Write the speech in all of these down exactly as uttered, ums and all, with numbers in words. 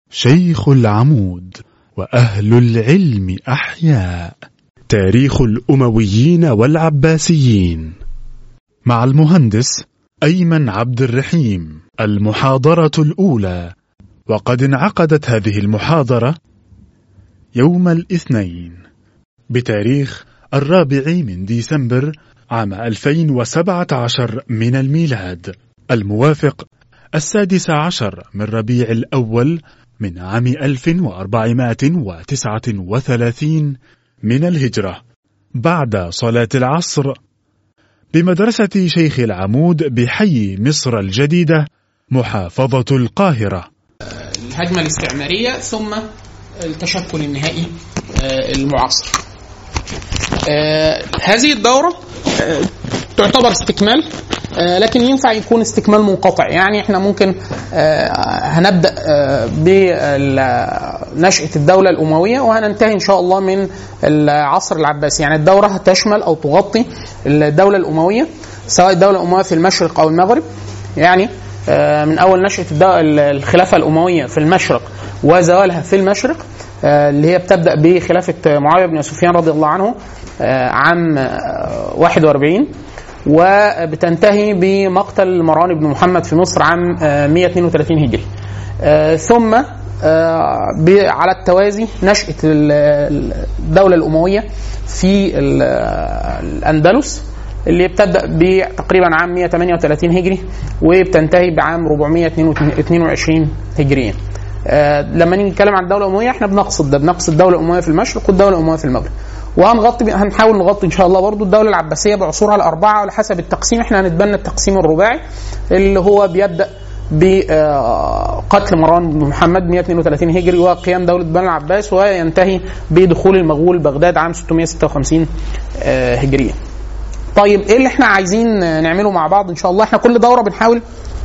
شيخ العمود وأهل العلم أحياء. تاريخ الأمويين والعباسيين مع المهندس أيمن عبد الرحيم. المحاضرة الأولى، وقد انعقدت هذه المحاضرة يوم الاثنين بتاريخ الرابع من ديسمبر عام ألفين وسبعة عشر من الميلاد، الموافق السادس عشر من ربيع الأول من عام ألف وأربعمائة وتسعة وثلاثين من الهجرة، بعد صلاة العصر، بمدرسة شيخ العمود بحي مصر الجديدة، محافظة القاهرة. الهجمة الاستعمارية ثم التشكل النهائي المعاصر. هذه الدورة تعتبر استكمال، لكن ينفع يكون استكمال منقطع. يعني احنا ممكن هنبدأ بنشأة الدولة الأموية وهننتهي إن شاء الله من العصر العباسي. يعني الدورة هتشمل أو تغطي الدولة الأموية، سواء الدولة الأموية في المشرق أو المغرب، يعني من أول نشأة الخلافة الأموية في المشرق وزوالها في المشرق، اللي هي بتبدأ بخلافة معاوية بن سفيان رضي الله عنه عام واحد وأربعين، وبتنتهي بمقتل مروان بن محمد في مصر عام مئة واثنين وثلاثين هجري. ثم على التوازي نشأة الدولة الأموية في الأندلس، اللي بتبدأ بتقريبا عام مئة وثمانية وثلاثين هجري وبتنتهي بعام أربعمئة واثنين وعشرين هجريا. لما نيجي نتكلم عن الدولة الأموية احنا بنقصد ده بنقصد الدولة الأموية في المشرق والدولة الأموية في المغرب، وهنغطي هنحاول نغطي ان شاء الله برضو الدولة العباسية بعصورها الأربعة على حسب التقسيم. احنا هنتبنى التقسيم الرباعي اللي هو بيبدأ بقتل مروان بن محمد مئة واثنين وثلاثين هجري وقيام دولة بني العباس، وينتهي بدخول المغول بغداد عام ستمئة وستة وخمسين هجرية. طيب ايه اللي احنا عايزين نعمله مع بعض ان شاء الله؟ احنا كل دورة بنحاول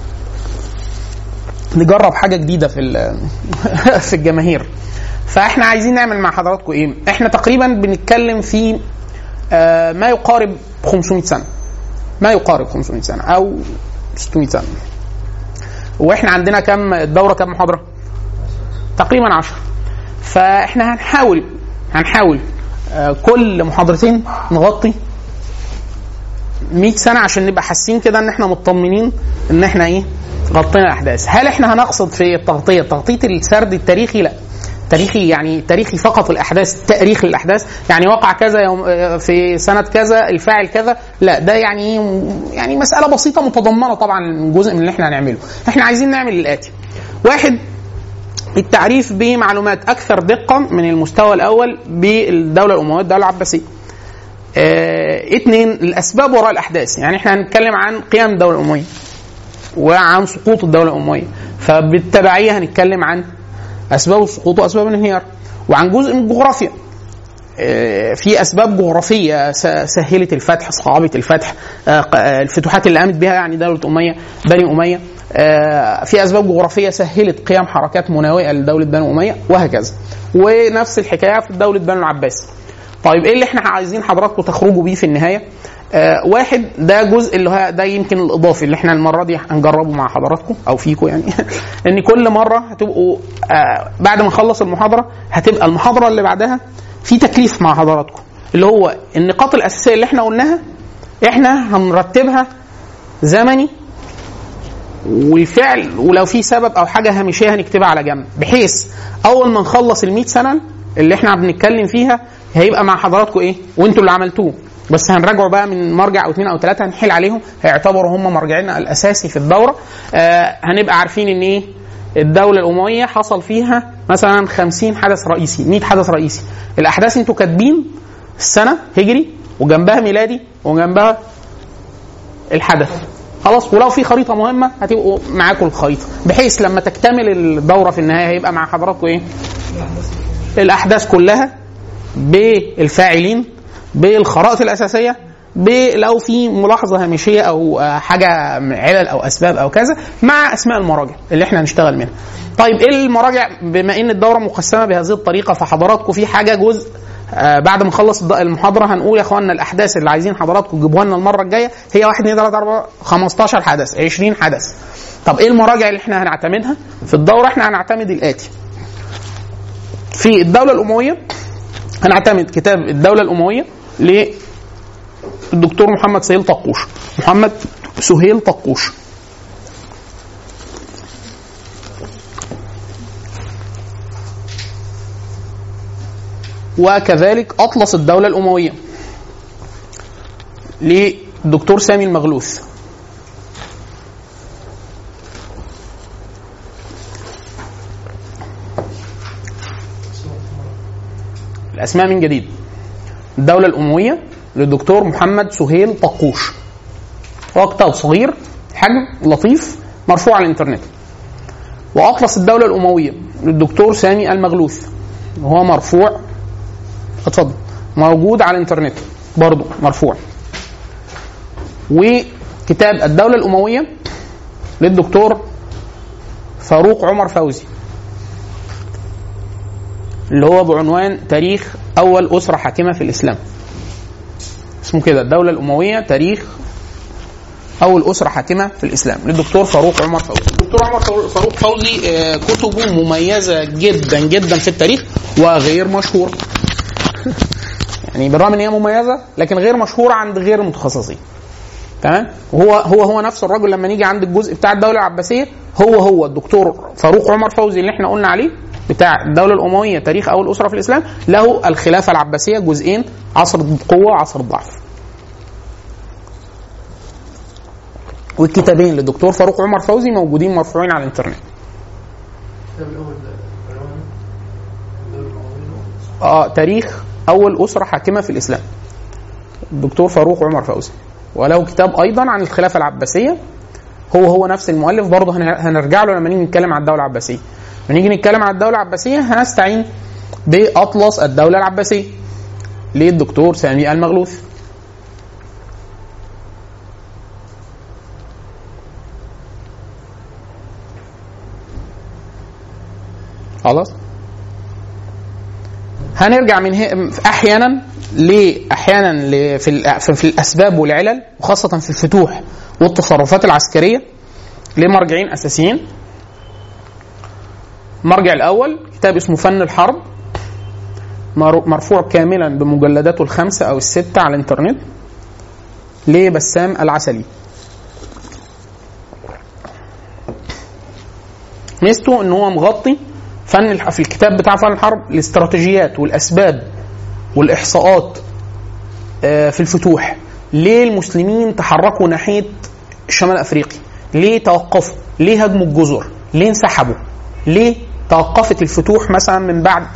نجرب حاجة جديدة في في الجماهير، فاحنا عايزين نعمل مع حضراتكم ايه؟ احنا تقريبا بنتكلم في آه ما يقارب خمسمئة سنة، ما يقارب خمسمئة سنة او ستمئة سنة. واحنا عندنا كم الدورة كم محاضرة؟ تقريبا عشر. فاحنا هنحاول هنحاول آه كل محاضرتين نغطي مئة سنة عشان نبقى حاسين كده ان احنا مطمنين ان احنا ايه غطينا الاحداث. هل احنا هنقصد في التغطية تغطية السرد التاريخي؟ لا، تاريخي يعني تاريخي فقط الأحداث، تاريخ الأحداث يعني وقع كذا يوم في سنة كذا الفاعل كذا، لا ده يعني يعني مسألة بسيطة متضمنة طبعا جزء من اللي احنا هنعمله. احنا عايزين نعمل الآتي: واحد، التعريف بمعلومات أكثر دقة من المستوى الأول بالدولة الأموية الدولة العباسية. اه اثنين، الأسباب وراء الأحداث. يعني احنا هنتكلم عن قيام الدولة الأموية وعن سقوط الدولة الأموية، فبالتبعية هنتكلم عن أسباب السقوط وأسباب الانهيار، وعن جزء من الجغرافيا. في أسباب جغرافية سهلت الفتح، صعبة الفتح، الفتوحات اللي قامت بها يعني دولة أمية بني أمية. في أسباب جغرافية سهلت قيام حركات مناوئة لدولة بني أمية، وهكذا. ونفس الحكاية في دولة بني العباس. طيب إيه اللي إحنا عايزين حضراتكم تخرجوا بيه في النهاية؟ آه واحد، ده جزء اللي هو ده يمكن الإضافي اللي احنا المرة دي هنجربه مع حضراتكم أو فيكم، يعني إن كل مرة هتبقوا آه بعد ما نخلص المحاضرة هتبقى المحاضرة اللي بعدها في تكليف مع حضراتكم، اللي هو النقاط الأساسية اللي احنا قلناها احنا هنرتبها زمني والفعل، ولو في سبب أو حاجة هامشية هنكتبها على جنب، بحيث أول ما نخلص المئة سنة اللي احنا بنتكلم فيها هيبقى مع حضراتكم إيه وانتوا اللي عملتوه، بس هنراجعوا بقى من مرجع او اثنين او ثلاثه هنحل عليهم، هيعتبروا هم مرجعنا الاساسي في الدوره. آه هنبقى عارفين ان ايه الدوله الامويه حصل فيها مثلا خمسين حدث رئيسي، مئة حدث رئيسي. الاحداث انتوا كاتبين السنه هجري وجنبها ميلادي وجنبها الحدث، خلاص. ولو في خريطه مهمه هتبقوا معاكم الخريطه، بحيث لما تكتمل الدوره في النهايه هيبقى مع حضراتكم ايه الاحداث كلها بالفاعلين بالخرائط الأساسية، لو في ملاحظة هامشية أو حاجة علل أو أسباب أو كذا، مع أسماء المراجع اللي احنا هنشتغل منها. طيب إيه المراجع؟ بما إن الدورة مقسمة بهذه الطريقة فحضراتكم في حاجة جزء آه بعد ما نخلص المحاضرة هنقول يا أخواننا الأحداث اللي عايزين حضراتكم تجيبوها لنا المرة الجاية هي واحد اثنين ثلاثة أربعة خمستاشر حدث عشرين حدث. طب إيه المراجع اللي احنا هنعتمدها في الدورة؟ احنا هنعتمد الآتي: في الدولة الأموية هنعتمد كتاب الدولة الأموية للدكتور محمد سهيل طقوش. محمد سهيل طقوش. وكذلك أطلس الدولة الأموية للدكتور سامي المغلوث. الأسماء من جديد: الدولة الأموية للدكتور محمد سهيل طقوش، هو كتاب صغير حجم لطيف مرفوع على الإنترنت. وأطلس الدولة الأموية للدكتور سامي المغلوث، وهو مرفوع، اتفضل، موجود على الإنترنت برضو مرفوع. وكتاب الدولة الأموية للدكتور فاروق عمر فوزي، اللي هو بعنوان تاريخ أول أسرة حاكمة في الإسلام، اسمه كده الدولة الأموية تاريخ أول أسرة حاكمة في الإسلام، للدكتور فاروق عمر فوزي. الدكتور عمر فاروق فوزي كتبه مميزة جدا جدا في التاريخ وغير مشهور يعني بالرغم ان هي مميزة لكن غير مشهورة عند غير المتخصصين. تمام. وهو هو هو نفس الرجل لما نيجي عند الجزء بتاع الدولة العباسية، هو هو الدكتور فاروق عمر فوزي اللي احنا قلنا عليه بتاع الدولة الأموية تاريخ أول أسرة في الإسلام، له الخلافة العباسية جزئين، عصر القوة وعصر الضعف. والكتابين للدكتور فاروق عمر فوزي موجودين مرفوعين على الإنترنت. آه تاريخ أول أسرة حاكمة في الإسلام، الدكتور فاروق عمر فوزي. وله كتاب أيضا عن الخلافة العباسية، هو هو نفس المؤلف برضه، هنرجع له لما نيجي نتكلم عن الدولة العباسية. لما نيجي نتكلم عن الدولة العباسية هنستعين بأطلس الدولة العباسية للدكتور سامي المغلوث. خلاص. هنرجع من احيانا لاحيانا في في الاسباب والعلل، وخاصه في الفتوح والتصرفات العسكريه، لمرجعين اساسيين. المرجع الاول كتاب اسمه فن الحرب، مرفوع كاملا بمجلداته الخمسه او السته على الانترنت، لبسام العسلي. ميزته ان هو مغطي فن في الكتاب بتاع فن الحرب الاستراتيجيات والاسباب والاحصاءات في الفتوح. ليه المسلمين تحركوا ناحيه شمال افريقيا؟ ليه توقفوا؟ ليه هاجموا الجزر؟ ليه انسحبوا؟ ليه توقفت الفتوح مثلا من بعد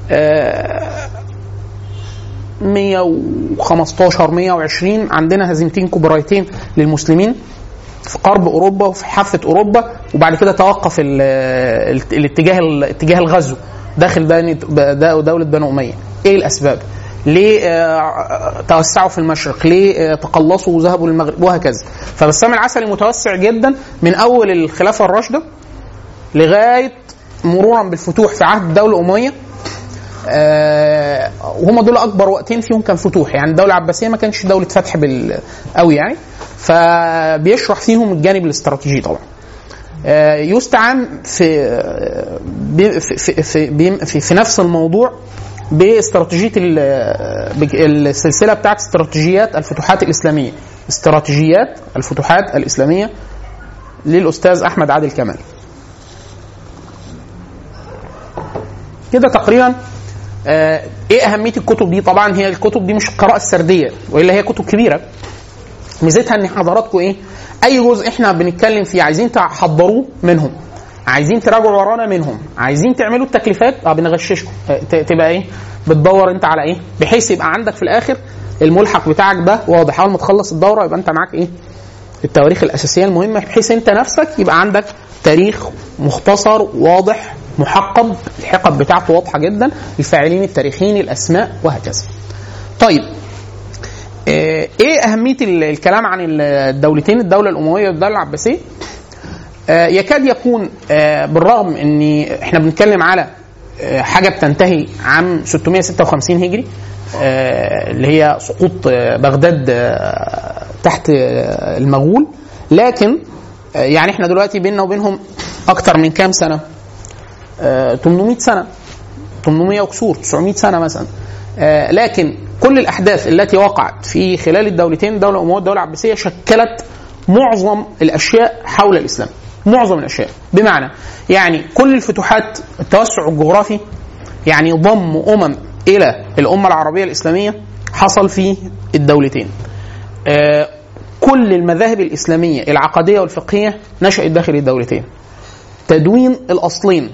مية وخمستاشر مية وعشرين؟ عندنا هزيمتين كبريتين للمسلمين في قرب اوروبا وفي حافه اوروبا، وبعد كده توقف الاتجاه الاتجاه الغزو داخل دوله بنو اميه. ايه الاسباب؟ ليه توسعوا في المشرق؟ ليه تقلصوا وذهبوا للمغرب؟ وهكذا. فبسام العسلي متوسع جدا من اول الخلافه الراشده لغايه مرورا بالفتوح في عهد الدوله الامويه. وهم دول اكبر وقتين فيهم كان فتوح، يعني الدوله العباسيه ما كانش دوله فتح بال قوي يعني، فبيشرح فيهم الجانب الاستراتيجي طبعا. يستعان في في في في, في نفس الموضوع باستراتيجيه السلسله بتاعت استراتيجيات الفتوحات الاسلاميه، استراتيجيات الفتوحات الاسلاميه للاستاذ احمد عادل كمال. كده تقريبا ايه اهميه الكتب دي؟ طبعا هي الكتب دي مش القراءه السرديه، والا هي كتب كبيره. ميزتها ان حضراتكم ايه، اي جزء احنا بنتكلم فيه عايزين تحضروه منهم، عايزين تراجعوا ورانا منهم، عايزين تعملوا التكليفات، اه بنغششكم تبقى ايه، بتدور انت على ايه، بحيث يبقى عندك في الاخر الملحق بتاعك ده واضح. اول ما تخلص الدوره يبقى انت معاك ايه، التواريخ الاساسيه المهمه، بحيث انت نفسك يبقى عندك تاريخ مختصر واضح محقب، الحقب بتاعته واضحه جدا، الفاعلين التاريخيين، الاسماء، وهكذا. طيب ايه اهميه الكلام عن الدولتين، الدوله الامويه والدوله العباسيه؟ يكاد يكون بالرغم ان احنا بنتكلم على حاجه بتنتهي عام ستمائة وستة وخمسين هجري اللي هي سقوط بغداد تحت المغول، لكن يعني احنا دلوقتي بيننا وبينهم اكتر من كام سنه؟ ثمانمائة سنه، ثمانمائة وكسور تسعمائة سنة مثلا. آه لكن كل الأحداث التي وقعت في خلال الدولتين، الدولة الأموية والدولة العباسية، شكلت معظم الأشياء حول الإسلام، معظم الأشياء. بمعنى يعني كل الفتوحات، التوسع الجغرافي، يعني ضم أمم إلى الأمة العربية الإسلامية، حصل في الدولتين. آه كل المذاهب الإسلامية العقدية والفقهية نشأت داخل الدولتين. تدوين الأصلين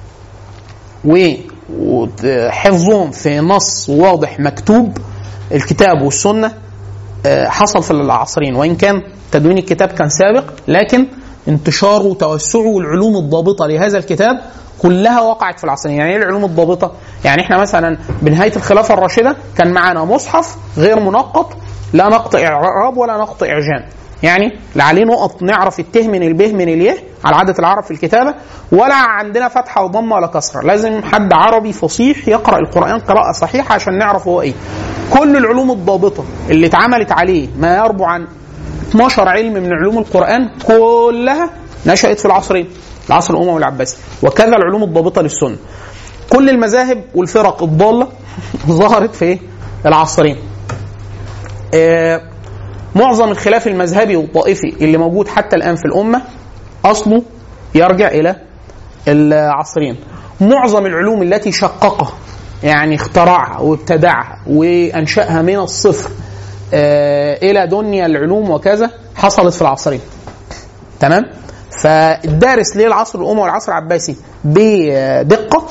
وحفظهم في نص واضح مكتوب، الكتاب والسنة، حصل في العصرين. وإن كان تدوين الكتاب كان سابق، لكن انتشاره وتوسعه والعلوم الضابطة لهذا الكتاب كلها وقعت في العصرين. يعني ايه العلوم الضابطة؟ يعني احنا مثلا بنهاية الخلافة الراشدة كان معنا مصحف غير منقط، لا نقط إعراب ولا نقط إعجام، يعني لا عليه نقط نعرف الته من البه من اليه على عادة العرب في الكتابة، ولا عندنا فتحة وضمة ولا كسرة. لازم حد عربي فصيح يقرأ القرآن قراءة صحيحة عشان نعرف هو ايه. كل العلوم الضابطة اللي اتعملت عليه ما يربو عن اثناشر علم من علوم القرآن كلها نشأت في العصرين، العصر الأموي والعباسي. وكذا العلوم الضابطة للسنة. كل المذاهب والفرق الضالة ظهرت في العصرين. آه معظم الخلاف المذهبي والطائفي اللي موجود حتى الآن في الأمة أصله يرجع إلى العصرين. معظم العلوم التي شققها، يعني اخترعها وابتدعها وأنشأها من الصفر آه إلى دنيا العلوم وكذا، حصلت في العصرين. تمام؟ فالدارس للعصر الأموي والعصر العباسي بدقة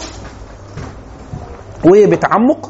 وبتعمق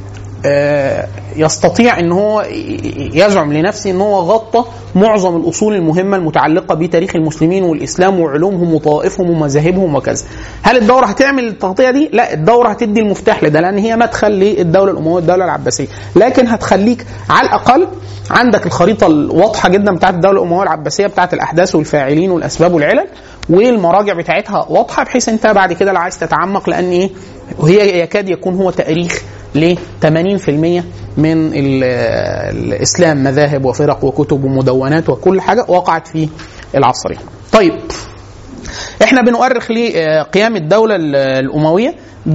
يستطيع ان هو يزعم لنفسه ان هو غطى معظم الاصول المهمه المتعلقه بتاريخ المسلمين والاسلام وعلومهم وطوائفهم ومذاهبهم وكذا. هل الدوره هتعمل التغطيه دي؟ لا، الدوره هتدي المفتاح لده، لان هي مدخل للدوله الامويه والدوله العباسيه، لكن هتخليك على الاقل عندك الخريطه الواضحه جدا بتاعت الدوله الامويه والعباسيه، بتاعت الاحداث والفاعلين والاسباب والعلل، والمراجع بتاعتها واضحه، بحيث انت بعد كده لو عايز تتعمق، لان ايه وهي يكاد يكون هو تاريخ ل ثمانين بالمئة من الإسلام، مذاهب وفرق وكتب ومدونات وكل حاجة وقعت في العصرين. طيب احنا بنؤرخ لقيام الدولة الأموية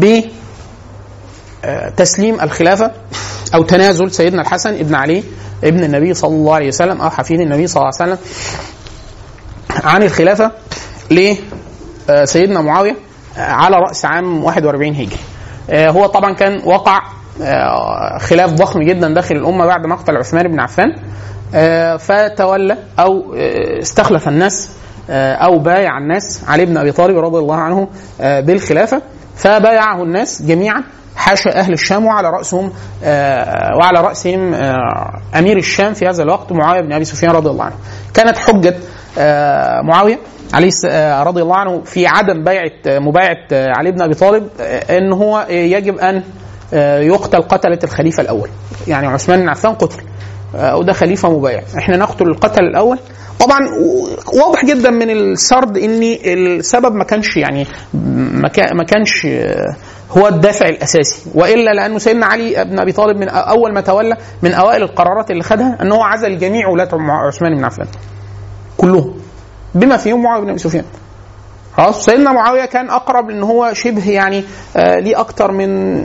بتسليم الخلافة أو تنازل سيدنا الحسن ابن علي ابن النبي صلى الله عليه وسلم أو حفيد النبي صلى الله عليه وسلم عن الخلافة لسيدنا معاوية على رأس عام واحد وأربعين هجري. هو طبعا كان وقع خلاف ضخم جدا داخل الأمة بعد مقتل عثمان بن عفان، فتولى أو استخلف الناس أو بايع الناس علي بن أبي طالب رضي الله عنه بالخلافة، فبايعه الناس جميعا حاشا أهل الشام، وعلى رأسهم وعلى رأسهم أمير الشام في هذا الوقت معاوية بن أبي سفيان رضي الله عنه. كانت حجة معاوية علي رضي الله عنه في عدم بيعة مبايعة علي بن أبي طالب إن هو يجب أن يقتل قتلة الخليفة الأول، يعني عثمان بن عفان قتل وده خليفة مبايع، احنا نقتل القتل الأول. طبعا واضح جدا من السرد ان السبب ما كانش يعني ما كانش هو الدافع الأساسي، وإلا لأنه سيدنا علي بن أبي طالب من أول ما تولى من أوائل القرارات اللي خدها أنه عزل جميع ولاة عثمان بن عفان كلهم بما فيهم معاوية بن أبي سفيان. خلاص سيدنا معاوية كان أقرب لأن هو شبه يعني آه ليه أكتر من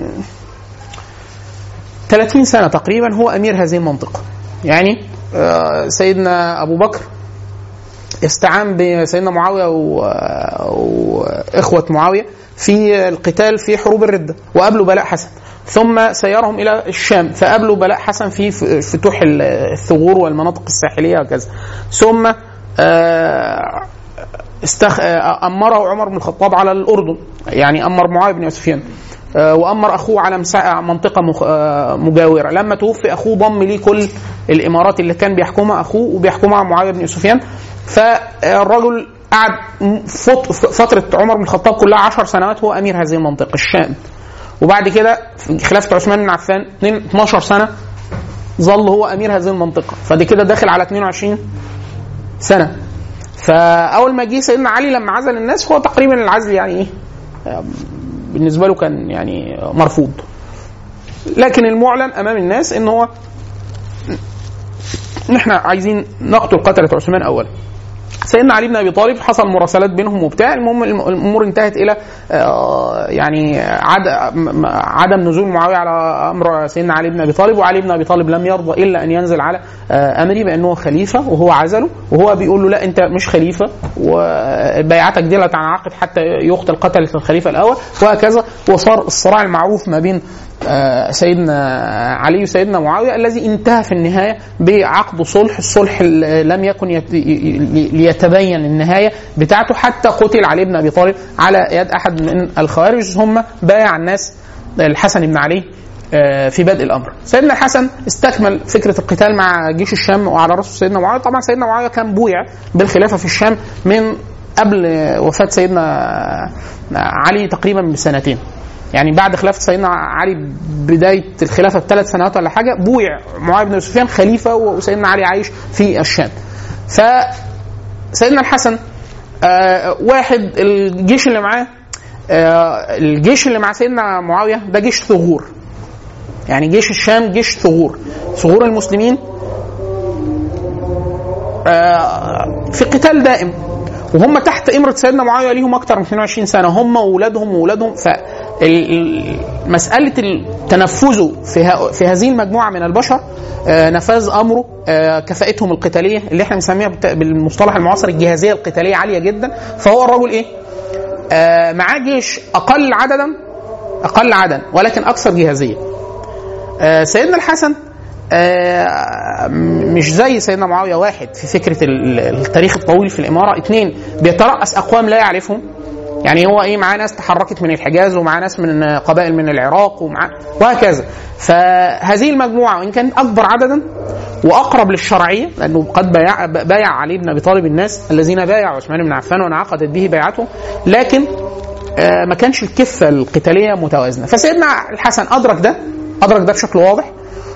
ثلاثين سنة تقريبا هو أمير هذه المنطقة. يعني آه سيدنا أبو بكر استعان بسيدنا معاوية وإخوة معاوية في القتال في حروب الردة، وقابلوا بلاء حسن، ثم سيرهم إلى الشام فقابلوا بلاء حسن في فتوح الثغور والمناطق الساحلية وكذا، ثم آه استخ... أمره عمر بن الخطاب على الأردن، يعني أمر معاوية بن سفيان، وأمر أخوه على منطقة مجاورة. لما توفي أخوه ضم ليه كل الإمارات اللي كان بيحكمها أخوه وبيحكمها معاوية بن سفيان. فالرجل قعد فترة عمر بن الخطاب كلها عشر سنوات هو أمير هذه المنطقة الشام، وبعد كده خلافة عثمان بن عفان اثناشر سنة ظل هو أمير هذه المنطقة، فدي كده داخل على اثنين وعشرين سنة. فأول ما جه سيدنا علي لما عزل الناس، هو تقريبا العزل يعني إيه بالنسبة له كان يعني مرفوض، لكن المعلن أمام الناس إن هو نحن عايزين نقتل قتلة عثمان أولا. سيدنا علي بن ابي طالب حصل مراسلات بينهم وبتاع، المهم الامور انتهت الى يعني عدم نزول معاويه على امر سيدنا علي بن ابي طالب، وعلي بن ابي طالب لم يرضى الا ان ينزل على امري بانه خليفه، وهو عزله، وهو بيقول له لا انت مش خليفه وبيعتك دي لا تنعقد حتى يقتل قتله الخليفه الاول، وهكذا. وصار الصراع المعروف ما بين سيدنا علي وسيدنا معاويه الذي انتهى في النهايه بعقد صلح. الصلح لم يكن ليتبين النهايه بتاعته حتى قتل علي بن ابي طالب على يد احد من الخوارج، ثم بايع الناس الحسن بن علي في بدء الامر. سيدنا الحسن استكمل فكره القتال مع جيش الشام وعلى راسه سيدنا معاويه. طبعا سيدنا معاويه كان بويع بالخلافه في الشام من قبل وفاه سيدنا علي تقريبا بسنتين، يعني بعد خلافه سيدنا علي بدايه الخلافه بثلاث سنوات ولا حاجه بويع معاويه بن سفيان خليفه وسيدنا علي عايش في الشام. فسيدنا الحسن آه واحد الجيش اللي معاه آه الجيش اللي مع سيدنا معاويه ده جيش ثغور، يعني جيش الشام جيش ثغور، ثغور المسلمين آه في قتال دائم، وهم تحت امره سيدنا معاويه ليهم اكثر من اثنين وعشرين سنه، هم واولادهم واولادهم. فمساله التنفذ في في هذه المجموعه من البشر نفاذ امره كفاءتهم القتاليه اللي احنا بنسميها بالمصطلح المعاصر الجهازيه القتاليه عاليه جدا. فهو الرجل ايه معاه جيش اقل عددا اقل عددا ولكن اكثر جهازيه. سيدنا الحسن مش زي سيدنا معاويه، واحد في فكره التاريخ الطويل في الاماره، اثنين بيترأس اقوام لا يعرفهم، يعني هو ايه معاه ناس تحركت من الحجاز ومعاه ناس من قبائل من العراق ومعاه وهكذا. فهذه المجموعه وان كانت اكبر عددا واقرب للشرعيه، لانه قد بايع, بايع علي بن ابي طالب الناس الذين بايعوا عثمان بن عفان وانعقدت به بيعته، لكن ما كانش الكفه القتاليه متوازنه. فسيدنا الحسن ادرك ده ادرك ده بشكل واضح،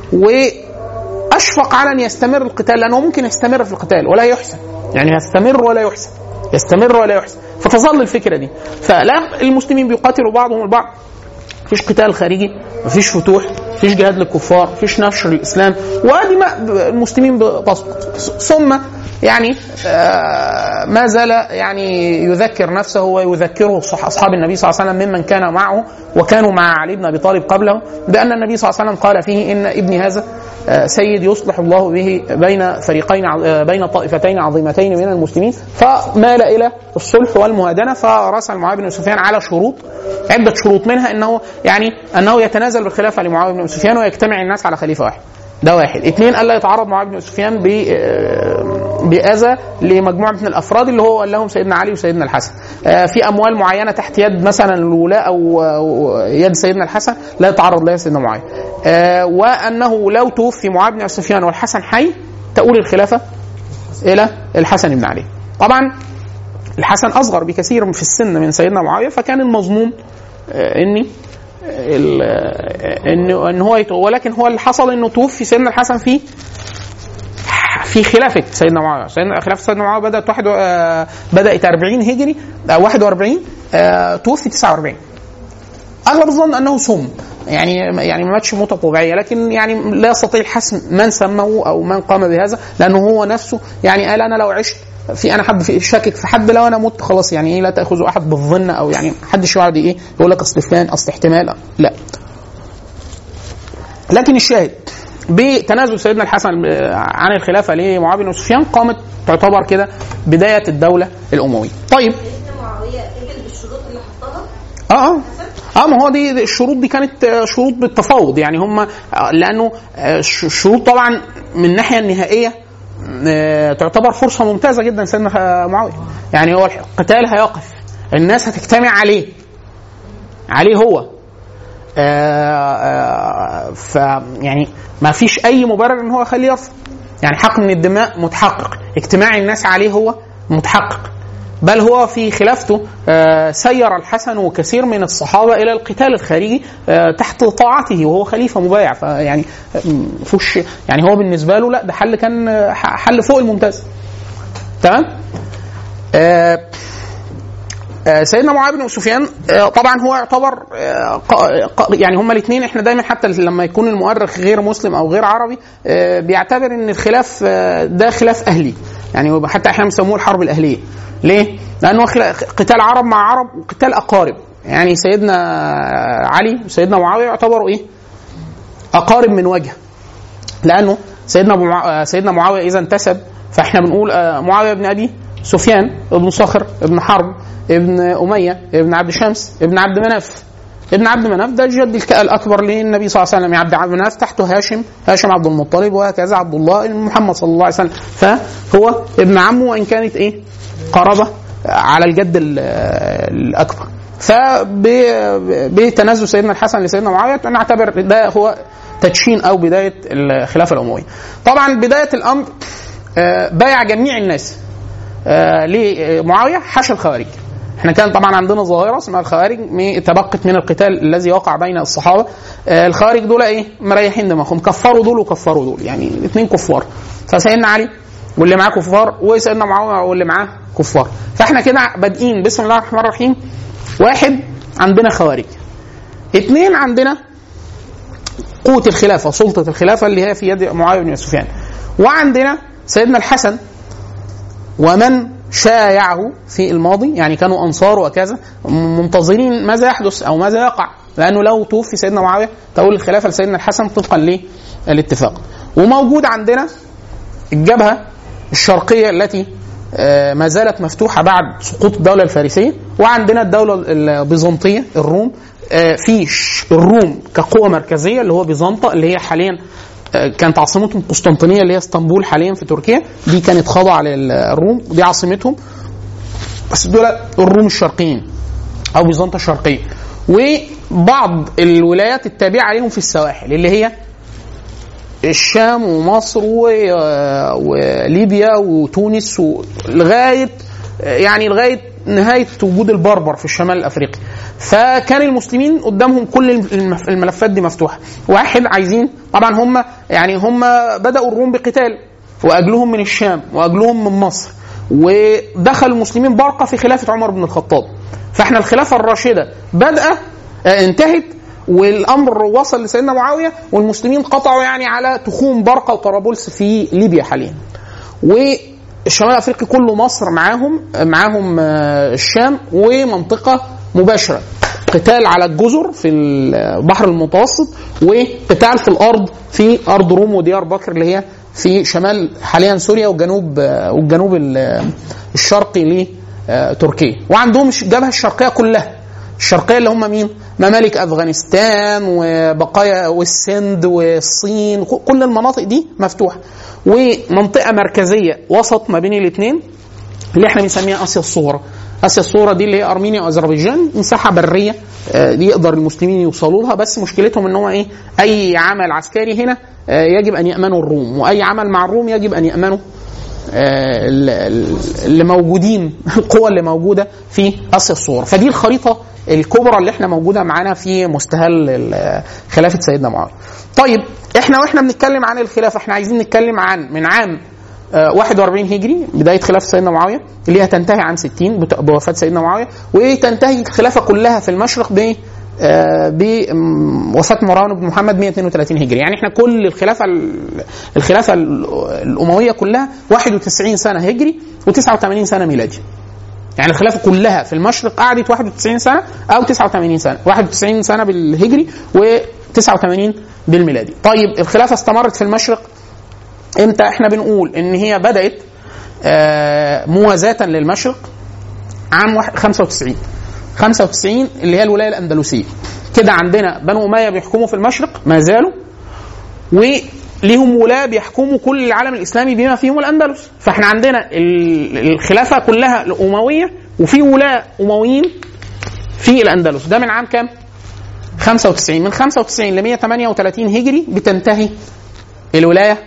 واشفق على ان يستمر القتال، لانه ممكن يستمر في القتال ولا يحسن، يعني يستمر ولا يحسن يستمر ولا يحسن فتظل الفكره دي. فلا المسلمين بيقاتلوا بعضهم البعض، مفيش قتال خارجي، مفيش فتوح، مفيش جهاد للكفار، مفيش نشر الاسلام، وادي ما المسلمين بتسقط. ثم يعني آه ما زال يعني يذكر نفسه ويذكره اصحاب النبي صلى الله عليه وسلم ممن كان معه وكانوا مع علي بن ابي طالب قبله، بان النبي صلى الله عليه وسلم قال فيه ان ابني هذا سيد يصلح الله به بين فريقين بين طائفتين عظيمتين من المسلمين. فمال الى الصلح والمهادنه، فراسل معاويه بن سفيان على شروط، عده شروط، منها انه يعني انه يتنازل بالخلافه لمعاويه بن سفيان ويجتمع الناس على خليفه واحد، ده واحد. اثنين، الا يتعرض معاويه بن سفيان باذى لمجموعه من الافراد اللي هو قال لهم سيدنا علي وسيدنا الحسن، في اموال معينه تحت يد مثلا الولاء او يد سيدنا الحسن لا يتعرض لها سيدنا معاويه، وانه لو توفي معاويه بن سفيان والحسن حي تؤول الخلافه الى الحسن بن علي. طبعا الحسن اصغر بكثير في السن من سيدنا معاويه، فكان المظنون اني انه ان هو يتو... ولكن هو اللي حصل انه توفي سيدنا الحسن في في خلافه سيدنا معاويه. سيدنا خلافه سيدنا معاويه بدات واحد آه بدات أربعين هجري او واحد وأربعين، آه توفي تسعة وأربعين. اغلب الظن انه سم، يعني يعني ما ماتش موته طبيعيه، لكن يعني لا يستطيع الحسم من سمه او من قام بهذا، لانه هو نفسه يعني قال انا لو عشت في انا حد في شاكك في حد، لو انا مت خلاص يعني ايه لا تاخذ احد بالظن، او يعني حدش يقعد ايه يقول لك اصل فلان اصل احتمال، لا. لكن الشاهد بتنازل سيدنا الحسن عن الخلافه لمعاويه بن سفيان قامت تعتبر كده بدايه الدوله الامويه. طيب معاويه قبل بالشروط اللي حطها اه اه اه ما هو دي الشروط دي كانت شروط بالتفاوض، يعني هم لانه الشروط طبعا من الناحيه النهائيه تعتبر فرصه ممتازه جدا سيدنا معاويه، يعني هو القتال هيقف، الناس هتجتمع عليه عليه هو ف يعني ما فيش اي مبرر ان هو يخليه يرفض، يعني حق من الدماء متحقق، اجتماع الناس عليه هو متحقق، بل هو في خلافته سير الحسن وكثير من الصحابه الى القتال الخارجي تحت طاعته وهو خليفه مبايع، فيعني فوش يعني هو بالنسبه له لا ده حل كان حل فوق الممتاز. تمام. سيدنا معاويه بن سفيان طبعا هو يعتبر يعني هما الاثنين، احنا دايما حتى لما يكون المؤرخ غير مسلم او غير عربي بيعتبر ان الخلاف ده خلاف اهلي، يعني حتى احيانا بيسموه الحرب الاهليه. ليه؟ لانه قتال عرب مع عرب وقتال اقارب. يعني سيدنا علي وسيدنا معاويه يعتبروا ايه؟ اقارب من وجه، لانه سيدنا مع... سيدنا معاويه اذا انتسب فاحنا بنقول معاويه بن ابي سفيان ابن صخر ابن حرب ابن اميه ابن عبد شمس ابن عبد مناف. ابن عبد مناف ده الجد الاكبر للنبي صلى الله عليه وسلم. عبد عبد مناف تحته هاشم، هاشم عبد المطلب، وهكذا عبد الله محمد صلى الله عليه وسلم. فهو ابن عمه وان كانت ايه قرابه على الجد الاكبر. فبتنازل سيدنا الحسن لسيدنا معاويه نعتبر ده هو تدشين او بدايه الخلافه الامويه. طبعا بدايه الامر بايع جميع الناس لمعاويه حاشا الخوارج. احنا كان طبعا عندنا ظاهره اسمها الخوارج تبقت من القتال الذي وقع بين الصحابه. الخوارج دول ايه؟ مريحين دماغهم، كفروا دول وكفروا دول، يعني الاثنين كفار. فسيدنا علي واللي معاه كفار، وسيدنا معاويه واللي معاه كفار. فاحنا كده بادئين بسم الله الرحمن الرحيم. واحد، عندنا خوارج. اثنين، عندنا قوة الخلافة، سلطة الخلافة اللي هي في يد معاوية بن سفيان. وعندنا سيدنا الحسن ومن شايعه في الماضي، يعني كانوا أنصار وكذا منتظرين ماذا يحدث أو ماذا يقع، لأنه لو توفي سيدنا معاوية تقول الخلافة لسيدنا الحسن طبقا للاتفاق. وموجود عندنا الجبهة الشرقية التي ما زالت مفتوحة بعد سقوط الدولة الفارسية. وعندنا الدولة البيزنطية الروم، في الروم كقوة مركزية اللي هو بيزنطة اللي هي حاليا كانت عاصمتهم قسطنطينية اللي هي اسطنبول حاليا في تركيا، دي كانت خاضعة للروم دي عاصمتهم. بس دول الروم الشرقيين أو بيزنطة الشرقية. وبعض الولايات التابعة لهم في السواحل اللي هي الشام ومصر وليبيا وتونس لغاية يعني لغاية نهاية وجود البربر في الشمال الأفريقي. فكان المسلمين قدامهم كل الملفات دي مفتوحة. واحد عايزين طبعا هم يعني هم بدأوا الروم بقتال وأجلهم من الشام وأجلهم من مصر، ودخل المسلمين برقة في خلافة عمر بن الخطاب. فاحنا الخلافة الراشدة بدأ انتهت والأمر وصل لسيدنا معاوية، والمسلمين قطعوا يعني على تخوم برقة وطرابلس في ليبيا حاليا. والشمال الأفريقي كله مصر معاهم معاهم الشام، ومنطقة مباشرة قتال على الجزر في البحر المتوسط، وقتال في الأرض في أرض روم وديار بكر اللي هي في شمال حاليا سوريا والجنوب والجنوب الشرقي لتركيا. وعندهم الجبهة الشرقية كلها، الشرقية اللي هم مين؟ ممالك أفغانستان وبقايا والسند والصين، كل المناطق دي مفتوحة. ومنطقة مركزية وسط ما بين الاثنين اللي احنا بنسميها آسيا الصغرى. آسيا الصغرى دي اللي هي أرمينيا وأذربيجان، مساحة برية دي يقدر المسلمين يوصلوا لها، بس مشكلتهم ان هو ايه؟ أي عمل عسكري هنا يجب أن يأمنوا الروم، وأي عمل مع الروم يجب أن يأمنوا اللي موجودين القوى اللي موجودة في آسيا الصغرى. فدي الخريطة الكبرى اللي احنا موجودة معانا في مستهل خلافة سيدنا معاوية. طيب احنا واحنا بنتكلم عن الخلافة احنا عايزين نتكلم عن من عام واحد وأربعين هجري بداية خلافة سيدنا معاوية اللي هي تنتهي عام ستين بوفاة سيدنا معاوية، وتنتهي الخلافة كلها في المشرق ب بوفاة مروان بن محمد مئة واثنين وثلاثين هجري. يعني احنا كل الخلافة الخلافة الأموية كلها واحد وتسعين سنة هجري وتسعة وثمانين سنة ميلادي. يعني الخلافة كلها في المشرق قعدت واحد وتسعين سنة أو تسعة وثمانين سنة، واحد وتسعين سنة بالهجري وتسعة وثمانين بالميلادي. طيب الخلافة استمرت في المشرق امتى؟ احنا بنقول ان هي بدأت موازاة للمشرق عام خمسة وتسعين خمسة وتسعين اللي هي الولاية الأندلسية. كده عندنا بنو أمية بيحكموا في المشرق ما زالوا، وليهم ولاة بيحكموا كل العالم الإسلامي بما فيهم الأندلس. فاحنا عندنا الخلافة كلها الأموية وفي ولاة أمويين في الأندلس. ده من عام كام؟ خمسة وتسعين. من خمسة وتسعين ل مئة وثمانية وثلاثين هجري بتنتهي الولاية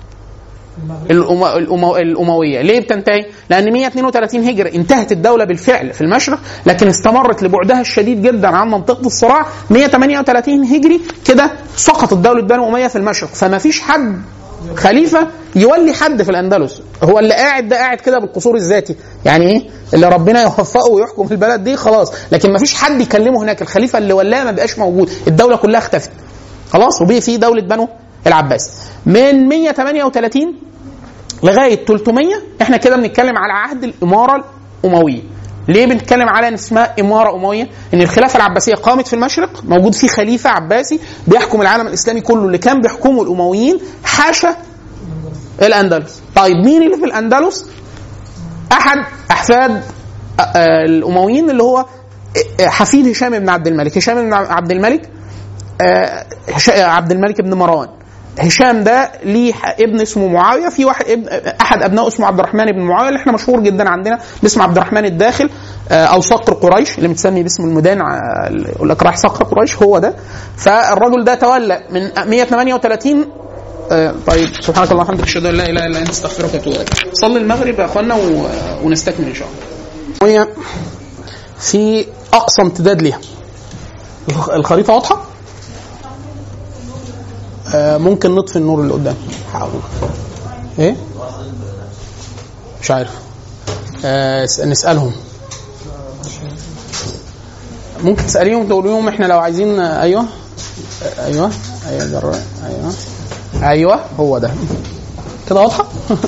الأموية. ليه بتنتهي؟ لأن مئة واثنين وثلاثين هجري انتهت الدولة بالفعل في المشرق، لكن استمرت لبعدها الشديد جدا عن منطقة الصراع. مئة وثمانية وثلاثين هجري كده سقطت دولة بنو أمية في المشرق، فما فيش حد خليفة يولي حد في الأندلس. هو اللي قاعد ده قاعد كده بالقصور الذاتي، يعني ايه اللي ربنا يوفقه ويحكم في البلد دي خلاص، لكن ما فيش حد يكلمه هناك. الخليفة اللي ولاه ما بقاش موجود، الدولة كلها اختفت خلاص، وبقي في دولة بنو العباس. من مئة وثمانية وثلاثين لغايه ثلاثمية احنا كده بنتكلم على عهد الاماره الامويه. ليه بنتكلم على ان اسمها اماره امويه؟ ان الخلافه العباسيه قامت في المشرق، موجود فيه خليفه عباسي بيحكم العالم الاسلامي كله، اللي كان بيحكمه الامويين حاشا الاندلس. طيب مين اللي في الاندلس؟ احد احفاد الامويين اللي هو حفيد هشام بن عبد الملك. هشام بن عبد الملك عبد الملك بن مروان. هشام ده ليه ابن اسمه معاويه، في واحد ابن احد ابنائه اسمه عبد الرحمن بن معاويه اللي احنا مشهور جدا عندنا باسم عبد الرحمن الداخل او صقر قريش، اللي متسمي باسم المدان يقول لك راح صقر قريش، هو ده. فالرجل ده تولى من مية وثمانية وثلاثين. طيب سبحانك اللهم وبحمدك اشهد ان لا اله الا انت استغفرك واتوب اليك. صلي المغرب يا اخوانا ونستكمل ان شاء الله. في اقصى امتداد ليها الخريطه واضحه؟ آه ممكن نطفي النور اللي قدام. حاول ايه مش عارف. آه نسالهم، ممكن تساليهم تقول لهم احنا لو عايزين. ايوه ايوه ايوه ايوه ايوه هو ده كده واضحه.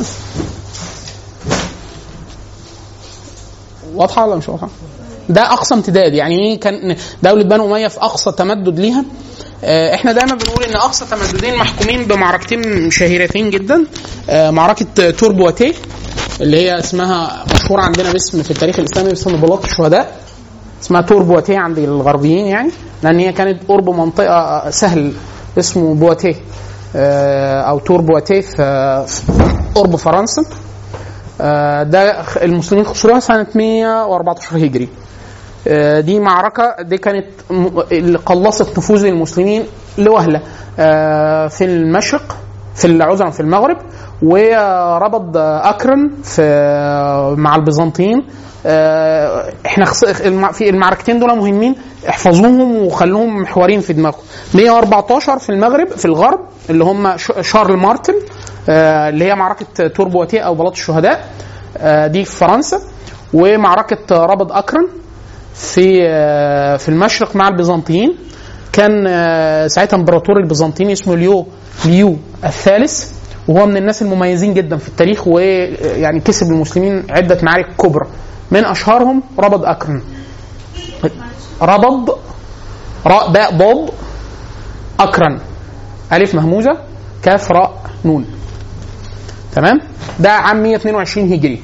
واضحه ولا مش واضحه؟ ده اقصى امتداد. يعني ايه كان دوله بنو اميه في اقصى تمدد ليها؟ احنا دايما بنقول ان اقصى تمددين محكومين بمعركتين شهيرتين جدا. معركه توربواتيه اللي هي اسمها مشهوره عندنا باسم في التاريخ الاسلامي باسم بلاط الشهداء، اسمها توربواتيه عند الغربيين يعني، لان هي كانت قرب منطقه سهل اسمه بواتيه او توربواتيه في قرب فرنسا. ده المسلمين خسروها سنه مية وأربعتاشر هجري. دي معركة دي كانت اللي قلصت نفوذ المسلمين لوهلة في المشرق في العذر في المغرب، وربط أكرن في مع البيزنطيين. احنا في المعركتين دول مهمين، احفظوهم وخلوهم محورين في دماغكم. مية وأربعتاشر في المغرب في الغرب اللي هم شارل مارتن اللي هي معركة توربواتيه أو بلاط الشهداء دي في فرنسا، ومعركة ربط أكرن في في المشرق مع البيزنطيين. كان ساعتها امبراطور البيزنطيين اسمه ليو ليو الثالث، وهو من الناس المميزين جدا في التاريخ، ويعني كسب المسلمين عدة معارك كبرى من اشهرهم ربط اكرن. ربط راء باء ضاد اكرن الف مهموزه كاف راء نون. تمام. ده عام مية واثنين وعشرين هجري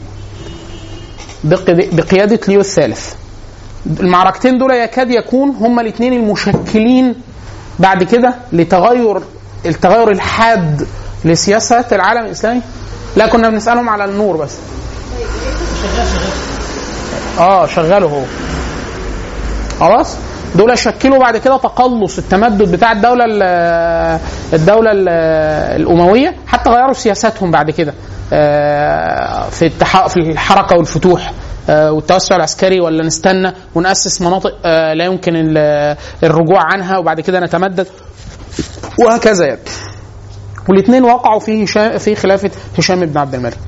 بقياده ليو الثالث. المعركتين دول يكاد يكون هما الاثنين المشكلين بعد كده لتغير التغير الحاد لسياسات العالم الاسلامي. لا كنا بنسالهم على النور بس. اه شغاله هو خلاص. دول شكلوا بعد كده تقلص التمدد بتاع الدوله الدوله الامويه، حتى غيروا سياساتهم بعد كده في في الحركه والفتوح والتوسع العسكري، ولا نستنى ونأسس مناطق لا يمكن الرجوع عنها وبعد كده نتمدد وهكذا يعني. والاثنين وقعوا في في خلافه هشام بن عبد الملك،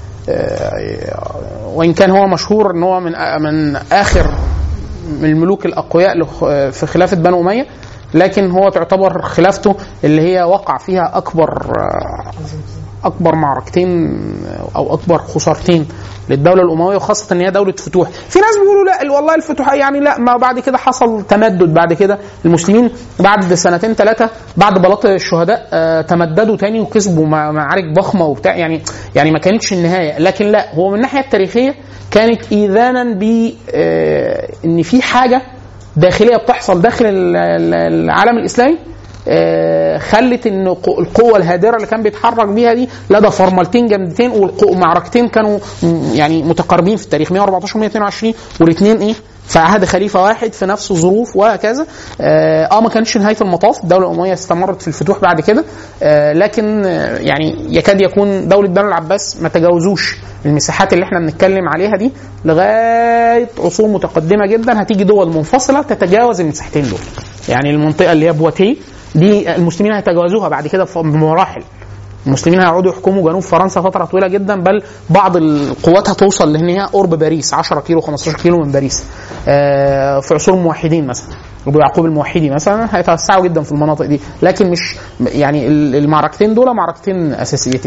وان كان هو مشهور ان هو من من اخر من الملوك الاقوياء في خلافه بنو اميه، لكن هو تعتبر خلافته اللي هي وقع فيها اكبر اكبر معركتين او اكبر خسارتين للدوله الامويه، وخاصه ان هي دوله فتوح. في ناس بيقولوا لا والله الفتوح يعني لا، ما بعد كده حصل تمدد. بعد كده المسلمين بعد سنتين ثلاثه بعد بلاط الشهداء آه تمددوا تاني وكسبوا معارك ضخمه وبتاع، يعني يعني ما كانتش النهايه. لكن لا، هو من الناحيه التاريخيه كانت اذانا ب آه ان في حاجه داخليه بتحصل داخل العالم الاسلامي آه خلت ان القوه الهادره اللي كان بيتحرك بيها دي لدى فرملتين جامدتين، والمعركتين كانوا يعني متقاربين في التاريخ مية وأربعتاشر مية واثنين وعشرين، والاثنين ايه في عهد خليفه واحد في نفس الظروف وهكذا. اه, آه ما كانش نهايه المطاف، الدوله الامويه استمرت في الفتوح بعد كده، آه لكن آه يعني يكاد يكون دوله بنو العباس ما تجاوزوش المساحات اللي احنا بنتكلم عليها دي لغايه عصور متقدمه جدا. هتيجي دول منفصله تتجاوز المساحتين دول، يعني المنطقه اللي هي بواتيه دي المسلمين هيتجاوزوها بعد كده بمراحل. المسلمين هيقعدوا يحكموا جنوب فرنسا فتره طويله جدا، بل بعض القوات هتوصل لان هي قرب باريس عشرة كيلو خمستاشر كيلو من باريس. آه في عصور الموحدين مثلا ابو يعقوب الموحدي مثلا هيتوسعوا جدا في المناطق دي، لكن مش يعني المعركتين دول معركتين اساسيتين.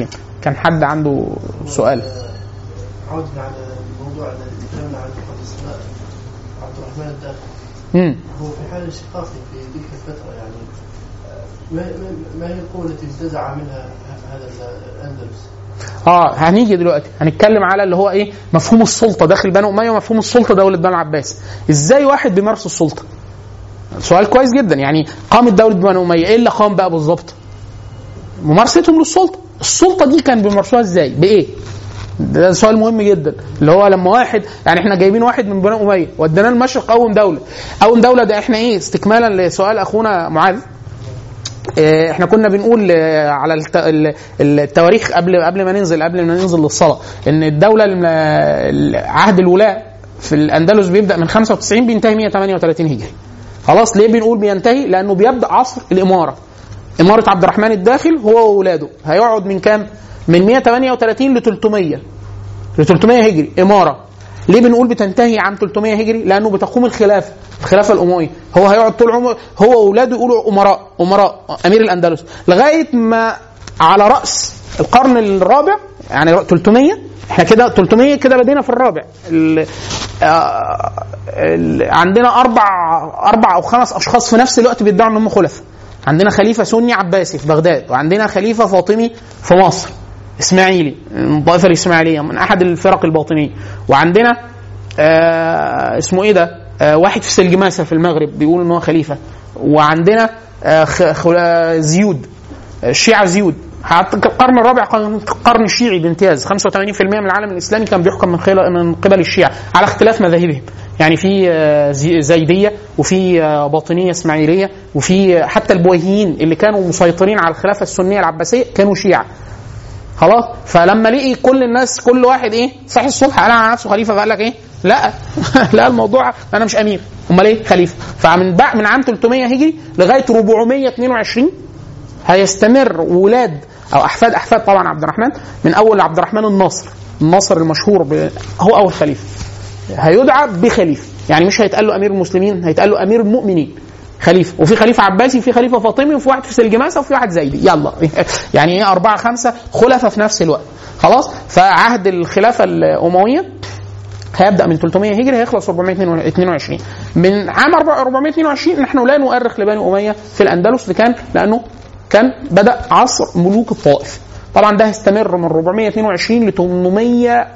كان حد عنده سؤال. عودنا على الموضوع الذي تكلمنا عنه قبل الصلاة، عبد الرحمن الداخل. امم هو في حال انشقاقه في تلك الفترة يعني ما ما هي القوة التي انتزع منها هذا الأندلس؟ اه هنيجي دلوقتي هنتكلم على اللي هو ايه مفهوم السلطه داخل بني اميه ومفهوم السلطه دوله بني العباس. ازاي واحد بيمارس السلطه؟ سؤال كويس جدا. يعني قامت دوله بني اميه، ايه اللي قام بقى بالظبط؟ ممارستهم للسلطه. السلطه دي كان بيمارسوها ازاي؟ بايه؟ ده سؤال مهم جدا. اللي هو لما واحد يعني احنا جايبين واحد من بني اميه وديناه المشرق قوم دوله قوم دوله ده احنا ايه استكمالا لسؤال اخونا معاذ. احنا كنا بنقول على التواريخ قبل قبل ما ننزل قبل ما ننزل للصلاه ان الدوله عهد الولاة في الاندلس بيبدا من خمسة وتسعين بينتهي مية وتمانية وتلاتين هجري. خلاص ليه بنقول بينتهي؟ لانه بيبدا عصر الاماره. اماره عبد الرحمن الداخل هو واولاده هيقعد من كام؟ من مية وتمانية وتلاتين ل تلتمية ل تلتمية هجري اماره. ليه بنقول بتنتهي عام تلتمية هجري؟ لانه بتقوم الخلافه الخلافه الامويه. هو هيقعد طول عمره هو واولاده يقولوا امراء امراء امير الاندلس لغايه ما على راس القرن الرابع يعني تلتمية. احنا كده تلتمية كده بدينا في الرابع. ال ال عندنا اربع اربع او خمس اشخاص في نفس الوقت بيدعوا انهم خلفاء. عندنا خليفه سني عباسي في بغداد، وعندنا خليفه فاطمي في مصر اسماعيلي من الطائفه الاسماعيليه من احد الفرق الباطنيه، وعندنا آه اسمه ايه ده آه واحد في سلجماسة في المغرب بيقول ان هو خليفه، وعندنا آه زيود الشيعة زيود. القرن الرابع قرن الشيعي بامتياز. خمسة وثمانين بالمئة من العالم الاسلامي كان بيحكم من من قبل الشيعة على اختلاف مذاهبهم. يعني في زيديه وفي باطنيه اسماعيليه وفي حتى البويهيين اللي كانوا مسيطرين على الخلافه السنيه العباسيه كانوا شيعة. خلاص فلما لقي كل الناس كل واحد ايه صحي الصبح قال على نفسه خليفه فقال لك ايه لا لا الموضوع انا مش امير امال ايه خليفه. فمن بعد من عام تلتمية هجري لغايه أربعمية واثنين وعشرين هيستمر ولاد او احفاد احفاد طبعا عبد الرحمن من اول عبد الرحمن الناصر الناصر المشهور ب... هو اول خليفه هيدعى بخليفه. يعني مش هيتقال له امير المسلمين هيتقال له امير المؤمنين خليفه. وفي خليفه عباسي وفي خليفه فاطمي وفي واحد في سلجماسة وفي واحد زيدي. يلا يعني ايه أربعة خمسة خلفاء في نفس الوقت. خلاص فعهد الخلافه الامويه هيبدا من تلتمية هجري هيخلص أربعمية واثنين وعشرين. من عام أربعمية واثنين وعشرين نحن لا نؤرخ لبني اميه في الاندلس كان لانه كان بدا عصر ملوك الطائف. طبعا ده هيستمر من أربعمية واثنين وعشرين ل ثمانمية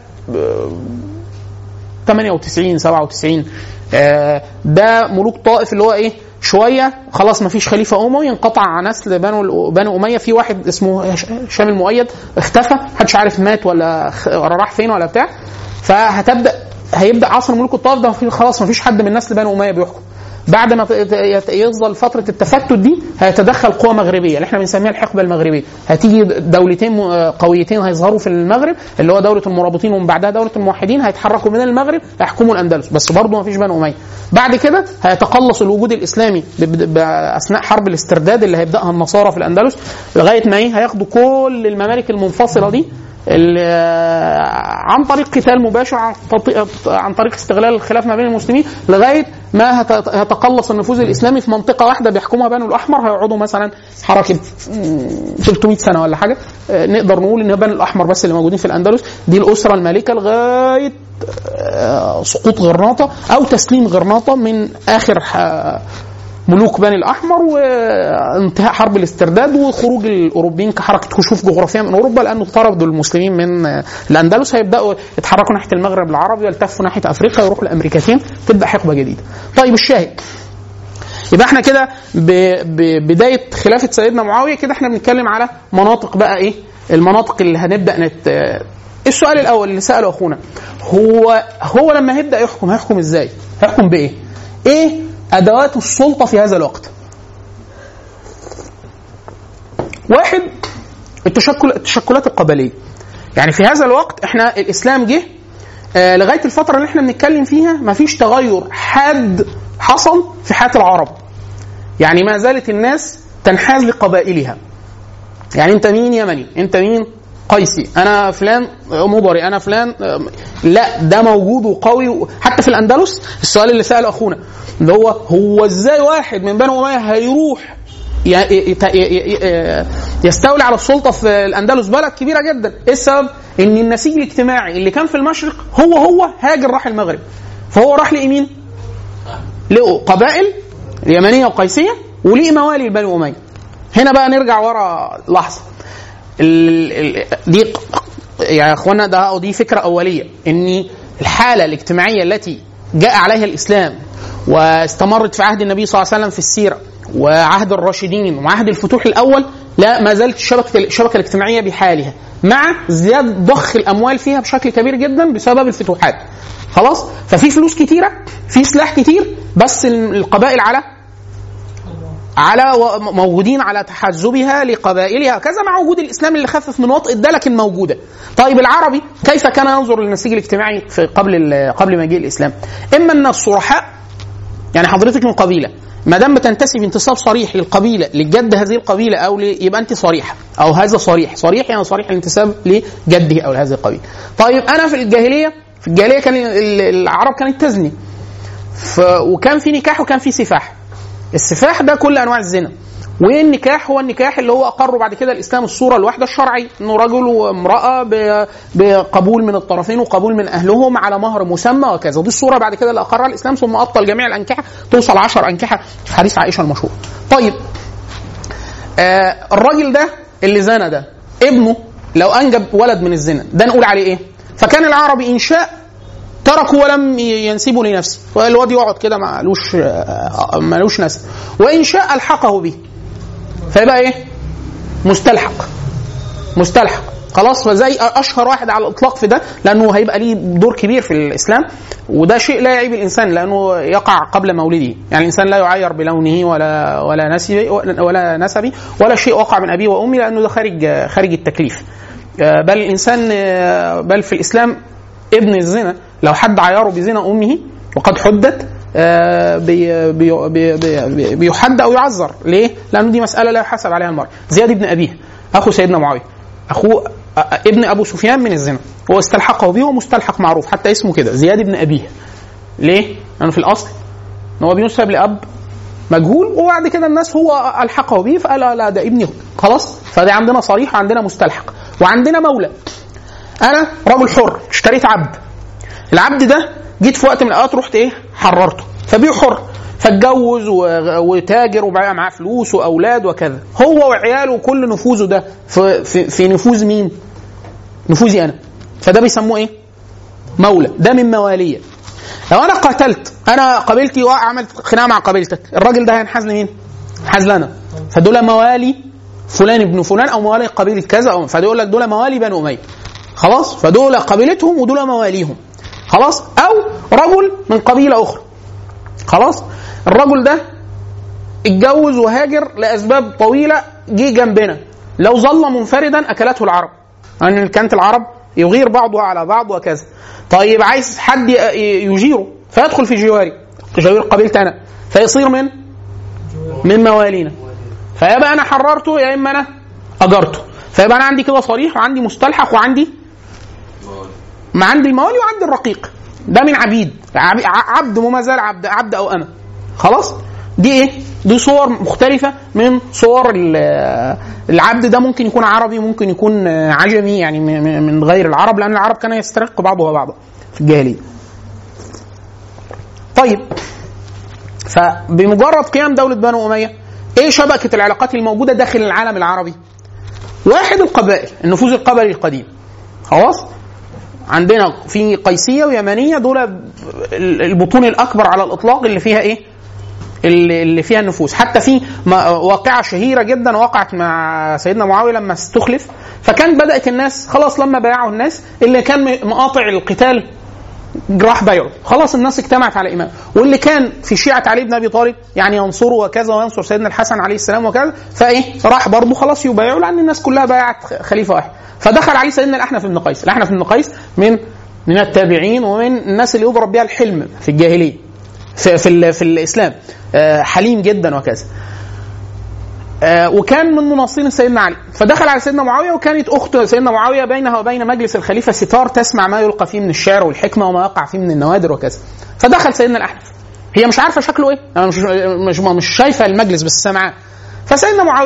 وثمانية وتسعين سبعة وتسعين. ده ملوك طائف اللي هو ايه شويه خلاص ما فيش خليفه اموي انقطع عن نسل بنو بنو اميه. في واحد اسمه هشام المؤيد اختفى محدش عارف مات ولا راح فين ولا بتاع. فهتبدا هيبدا عصر ملوك الطائف ده خلاص ما فيش حد من نسل بنو اميه بيحكم. بعد ما يفضل فتره التفتت دي هيتدخل قوى مغربيه اللي احنا بنسميها الحقبه المغربيه. هتيجي دولتين قويتين هيظهروا في المغرب اللي هو دوله المرابطين ومن بعدها دوله الموحدين هيتحركوا من المغرب يحكموا الاندلس بس برضه ما فيش بنو اميه. بعد كده هيتقلص الوجود الاسلامي اثناء حرب الاسترداد اللي هيبداها النصارى في الاندلس لغايه ما ايه هياخدوا كل الممالك المنفصله دي عن طريق قتال مباشر عن طريق استغلال الخلاف ما بين المسلمين لغايه ما هتقلص النفوذ الاسلامي في منطقه واحده بيحكمها بنو الاحمر. هيقعدوا مثلا حركه ثلاثمية سنه ولا حاجه. نقدر نقول ان بنو الاحمر بس اللي موجودين في الاندلس دي الاسره المالكه لغايه سقوط غرناطه او تسليم غرناطه من اخر ملوك بني الأحمر وانتهاء حرب الاسترداد وخروج الأوروبيين كحركة كشوف جغرافية من أوروبا لأنه طردوا المسلمين من الأندلس. هيبدأوا يتحركوا ناحية المغرب العربي ويلتفوا ناحية أفريقيا ويروحوا الأمريكتين تبدأ حقبة جديدة. طيب الشاهد يبقى احنا كده ببداية خلافة سيدنا معاوية كده احنا بنتكلم على مناطق بقى ايه المناطق اللي هنبدأ نت السؤال الأول اللي سأله أخونا هو هو لما هيبدأ يحكم هيحكم ازاي؟ هيحكم بإيه؟ ايه أدوات السلطة في هذا الوقت؟ واحد التشكل التشكلات القبلية. يعني في هذا الوقت احنا الإسلام جه آه لغاية الفترة اللي احنا بنتكلم فيها ما فيش تغير حاد حصل في حياة العرب. يعني ما زالت الناس تنحاز لقبائلها. يعني انت مين يمني، انت مين قيسي، انا فلان مضري، انا فلان لا ده موجود وقوي. حتى في الأندلس السؤال اللي سأله أخونا اللي هو هو ازاي واحد من بنو أمية هيروح يستولي على السلطه في الاندلس، بلد كبيره جدا. ايه السبب؟ ان النسيج الاجتماعي اللي كان في المشرق هو هو هاجر راح المغرب، فهو راح ليمين لقبائل اليمنيه وقيسيه وليه موالي البني اميه. هنا بقى نرجع ورا لحظه، ال ال دي يا اخوانا ده دي فكره اوليه، ان الحاله الاجتماعيه التي جاء عليها الاسلام واستمرت في عهد النبي صلى الله عليه وسلم في السيره وعهد الراشدين وعهد الفتوح الاول، لا ما زالت الشبكه الشبكه الاجتماعيه بحالها، مع زياده ضخ الاموال فيها بشكل كبير جدا بسبب الفتوحات. خلاص، ففي فلوس كتيره، في سلاح كتير، بس القبائل على على موجودين على تحزبها لقبائلها كذا، مع وجود الاسلام اللي خفف من وطئ ده لكن موجوده. طيب العربي كيف كان ينظر للنسيج الاجتماعي في قبل قبل مجيء الاسلام؟ اما ان الصرحاء، يعني حضرتك من قبيله، ما دام بتنتسب انتساب صريح للقبيله لجد هذه القبيله او يبقى انت صريحه، او هذا صريح صريح يعني صريح الانتساب لجده او لهذه القبيله. طيب انا في الجاهليه في الجاهليه كان العرب كانت تزني، وكان في نكاح وكان في سفاح. السفاح ده كل انواع الزنا، والنكاح هو النكاح اللي هو اقره بعد كده الاسلام الصوره الواحده الشرعيه، انه رجل وامراه بقبول من الطرفين وقبول من اهلهم على مهر مسمى وكذا. دي الصوره بعد كده اللي اقرها الاسلام، ثم ابطل جميع الانكحه توصل عشر انكحه في حديث عائشه المشهور. طيب آه الراجل ده اللي زنا ده ابنه لو انجب ولد من الزنا ده نقول عليه ايه؟ فكان العربي ان شاء تركوا ولم ينسبوا لنفسه، والواد يقعد كده مالوش مالوش نسب، وان شاء الحقه به فيبقى ايه؟ مستلحق مستلحق خلاص. فزي اشهر واحد على الاطلاق في ده، لانه هيبقى ليه دور كبير في الاسلام، وده شيء لا يعيب الانسان لانه يقع قبل مولده. يعني الانسان لا يعير بلونه ولا ولا نسبه ولا نسبه ولا شيء وقع من ابيه وامي، لانه ده خارج خارج التكليف. بل الانسان بل في الاسلام ابن الزنا لو حد عياره بزنا امه وقد حدت بي بي بي بي بيحد او يعذر. ليه؟ لانه دي مساله لا يحاسب عليها المرء. زياد ابن ابيه اخو سيدنا معاويه، اخوه ابن ابو سفيان من الزنا، هو استلحقه به ومستلحق معروف، حتى اسمه كده زياد ابن ابيه. ليه؟ لانه في الاصل هو بينسب لاب مجهول، وبعد كده الناس هو الحقه به فقال لا ده ابني خلاص. فده عندنا صريح وعندنا مستلحق وعندنا مولى. انا رجل حر اشتريت عبد، العبد ده جيت في وقت من الاوقات رحت ايه حررته، فبيه حر، فاتجوز وتاجر وبقى معاه فلوس واولاد وكذا، هو وعياله وكل نفوذه ده في, في, في نفوذ مين؟ نفوذي انا. فده بيسموه ايه؟ مولى. ده من مواليه. لو انا قاتلت انا قبيلتي وعملت خناقه مع قبيلتك، الراجل ده هينحاز لمين؟ حاز لنا. فدول موالي فلان ابن فلان او موالي قبيله كذا، او فدول لك دول موالي بنو اميه خلاص، فدول قبيلتهم ودول مواليهم خلاص. او رجل من قبيله اخرى خلاص، الرجل ده اتجوز وهاجر لاسباب طويله، جه جنبنا، لو ظل منفردا اكلته العرب، لان يعني كانت العرب يغير بعضها على بعض وكذا. طيب عايز حد يجيره فيدخل في جواري، جوار قبيلتي انا، فيصير من من موالينا، فيبقى انا حررته يا اما انا اجرته. فيبقى انا عندي كده صريح وعندي مستلحق وعندي ما عندي الموالي وعندي الرقيق. ده من عبيد، عبد وما زال عبد عبد او انا خلاص. دي ايه؟ دي صور مختلفه من صور العبد. ده ممكن يكون عربي ممكن يكون عجمي، يعني من غير العرب، لان العرب كان يسترق بعضها بعضا في الجاهليه. طيب فبمجرد قيام دوله بنو اميه، ايه شبكه العلاقات الموجوده داخل العالم العربي؟ واحد، القبائل، النفوذ القبلي القديم خلاص. عندنا في قيسيه ويمنيه، دول البطون الاكبر على الاطلاق اللي فيها ايه؟ اللي فيها النفوذ. حتى في واقعه شهيره جدا وقعت مع سيدنا معاويه لما استخلف، فكان بدات الناس خلاص لما بايعوا الناس اللي كان مقاطع القتال راح بايعه خلاص، الناس اجتمعت على امام، واللي كان في شيعه علي بن ابي طالب يعني ينصره وكذا وينصر سيدنا الحسن عليه السلام وكذا، فايه راح برضه خلاص يبايعوا، لان الناس كلها بايعت خليفه واحد. فدخل عليه سيدنا الاحنف بن قيس. الاحنف بن قيس من من التابعين ومن الناس اللي يضرب بها الحلم في الجاهليه في في, في الاسلام، حليم جدا وكذا، وكان من مناصرين سيدنا علي. فدخل على سيدنا معاويه، وكانت اخت سيدنا معاويه بينها وبين مجلس الخليفه ستار تسمع ما يلقى فيه من الشعر والحكمه وما يقع فيه من النوادر وكذا. فدخل سيدنا الاحنف، هي مش عارفه شكله ايه، مش مش مش شايفه المجلس بس سامعاه. فسيدنا معاويه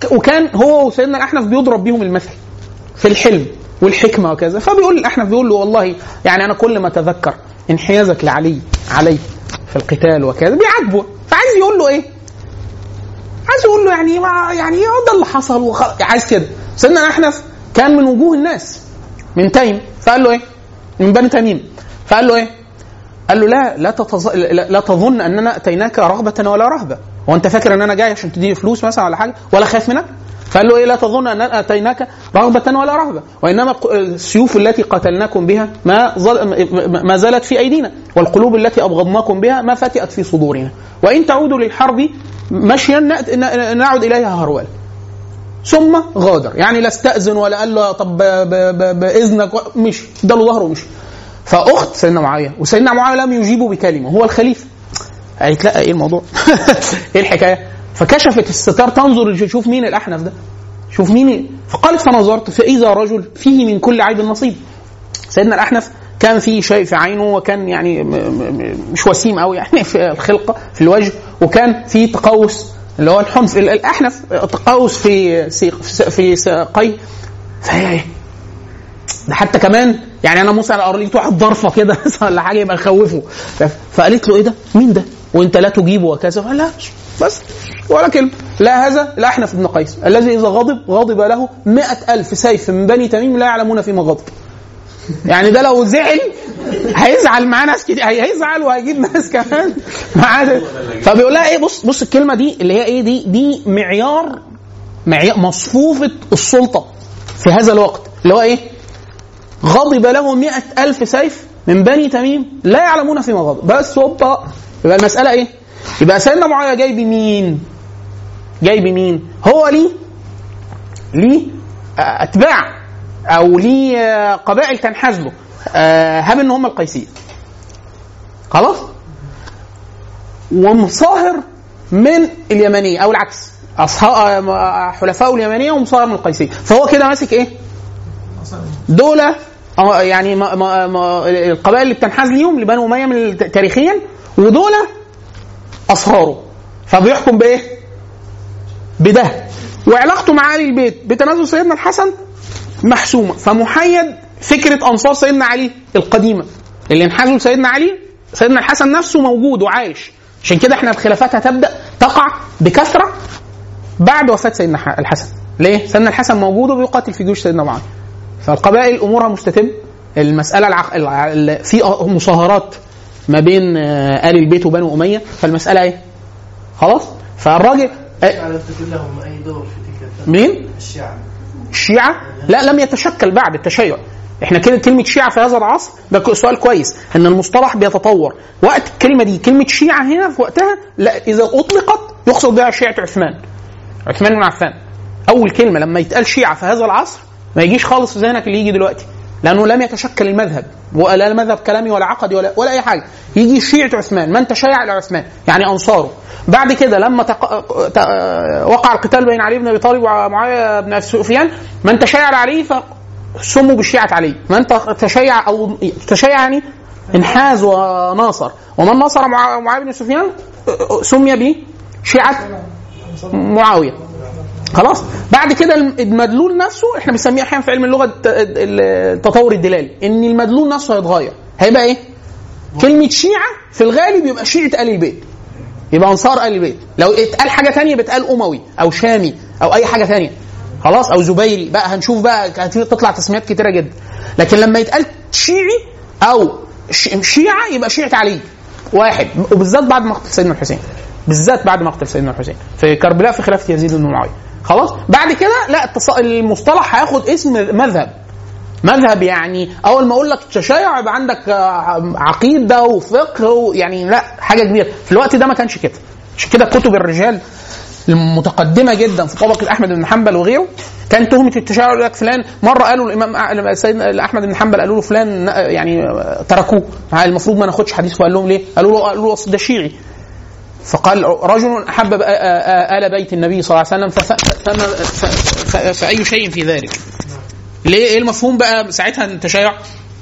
وكان هو وسيدنا الأحنف بيضرب بيهم المثل في الحلم والحكمة وكذا. فبيقول الأحنف بيقول له والله يعني أنا كل ما تذكر انحيازك لعلي علي في القتال وكذا بيعاتبه. فعايز يقول له إيه؟ عايز يقول له يعني ما يعني ده اللي حصل وخلاص، عايز كده. سيدنا الأحنف كان من وجوه الناس من تيم، فقال له إيه؟ من بني تميم. فقال له إيه؟ قال له لا لا, تتظ... لا تظن أننا أتيناك رغبة ولا رهبة. وأنت فاكر أن أنا جاي عشان تديني فلوس مثلا ولا حاجة ولا خايف منك؟ فقال له إيه؟ لا تظن أننا أتيناك رغبة ولا رهبة، وإنما السيوف التي قتلناكم بها ما, زل... ما زالت في أيدينا، والقلوب التي أبغضناكم بها ما فتئت في صدورنا، وإن تعودوا للحرب مشيا نعود إليها هرولا. ثم غادر، يعني لا استأذن ولا قال له طب بإذنك، مش ده له ظهره ومشي. فأخت سيدنا معاوية وسيدنا معاوية لم يجيبوا بكلمة، هو الخليفة. قالت لا إيه الموضوع؟ إيه الحكاية؟ فكشفت الستار تنظر شوف مين الأحنف ده، شوف مين. فقالت فنظرت فإذا رجل فيه من كل عيب نصيب. سيدنا الأحنف كان فيه شيء في عينه، وكان يعني مش وسيم قوي يعني في الخلقة في الوجه، وكان فيه تقوس اللي هو الحنف. الأحنف تقوس في في ساقيه. فهي ايه ده حتى كمان يعني انا موسى قريت واحد ضرفه كده ولا حاجه يبقى خوفه. فقالت له ايه ده مين ده وانت لا تجيبه وكذا. فلا بس ولا كلمه. لا هذا الأحنف بن قيس الذي اذا غضب غضب له مئة ألف سيف من بني تميم لا يعلمون فيما غضب. يعني ده لو زعل هيزعل معاه ناس كتير، هيزعل وهيجيب ناس كمان معاه. فبيقول لها ايه بص بص الكلمه دي اللي هي ايه دي دي معيار معيار مصفوفه السلطه في هذا الوقت اللي هو ايه غضب له مئة ألف سيف من بني تميم لا يعلمون فيما غضب. بس هوبا يبقى المساله ايه؟ يبقى سيدنا معاويه جاي بمين؟ جاي بمين؟ هو ليه ليه اتباع او ليه قبائل تنحاز له، هاب ان هم القيسيين خلاص، ومصاهر من اليمنيه او العكس حلفاء اليمنيه ومصاهر من القيسيه. فهو كده ماسك ايه دول يعني ما ما ما القبائل اللي بتنحاز ليهم لبنو اميه من تاريخيا، ودول اصهاره. فبيحكم بايه بده. وعلاقته مع آل البيت بتنازل سيدنا الحسن محسومه. فمحيد فكره انصار سيدنا علي القديمه اللي انحازوا لسيدنا علي، سيدنا الحسن نفسه موجود وعايش. عشان كده احنا الخلافات هتبدا تقع بكثره بعد وفاه سيدنا الحسن. ليه؟ سيدنا الحسن موجود وبيقاتل في جيوش سيدنا معاويه. فالقبائل امورها مستتب. المساله العق... في مصاهرات ما بين آل البيت وبنو اميه. فالمساله ايه خلاص. فالراجل لهم اي دور في تلك مين الشيعة؟ الشيعة لا لم يتشكل بعد التشيع. احنا كده كلمة شيعة في هذا العصر ده سؤال كويس ان المصطلح بيتطور. وقت الكلمة دي كلمة شيعة هنا في وقتها لا، اذا اطلقت يقصد بها شيعة عثمان عثمان بن عفان. اول كلمة لما يتقال شيعة في هذا العصر ما يجيش خالص في ذهنك اللي يجي دلوقتي، لانه لم يتشكل المذهب ولا المذهب كلامي ولا عقدي ولا ولا اي حاجة. يجي شيعة عثمان من تشيع الى عثمان يعني انصاره. بعد كده لما تق... ت... وقع القتال بين علي بن ابي طالب ومعاويه بن ابي سفيان من تشيع علي فسموا بشيعة علي. من تشيع او تشيع يعني انحاز وناصر، ومن ناصر معاويه بن سفيان سمي بشيعة معاويه. خلاص. بعد كده المدلول نفسه احنا بنسميه احيانا في علم اللغه التطور الدلالي ان المدلول نفسه هيتغير. هيبقى ايه كلمه شيعة في الغالب يبقى شيعة آل البيت، يبقى انصار آل البيت. لو اتقال حاجه تانية بتقال اموي او شامي او اي حاجه تانية خلاص او زبيري بقى هنشوف بقى تطلع تسميات كتيره جدا. لكن لما يتقال شيعي او شيعة يبقى شيعة علي واحد، وبالذات بعد مقتل سيدنا الحسين، بالذات بعد مقتل سيدنا الحسين في كربلاء في خلافه يزيد بن معاويه. خلاص. بعد كده لا المصطلح هياخد اسم مذهب. مذهب يعني اول ما اقول لك تشيع يبقى عندك عقيده وفقه يعني لا حاجه كبيره. في الوقت ده ما كانش كده. عشان كده كتب الرجال المتقدمه جدا في طبقه احمد بن حنبل وغيره كان تهمه التشيع. يقول لك فلان مره قالوا الامام سيدنا احمد بن حنبل قالوا له فلان يعني تركوه المفروض ما ناخدش حديثه. فقال لهم ليه؟ قالوا له قالوا له اصل ده شيعي. فقال رجل احب آل بيت النبي صلى الله عليه وسلم فأي شيء في ذلك. ليه؟ ايه المفهوم بقى ساعتها التشيع؟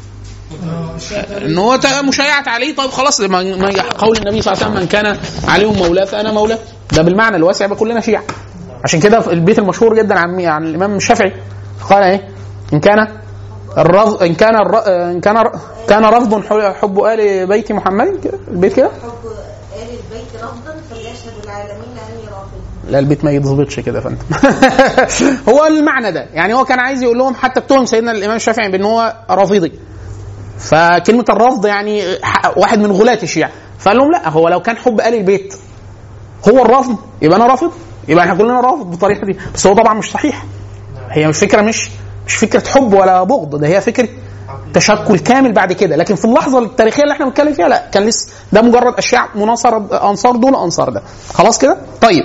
ان هو مشيعة عليه. طيب خلاص قول النبي صلى الله عليه وسلم من كان عليهم مولاه فانا مولاه، ده بالمعنى الواسع يبقى كلنا شيعة. عشان كده في البيت المشهور جدا عن عن الامام الشافعي قال ايه؟ ان كان الرفض ان كان الر... ان كان ر... كان رفض حب ال بيت محمد، البيت كده حب آل البيت رفضا فليشهد العالمين اني رافض. لا البيت ما يتظبطش كده فانت هو المعنى ده يعني، هو كان عايز يقول لهم حتى اتهم سيدنا الامام الشافعي بان هو رافضي، فكلمه الرفض يعني واحد من غلاة الشيعة، فقال لهم لا، هو لو كان حب آل البيت هو الرافض يبقى انا رافض، يبقى احنا كلنا رافض بالطريقه دي، بس هو طبعا مش صحيح. هي مش فكره مش مش فكره حب ولا بغض، ده هي فكره تشكل كامل بعد كده، لكن في اللحظه التاريخيه اللي احنا بنتكلم فيها لا، كان لسه ده مجرد اشياء مناصر انصار دون انصار ده، خلاص كده. طيب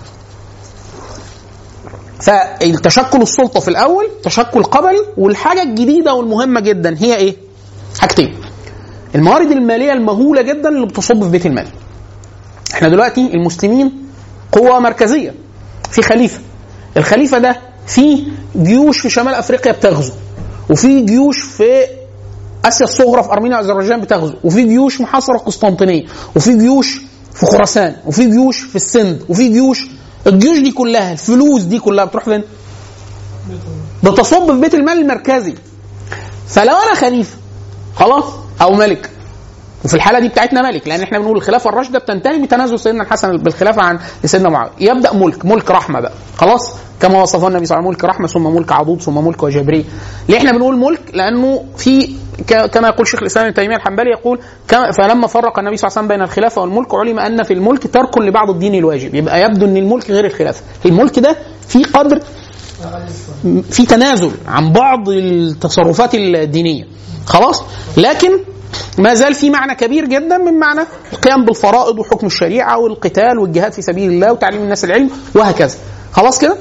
فالتشكل السلطه في الاول تشكل قبلي، والحاجه الجديده والمهمه جدا هي ايه؟ حاجتين: الموارد الماليه المهوله جدا اللي بتصب في بيت المال. احنا دلوقتي المسلمين قوه مركزيه، في خليفه، الخليفه ده في جيوش في شمال افريقيا بتغزو، وفي جيوش في اسيا الصغرى في ارمينيا واذربيجان بتغزو، وفي جيوش محاصره قسطنطينيه، وفي جيوش في خراسان، وفي جيوش في السند، وفي جيوش. الجيوش دي كلها الفلوس دي كلها بتروح فين؟ بتصب في بيت المال المركزي. فلو انا خليفه خلاص او ملك، وفي الحاله دي بتاعتنا ملك، لان احنا بنقول الخلافه الراشده بتنتهي بتنازل سيدنا الحسن بالخلافه عن سيدنا معاويه، يبدا ملك ملك رحمه بقى خلاص، كما وصفه النبي صلى الله عليه وسلم، ملك رحمه ثم ملك عضوض ثم ملك وجبري. ليه احنا بنقول ملك؟ لانه في كما يقول شيخ الاسلام ابن تيميه الحنبلي يقول فلما فرق النبي صلى الله عليه وسلم بين الخلافه والملك علم ان في الملك ترك لبعض الدين الواجب، يبقى يبدو ان الملك غير الخلافه، الملك ده في قدر في تنازل عن بعض التصرفات الدينيه خلاص، لكن ما زال في معنى كبير جدا من معنى القيام بالفرائض وحكم الشريعه والقتال والجهاد في سبيل الله وتعليم الناس العلم وهكذا، خلاص كده.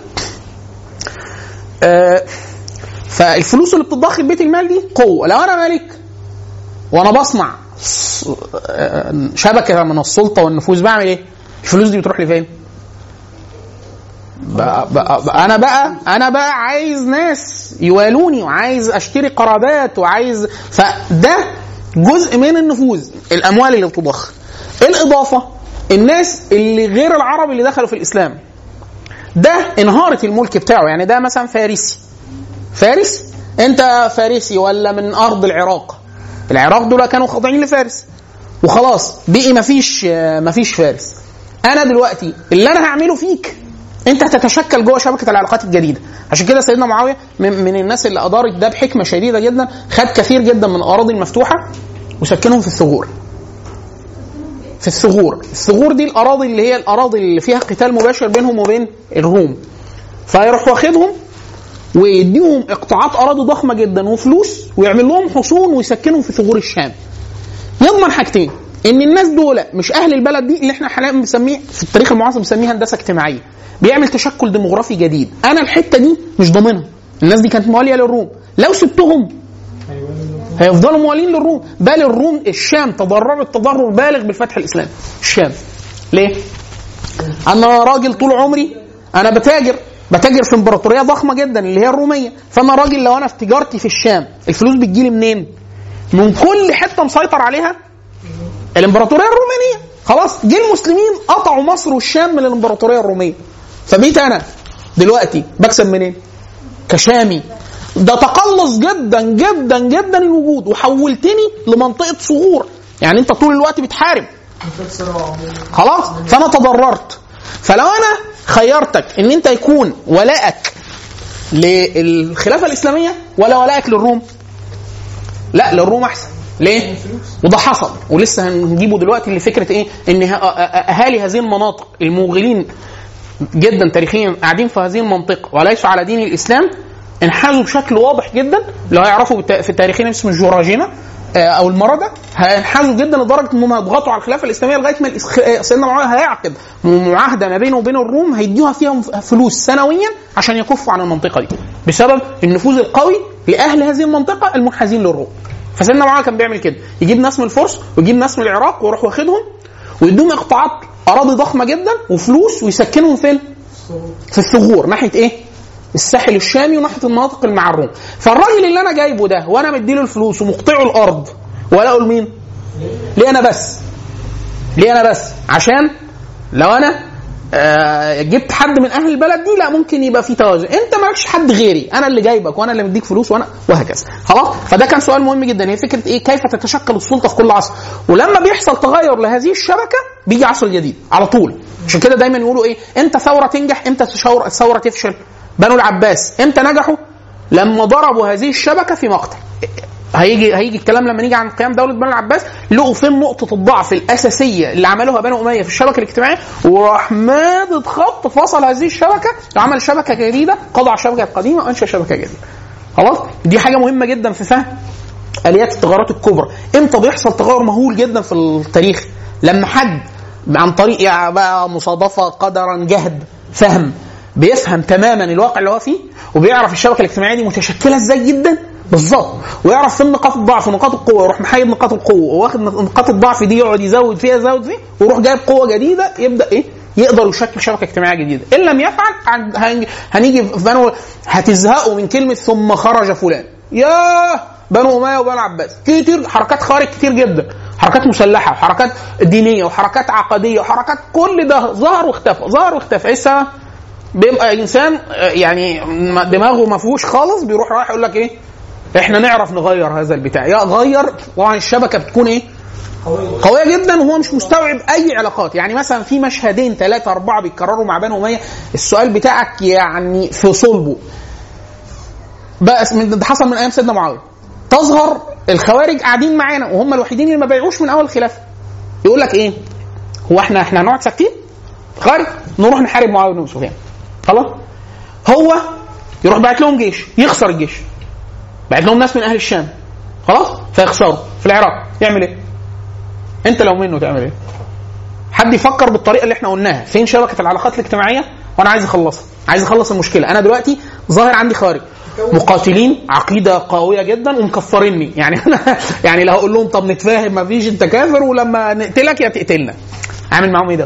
آه فالفلوس اللي بتتضخ بيت المال دي قوه. لو انا ملك وانا بصنع شبكه من السلطه والنفوذ، بعمل ايه؟ الفلوس دي بتروح لفين؟ بقى بقى انا بقى انا بقى عايز ناس يوالوني، وعايز اشتري قرابات، وعايز، فده جزء من النفوذ، الاموال اللي بتضخ. الاضافه الناس اللي غير العرب اللي دخلوا في الاسلام، ده انهارت الملك بتاعه. يعني ده مثلا فارسي فارس انت فارسي ولا من ارض العراق، العراق دول كانوا خاضعين لفارس وخلاص بقي مفيش مفيش فارس. انا دلوقتي اللي انا هعمله فيك انت هتتشكل جوه شبكه العلاقات الجديده. عشان كده سيدنا معاويه من الناس اللي ادارت ده بحكمه شديده جدا، خد كثير جدا من الاراضي المفتوحه وسكنهم في الثغور. في الثغور الثغور دي الاراضي اللي هي الاراضي اللي فيها قتال مباشر بينهم وبين الروم، فيروح واخدهم ويديهم اقطاعات اراضي ضخمه جدا وفلوس، ويعمل لهم حصون ويسكنهم في ثغور الشام. يضمن حاجتين: ان الناس دول مش اهل البلد دي اللي احنا حاليا بنسميه في التاريخ المعاصر بنسميها هندسه اجتماعيه، بيعمل تشكل ديموغرافي جديد. انا الحته دي مش ضامنها، الناس دي كانت مواليه للروم، لو سبتهم هيفضلوا موالين للروم، بل الروم الشام تضررت تضرر بالغ بالفتح الاسلامي. الشام ليه؟ انا راجل طول عمري انا بتاجر بتاجر في امبراطوريه ضخمه جدا اللي هي الروميه، فانا راجل لو انا في تجارتي في الشام الفلوس بتجيلي منين؟ من كل حته مسيطر عليها الامبراطوريه الرومانيه. خلاص جه المسلمين قطعوا مصر والشام من الامبراطوريه الروميه، فبقيت انا دلوقتي بكسب منين؟ كشامي. ده تقلص جدا جدا جدا الوجود، وحولتني لمنطقه صغور. يعني انت طول الوقت بتحارب خلاص، فانا تضررت. فلو انا خيرتك ان انت يكون ولائك للخلافه الاسلاميه ولا ولائك للروم، لا للروم احسن. ليه؟ وده حصل ولسه هنجيبه دلوقتي لفكره ايه؟ ان اهالي هذه المناطق الموغلين جدا تاريخيا قاعدين في هذه المنطقه وليسوا على دين الاسلام، انحازوا بشكل واضح جدا. لو يعرفوا في التاريخين اسم الجوراجينا او المرده، هينحازوا جدا لدرجه انهم يضغطوا على الخلافه الاسلاميه لغايه ما سيدنا معاويه هيعقد معاهده ما بينه وبين الروم هيديها فيها فلوس سنويا عشان يكفوا عن المنطقه دي، بسبب النفوذ القوي لاهل هذه المنطقه المنحازين للروم. فسيدنا معاويه كان بيعمل كده، يجيب ناس من الفرس ويجيب ناس من العراق ويروح واخدهم ويديهم اقطاعات اراضي ضخمه جدا وفلوس ويسكنهم فين؟ في الثغور ناحيه ايه؟ الساحل الشامي وناحيه المناطق اللي مع الروم. فالراجل اللي انا جايبه ده وانا مديله الفلوس ومقطعه الارض، ولا اقول مين؟ ليه انا بس؟ ليه انا بس؟ عشان لو انا آه جبت حد من اهل البلد دي لا ممكن يبقى في توازن، انت مالكش حد غيري، انا اللي جايبك وانا اللي مديك فلوس وانا وهكذا خلاص. فده كان سؤال مهم جدا، هي فكره ايه كيف تتشكل السلطه في كل عصر. ولما بيحصل تغير لهذه الشبكه بيجي عصر جديد على طول. عشان كده دايما يقولوا ايه امتى ثوره تنجح امتى ثوره تفشل. بنو العباس امتى نجحوا؟ لما ضربوا هذه الشبكه في مقتل. هيجي هيجي الكلام لما نيجي عن قيام دوله بنو العباس، لقوا فين نقطه الضعف الاساسيه اللي عملوها بنو اميه في الشبكه الاجتماعيه، وراح مادد خط فصل هذه الشبكه وعمل شبكه جديده، قضى على الشبكه القديمه وانشا شبكه جديده. خلاص دي حاجه مهمه جدا في فهم اليات التغيرات الكبرى. امتى بيحصل تغير مهول جدا في التاريخ؟ لما حد عن طريق يعني بقى مصادفه قدرا جهد فهم بيفهم تماما الواقع اللي هو فيه، وبيعرف الشبكه الاجتماعيه دي متشكله ازاي جدا بالظبط، ويعرف فين نقاط الضعف ونقاط القوه، ويروح محايد نقاط القوه واخد نقاط الضعف دي يقعد يزود فيها يزود فيه ويروح جايب قوه جديده يبدا ايه يقدر يشكل شبكه اجتماعيه جديده. ان لم يفعل هنيجي في بنو هتزهقوا من كلمه ثم خرج فلان. يا بنو اميه وبنو عباس كتير حركات خارج كتير جدا، حركات مسلحه وحركات دينيه وحركات عقديه وحركات كل ده ظهر واختفى ظهر واختفى. ايه السبب؟ بيبقى انسان يعني دماغه ما فيهوش خالص بيروح رايح يقول لك ايه احنا نعرف نغير هذا البتاع. يا غير طبعا الشبكه بتكون ايه قويه جدا وهو مش مستوعب اي علاقات. يعني مثلا في مشهدين ثلاثه اربعه بيتكرروا مع بنو اميه، السؤال بتاعك يعني في صلبه بقى ده حصل من ايام سيدنا معاويه. تظهر الخوارج قاعدين معانا وهم الوحيدين اللي ما بيعوش من اول الخلافه، يقول لك ايه هو احنا احنا هنقعد ساكتين خارج نروح نحارب معاويه بن سفيان خلاص. هو يروح باعت لهم جيش يخسر الجيش، بعت لهم ناس من اهل الشام خلاص فيخسروا في العراق، يعمل ايه؟ انت لو منه تعمل ايه؟ حد يفكر بالطريقه اللي احنا قلناها. فين شبكه العلاقات الاجتماعيه وانا عايز اخلصها، عايز اخلص المشكله. انا دلوقتي ظاهر عندي خارج مقاتلين عقيده قويه جدا ومكفريني، يعني انا يعني لو هقول لهم طب نتفاهم ما فيش انت كافر ولما نقتلك يا تقتلنا، اعمل معاهم ايه ده؟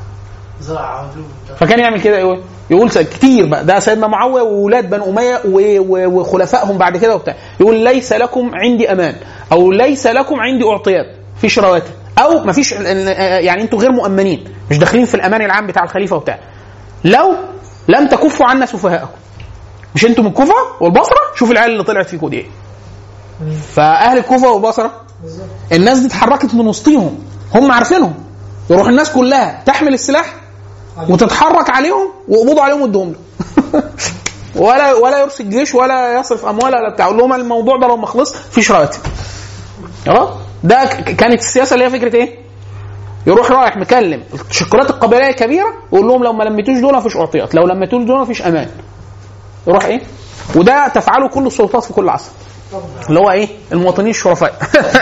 فكان يعمل كده ايه؟ يقول كتير بقى ده سيدنا معاويه واولاد بنو اميه وخلفائهم بعد كده وبتاع، يقول ليس لكم عندي امان او ليس لكم عندي اعطيات، فيش رواتب او ما فيش، يعني انتوا غير مؤمنين مش داخلين في الامان العام بتاع الخليفه وبتاع، لو لم تكفوا عنا سفهاءكم. مش انتوا من الكوفه والبصره؟ شوف العيال اللي طلعت فيكم دي ايه. فاهل الكوفه والبصره الناس دي اتحركت من وسطيهم، هم عارفينهم، يروح الناس كلها تحمل السلاح وتتحرك عليهم ويقبضوا عليهم ويدوهم له ولا ولا يرسل جيش ولا يصرف اموال ولا بتاع. لهم الموضوع ده لو ما خلص فيش رواتب. اه ده كانت السياسه اللي هي فكره ايه؟ يروح رايح مكلم التشكلات القبيليه الكبيره ويقول لهم لو ما لميتوش دول مفيش اعطيات، لو لميتوش دول مفيش امان. يروح ايه؟ وده تفعله كل السلطات في كل عصر، اللي هو ايه؟ المواطنين الشرفاء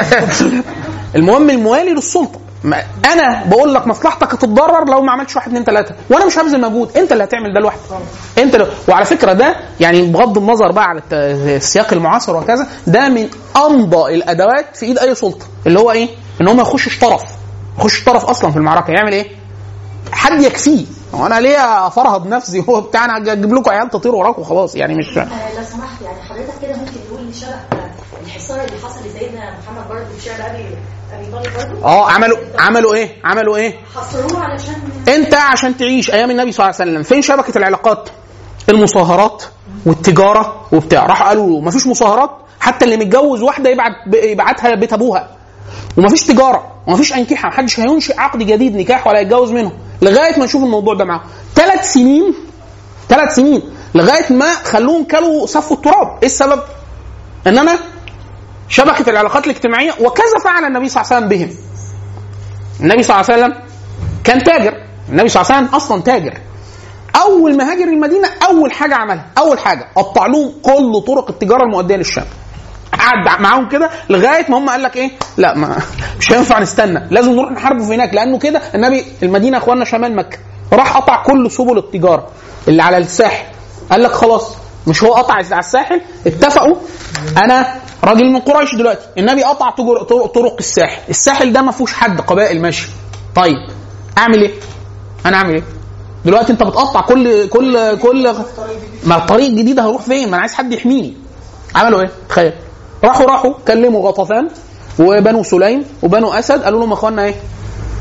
المهم الموالي للسلطه. انا بقول لك مصلحتك هتتضرر لو ما عملتش واحد اتنين تلاته، وانا مش هبذل مجهود، انت اللي هتعمل ده لوحدك. انت لو... وعلى فكره ده يعني بغض النظر بقى على السياق المعاصر وكذا، ده من امضى الادوات في ايد اي سلطه، اللي هو ايه؟ ان هو ما يخشش طرف، يخش طرف اصلا في المعركه. يعمل ايه؟ حد يكفيه. وانا ليه افرهد نفسي هو بتاع انا اجيب لكم عيال تطير وراكم وخلاص، يعني مش لو سمحت يعني حضرتك كده ممكن تقول لي شبه الحصار اللي حصل لسيدنا محمد برضه في شعب ابي ابي طالب برضه؟ اه عملوا عملوا ايه؟ عملوا ايه؟ حصروه علشان انت عشان تعيش ايام النبي صلى الله عليه وسلم فين شبكه العلاقات؟ المصاهرات والتجاره وبتاع. راح قالوا مفيش مصاهرات، حتى اللي متجوز واحده يبعت يبعتها بيت ابوها، ومفيش تجاره ومفيش انكحه، محدش هينشئ عقد جديد نكاح ولا يتجوز منه لغايه ما نشوف الموضوع ده معاهم. ثلاث سنين ثلاث سنين لغايه ما خلوهم كلوا صفوا التراب. ايه السبب؟ انما شبكه العلاقات الاجتماعيه. وكذا فعل النبي صلى الله عليه وسلم بهم. النبي صلى الله عليه وسلم كان تاجر، النبي صلى الله عليه وسلم اصلا تاجر. اول ما هاجر المدينه اول حاجه عملها اول حاجه قطع لهم كل طرق التجاره المؤديه للشام. قعد معاهم كده لغايه ما هم قال لك ايه؟ لا ما مش هينفع نستنى، لازم نروح نحاربوا في هناك، لانه كده النبي المدينه اخواننا شمال مكه. راح قطع كل سبل التجاره اللي على الساحل. قال لك خلاص مش هو قطع على الساحل، اتفقوا انا راجل من قريش دلوقتي، النبي قطع طرق الساحل، الساحل ده ما فيهوش حد قبائل ماشي. طيب اعمل ايه؟ انا اعمل ايه؟ دلوقتي انت بتقطع كل كل كل ما الطريق الجديد هروح فين؟ ما انا عايز حد يحميني. عملوا ايه؟ تخيل راحوا راحوا كلموا غطفان وبنو سليم وبنو اسد، قالوا لهم اخوانا ايه؟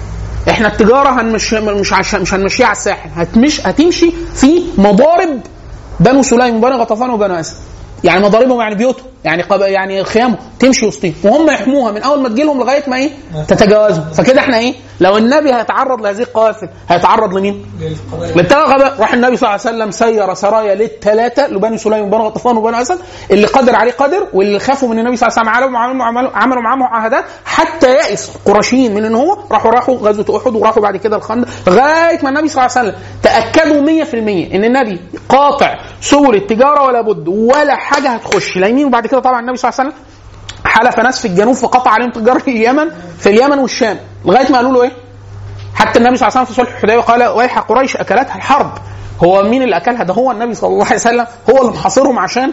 احنا التجاره هنمش مش عشان مش هنمشيها على الساحل، هتمش هتمشي في مضارب بنو سليم وبني غطفان وبني اسد، يعني مضاربهم يعني بيوتهم يعني قب... يعني خيامهم تمشي وسطهم وهم يحموها من اول ما تجيلهم لغايه ما ايه تتجاوزهم. فكده احنا ايه لو النبي هيتعرض لهذه القوافل هيتعرض لمين؟ للثلاثه غباء. راح النبي صلى الله عليه وسلم سير سرايا للثلاثه لبني سليم وبني غطفان وبني اسد، اللي قدر عليه قدر، واللي خافوا من النبي صلى الله عليه وسلم عملوا عملوا, عملوا معاه معاهدات حتى يئس قرشيين من ان هو راحوا راحوا غزوه احد وراحوا بعد كده الخندق، لغايه ما النبي صلى الله عليه وسلم تاكدوا مية في المية ان النبي قاطع سبل التجاره ولا بد ولا حاجه هتخش لا يمين. وبعد كده طبعا النبي صلى الله عليه وسلم حلف ناس في الجنوب فقطع عليهم تجار في اليمن في اليمن والشام، لغايه ما قالوا له ايه؟ حتى النبي صلى الله عليه وسلم في صلح الحديبيه قال ويح قريش اكلتها الحرب. هو مين اللي اكلها؟ ده هو النبي صلى الله عليه وسلم، هو اللي محاصرهم عشان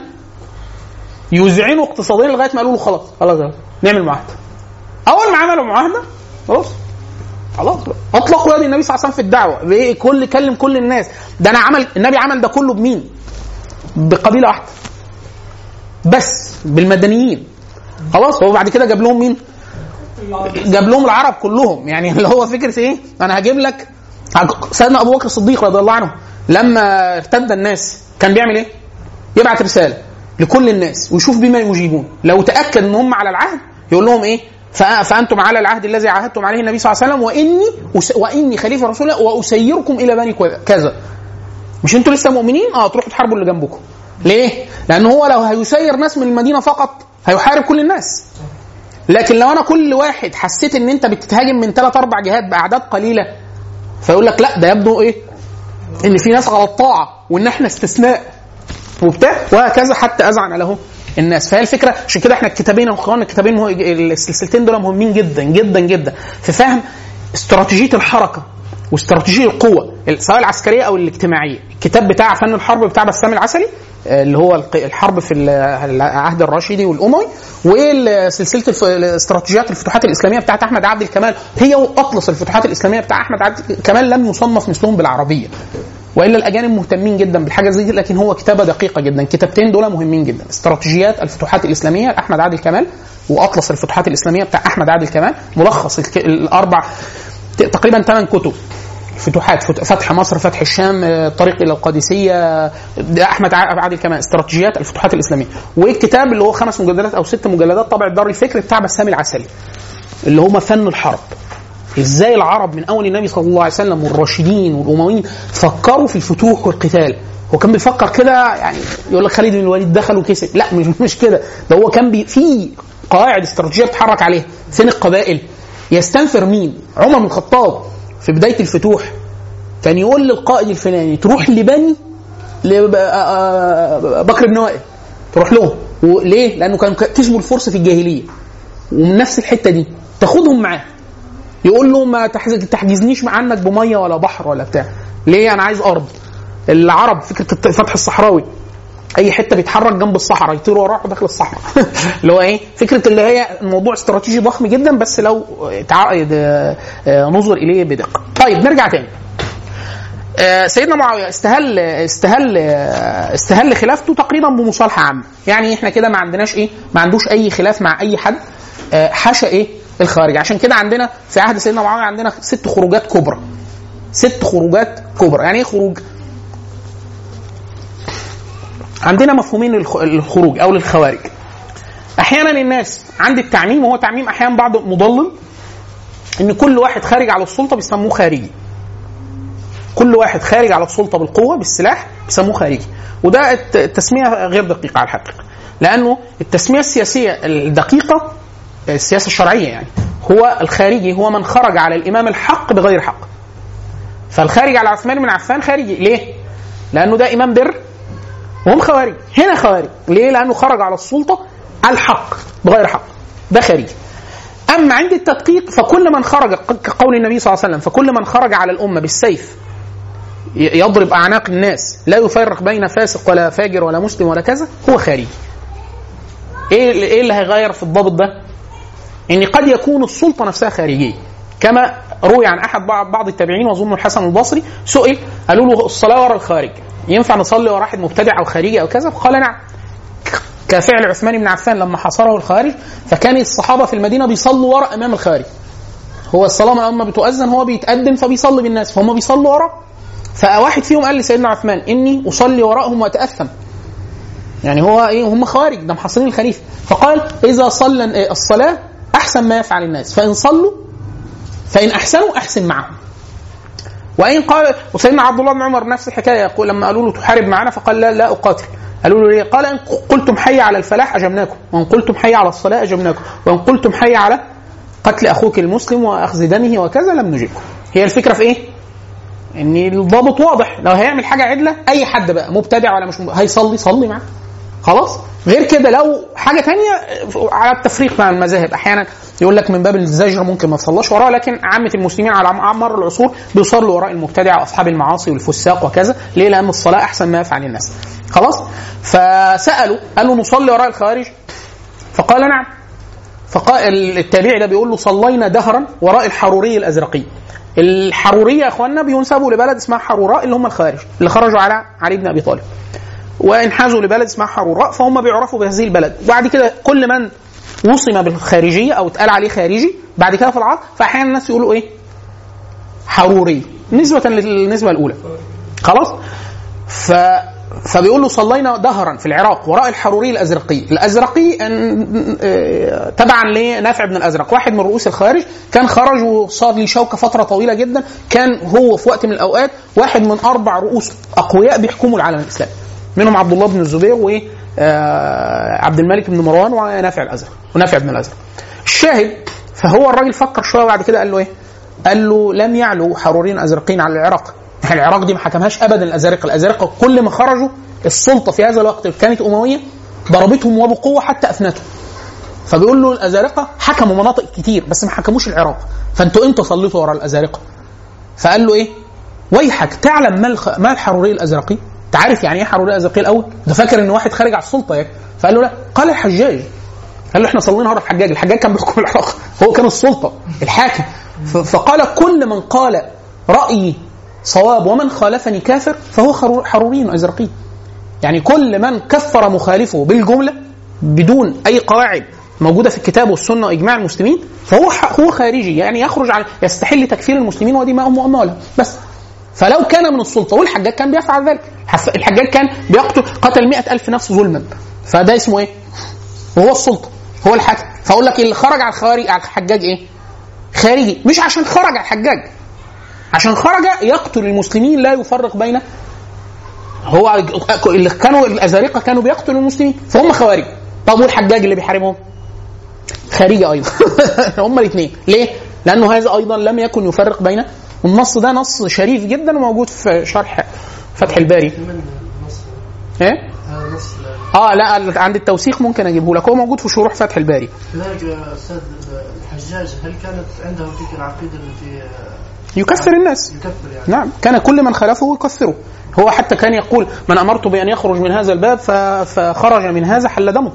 يذعنوا اقتصاديا لغايه ما قالوا له خلاص خلاص نعمل معاهده. اول ما عملوا معاهده خلاص خلاص اطلقوا يد النبي صلى الله عليه وسلم في الدعوه، كل كلم كل الناس. ده انا عمل النبي عمل ده كله بمين؟ بقبيله واحده بس، بالمدنيين. خلاص هو بعد كده جاب لهم مين؟ جاب لهم العرب كلهم، يعني اللي هو فكره ايه؟ انا هجيب لك سيدنا ابو بكر الصديق رضي الله عنه لما ارتد الناس كان بيعمل ايه؟ يبعت رساله لكل الناس ويشوف بما يجيبون، لو تاكد ان هم على العهد يقول لهم ايه؟ فانتم على العهد الذي عاهدتم عليه النبي صلى الله عليه وسلم واني واني خليفه رسول الله واسيركم الى بني كذا. مش انتوا لسه مؤمنين؟ اه تروحوا تحاربوا اللي جنبكم. ليه؟ لان هو لو هيسير ناس من المدينه فقط هيحارب كل الناس. لكن لو انا كل واحد حسيت ان انت بتتهاجم من ثلاث اربع جهات باعداد قليله فيقول لك لا ده يبدو ايه؟ ان في ناس على الطاعه وان احنا استثناء وبتاع وهكذا حتى اذعن له الناس. فهي الفكره. عشان كده احنا الكتابين واخواننا الكتابين السلسلتين دول مهمين جدا جدا جدا في فهم استراتيجيه الحركه واستراتيجيه القوه سواء العسكريه او الاجتماعيه. الكتاب بتاع فن الحرب بتاع بسام العسلي اللي هو الحرب في العهد الراشدي والاموي، وسلسله استراتيجيات الفتوحات الاسلاميه بتاعت احمد عبد الكمال، هي واطلس الفتوحات الاسلاميه بتاع احمد عبد الكمال لم يصنف مثلهم بالعربيه، والا الاجانب مهتمين جدا بالحاجه زي دي، لكن هو كتابه دقيقه جدا. الكتابتين دول مهمين جدا، استراتيجيات الفتوحات الاسلاميه لاحمد عبد الكمال واطلس الفتوحات الاسلاميه بتاع احمد عبد الكمال، ملخص الاربع تقريبا ثمان كتب فتوحات، فتح مصر، فتح الشام، الطريق الى القادسيه، احمد عبد الكمال، استراتيجيات الفتوحات الاسلاميه. والكتاب اللي هو خمس مجلدات او ست مجلدات طبع دار الفكر بتاع بسام العسلي اللي هم فن الحرب. ازاي العرب من اول النبي صلى الله عليه وسلم والراشدين والامويين فكروا في الفتوح والقتال. هو كان بيفكر كده يعني يقول لك خالد بن الوليد دخل وكسب، لا مش مش كده، ده هو كان بي في قواعد استراتيجيه بيتحرك عليها. فين القبائل؟ يستنفر مين؟ عمر بن الخطاب في بدايه الفتوح كان يقول للقائد الفلاني تروح لبني بكر بن وائل، تروح له. وليه؟ لانه كانوا كسبوا الفرس في الجاهليه ومن نفس الحته دي تاخدهم معاه. يقول له ما تحجزنيش عنك بميه ولا بحر ولا بتاع، ليه؟ انا عايز ارض. العرب فكره فتح الصحراوي، اي حته بيتحرك جنب الصحراء يطيروا وراه داخل الصحراء اللي هو ايه؟ فكره اللي هي الموضوع استراتيجي ضخم جدا بس لو نظر اليه بدقه. طيب نرجع تاني. سيدنا معاويه استهل استهل استهل خلافته تقريبا بمصالحه عامه، يعني احنا كده ما عندناش ايه؟ ما عندوش اي خلاف مع اي حد، حاشا ايه؟ الخارج. عشان كده عندنا في عهد سيدنا معاويه عندنا ست خروجات كبرى. ست خروجات كبرى. يعني ايه خروج؟ عندنا مفهومين للخروج او للخوارج. احيانا الناس عند التعميم، وهو تعميم احيانا بعض مضلل، ان كل واحد خارج على السلطه بيسموه خارجي. كل واحد خارج على السلطه بالقوه بالسلاح بيسموه خارجي، وده التسميه غير دقيقه على الحقيقه، لانه التسميه السياسيه الدقيقه السياسه الشرعيه يعني هو الخارجي هو من خرج على الامام الحق بغير حق. فالخارج على عثمان بن عفان خارجي. ليه؟ لانه ده امام بر وهم خوارج. هنا خوارج ليه؟ لانه خرج على السلطه الحق بغير حق، ده خارجي. اما عند التدقيق فكل من خرج، كقول النبي صلى الله عليه وسلم، فكل من خرج على الامه بالسيف يضرب اعناق الناس لا يفرق بين فاسق ولا فاجر ولا مسلم ولا كذا هو خارجي. ايه ايه اللي هيغير في الضابط ده؟ ان قد يكون السلطه نفسها خارجيه، كما روي عن احد بعض التابعين واظن الحسن البصري سئل قالوا له الصلاه وراء الخارج ينفع نصلي وراء واحد مبتدع او خارجي او كذا؟ قال نعم، كفعل عثمان بن عفان لما حاصره الخارج، فكان الصحابه في المدينه بيصلوا وراء امام الخارج. هو الصلاه لما بتؤذن هو بيتقدم فبيصلي بالناس فهم بيصلوا وراه. فواحد فيهم قال لسيدنا عثمان اني اصلي وراءهم واتاثم، يعني هو ايه هم خوارج ده محاصرين الخليفه. فقال اذا صلى الصلاه احسن ما يفعل الناس، فان صلوا فان احسنوا احسن معهم. وإن قال وسيدنا عبد الله بن عمر نفس الحكايه، يقول لما قالوا له تحارب معنا فقال لا لا اقاتل. قالوا له ليه؟ قال ان قلتم حي على الفلاح اجبناكم، وان قلتم حي على الصلاه اجبناكم، وان قلتم حي على قتل اخوك المسلم واخذ دمه وكذا لم نجيبكم. هي الفكره في ايه؟ ان الضابط واضح، لو هيعمل حاجه عدله اي حد بقى مبتدع ولا مش مبتدع هيصلي صلي معاه خلاص. غير كده لو حاجه تانية على التفريق مع المذاهب، احيانا يقول لك من باب الزجر ممكن ما تصلاش وراه، لكن عامه المسلمين على مر العصور بيصلوا وراء المبتدع واصحاب المعاصي والفساق وكذا. ليه؟ لان الصلاه احسن ما يفعل الناس خلاص. فسالوا قالوا نصلي وراء الخوارج؟ فقال نعم. فقال التابعي ده بيقول له صلينا دهرا وراء الحروري الازرقي. الحروريه يا اخواننا بينسبوا لبلد اسمها حروراء اللي هم الخوارج اللي خرجوا على علي بن ابي طالب، وانحازوا لبلد اسمها حروراء، فهم بيعرفوا بهذه البلد. وبعد كده كل من وصم بالخارجيه او اتقال عليه خارجي بعد كده في العرب، فاحيانا الناس يقولوا ايه حروري نسبه للنسبه الاولى خلاص. ف فبيقول له صلينا دهرا في العراق وراء الحروري الازرقي. الازرقي تبعا لنافع بن الازرق، واحد من رؤوس الخوارج، كان خرج وصار لي شوكه فتره طويله جدا، كان هو في وقت من الاوقات واحد من اربع رؤوس اقوياء بيحكموا العالم الاسلامي، منهم عبد الله بن الزبير وعبد الملك بن مروان ونافع الازرق ونافع بن الازرق. الشاهد فهو الراجل فكر شويه بعد كده قال له ايه؟ قال له لم يعلو حروريين ازرقين على العراق. العراق دي ما حكمهاش ابدا الازارقه، الازارقه كل ما خرجوا السلطه في هذا الوقت كانت امويه ضربتهم وبقوه حتى افنتهم. فبيقول له الازارقه حكموا مناطق كتير بس ما حكموش العراق، فانتوا انتوا صليتوا ورا الازارقه. فقال له ايه؟ ويحك تعلم ما الخ... ما الحروري الازرقي؟ تعرف يعني ايه حروري الازرقي الاول؟ ده فاكر ان واحد خارج على السلطه يعني. فقال له لا. قال الحجاج. قال له احنا صلينا ورا الحجاج، الحجاج كان بيحكم العراق، هو كان السلطه الحاكم. ف... فقال كل من قال رايي صواب ومن خالفني كافر فهو حروري أزرقي. يعني كل من كفر مخالفه بالجملة بدون أي قواعد موجودة في الكتاب والسنة وإجماع المسلمين فهو هو خارجي، يعني يخرج عن يستحل تكفير المسلمين ودماءهم وأموالهم بس. فلو كان من السلطة، والحجاج كان بيفعل ذلك، الحجاج كان بيقتل قتل مئة ألف نفس ظلما، فده اسمه إيه؟ وهو السلطة هو الحاكم. فأقول لك اللي خرج على الخارج على الحجاج إيه؟ خارجي، مش عشان خرج على الحجاج، عشان خرج يقتل المسلمين لا يفرق بين، هو اللي كانوا الازارقه كانوا بيقتلوا المسلمين فهم خوارج. طب والحجاج اللي بيحاربهم خارجي ايضا هم الاثنين. ليه؟ لانه هذا ايضا لم يكن يفرق بين. والنص ده نص شريف جدا وموجود في شرح فتح الباري. ايه اه لا عند التوثيق ممكن اجيبه لك، هو موجود في شروح فتح الباري. لذلك استاذ الحجاج هل كانت عنده تلك العقيده التي يكفر الناس؟ يكفر يعني. نعم، كان كل من خالفه يكفره. هو حتى كان يقول من أمرت بأن يخرج من هذا الباب فخرج من هذا حل دمه.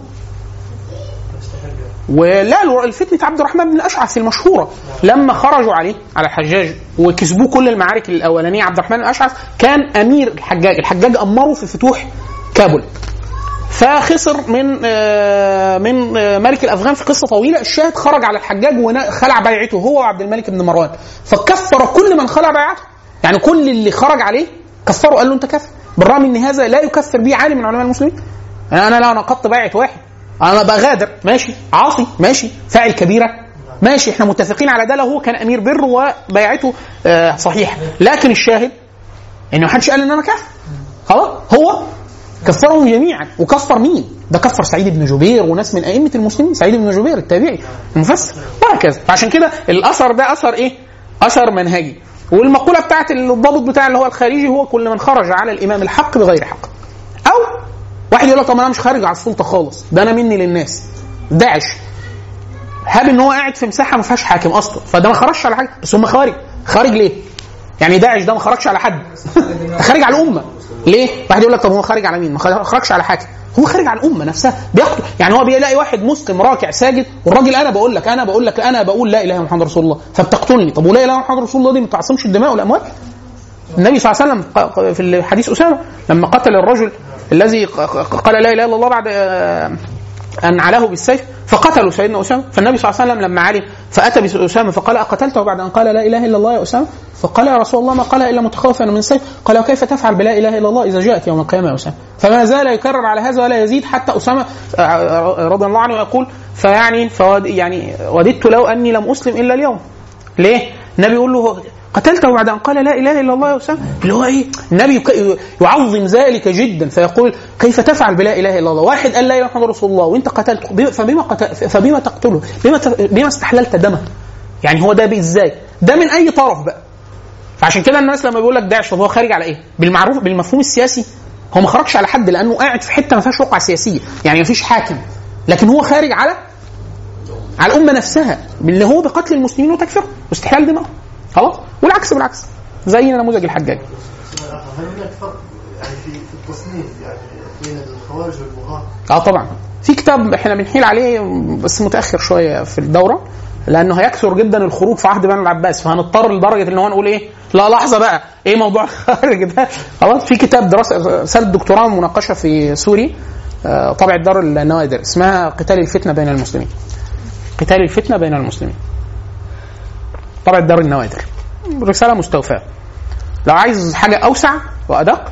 ولا الفتنة عبد الرحمن بن الأشعث المشهورة لما خرجوا عليه على الحجاج وكسبوه كل المعارك الأولانية، عبد الرحمن بن الأشعث كان أمير الحجاج، الحجاج أمره في فتوح كابل فخسر من من ملك الافغان في قصه طويله. الشاهد خرج على الحجاج وخلع بيعته هو وعبد الملك بن مروان، فكفر كل من خلع بيعته، يعني كل اللي خرج عليه كفره، قال له انت كافر، بالرغم ان هذا لا يكفر به عالم من علماء المسلمين. انا لا نقضت بيعه واحد، انا بغادر ماشي، عاصي ماشي، فاعل كبيره ماشي، احنا متفقين على ده لو هو كان امير بر وبيعته صحيحه. لكن الشاهد انه ما حدش قال ان انا كافر، خلاص هو كفرهم جميعا. وكفر مين؟ ده كفر سعيد بن جبير وناس من ائمه المسلمين، سعيد بن جبير التابعي المفسر وهكذا. فعشان كده الاثر ده اثر ايه؟ اثر منهجي. والمقوله بتاعت الضابط بتاع اللي هو الخارجي هو كل من خرج على الامام الحق بغير حق. او واحد يقول لك طب انا مش خارج على السلطه خالص، ده انا مني للناس، داعش هاب ان هو قاعد في مساحه ما فيهاش حاكم اصلا، فده ما خرجش على حاجه، بس هم خارج. خارج ليه؟ يعني داعش ده ما خرجش على حد خارج على الامه. ليه؟ واحد يقول لك طب هو خارج على مين؟ ما خرجش على حاكم، هو خارج على الامه نفسها بيقتل. يعني هو بيلاقي واحد مسلم راكع ساجد والراجل انا بقول لك انا بقول لك انا بقول لا اله الا محمد رسول الله فبتقتلني. طب ولا اله الا محمد رسول الله دي ما تعصمش الدماء والاموال؟ النبي صلى الله عليه وسلم في حديث اسامه لما قتل الرجل الذي قال لا اله الا الله بعد ان علاه بالسيف فقتلوا سيدنا اسامه. فالنبي صلى الله عليه وسلم لما علم فاتى باسامه فقال اقتلته بعد ان قال لا اله الا الله يا اسامه؟ فقال يا رسول الله ما قال الا متخوفا من السيف. قال وكيف تفعل بلا اله الا الله اذا جاءت يوم القيامه يا اسامه؟ فما زال يكرر على هذا ولا يزيد حتى اسامه رضي الله عنه يقول فيعني فود يعني وددت لو اني لم اسلم الا اليوم. ليه؟ النبي يقول له قتلته بعد ان قال لا اله الا الله يا اسامه، اللي هو ايه؟ النبي يعظم ذلك جدا فيقول كيف تفعل بلا اله الا الله؟ واحد قال لا اله الا الله رسول الله وانت قتلته فبما قتل فبما تقتله؟ بما بما استحللت دمه؟ يعني هو ده ازاي؟ ده من اي طرف بقى؟ فعشان كده الناس لما بيقول لك داعش هو خارج على ايه؟ بالمعروف بالمفهوم السياسي هو ما خرجش على حد لانه قاعد في حته ما فيهاش وقعه سياسيه، يعني ما فيش حاكم، لكن هو خارج على على الامه نفسها اللي هو بقتل المسلمين وتكفيرهم واستحلال دمائهم. خلاص؟ والعكس بالعكس زي نموذج الحجاج. هل هناك فرق يعني في في التصنيف يعني بين الخوارج والبغاة؟ اه طبعا في كتاب احنا بنحيل عليه بس متاخر شويه في الدوره لانه هيكثر جدا الخروج في عهد بني العباس، فهنضطر لدرجه ان هو نقول ايه لا لحظه بقى ايه موضوع الخارج ده. خلاص في كتاب دراسه رساله دكتوراه مناقشه في سوري طبع دار النوادر اسمها قتال الفتنه بين المسلمين. قتال الفتنه بين المسلمين طبع دار النوادر، رساله مستوفاه. لو عايز حاجه اوسع وادق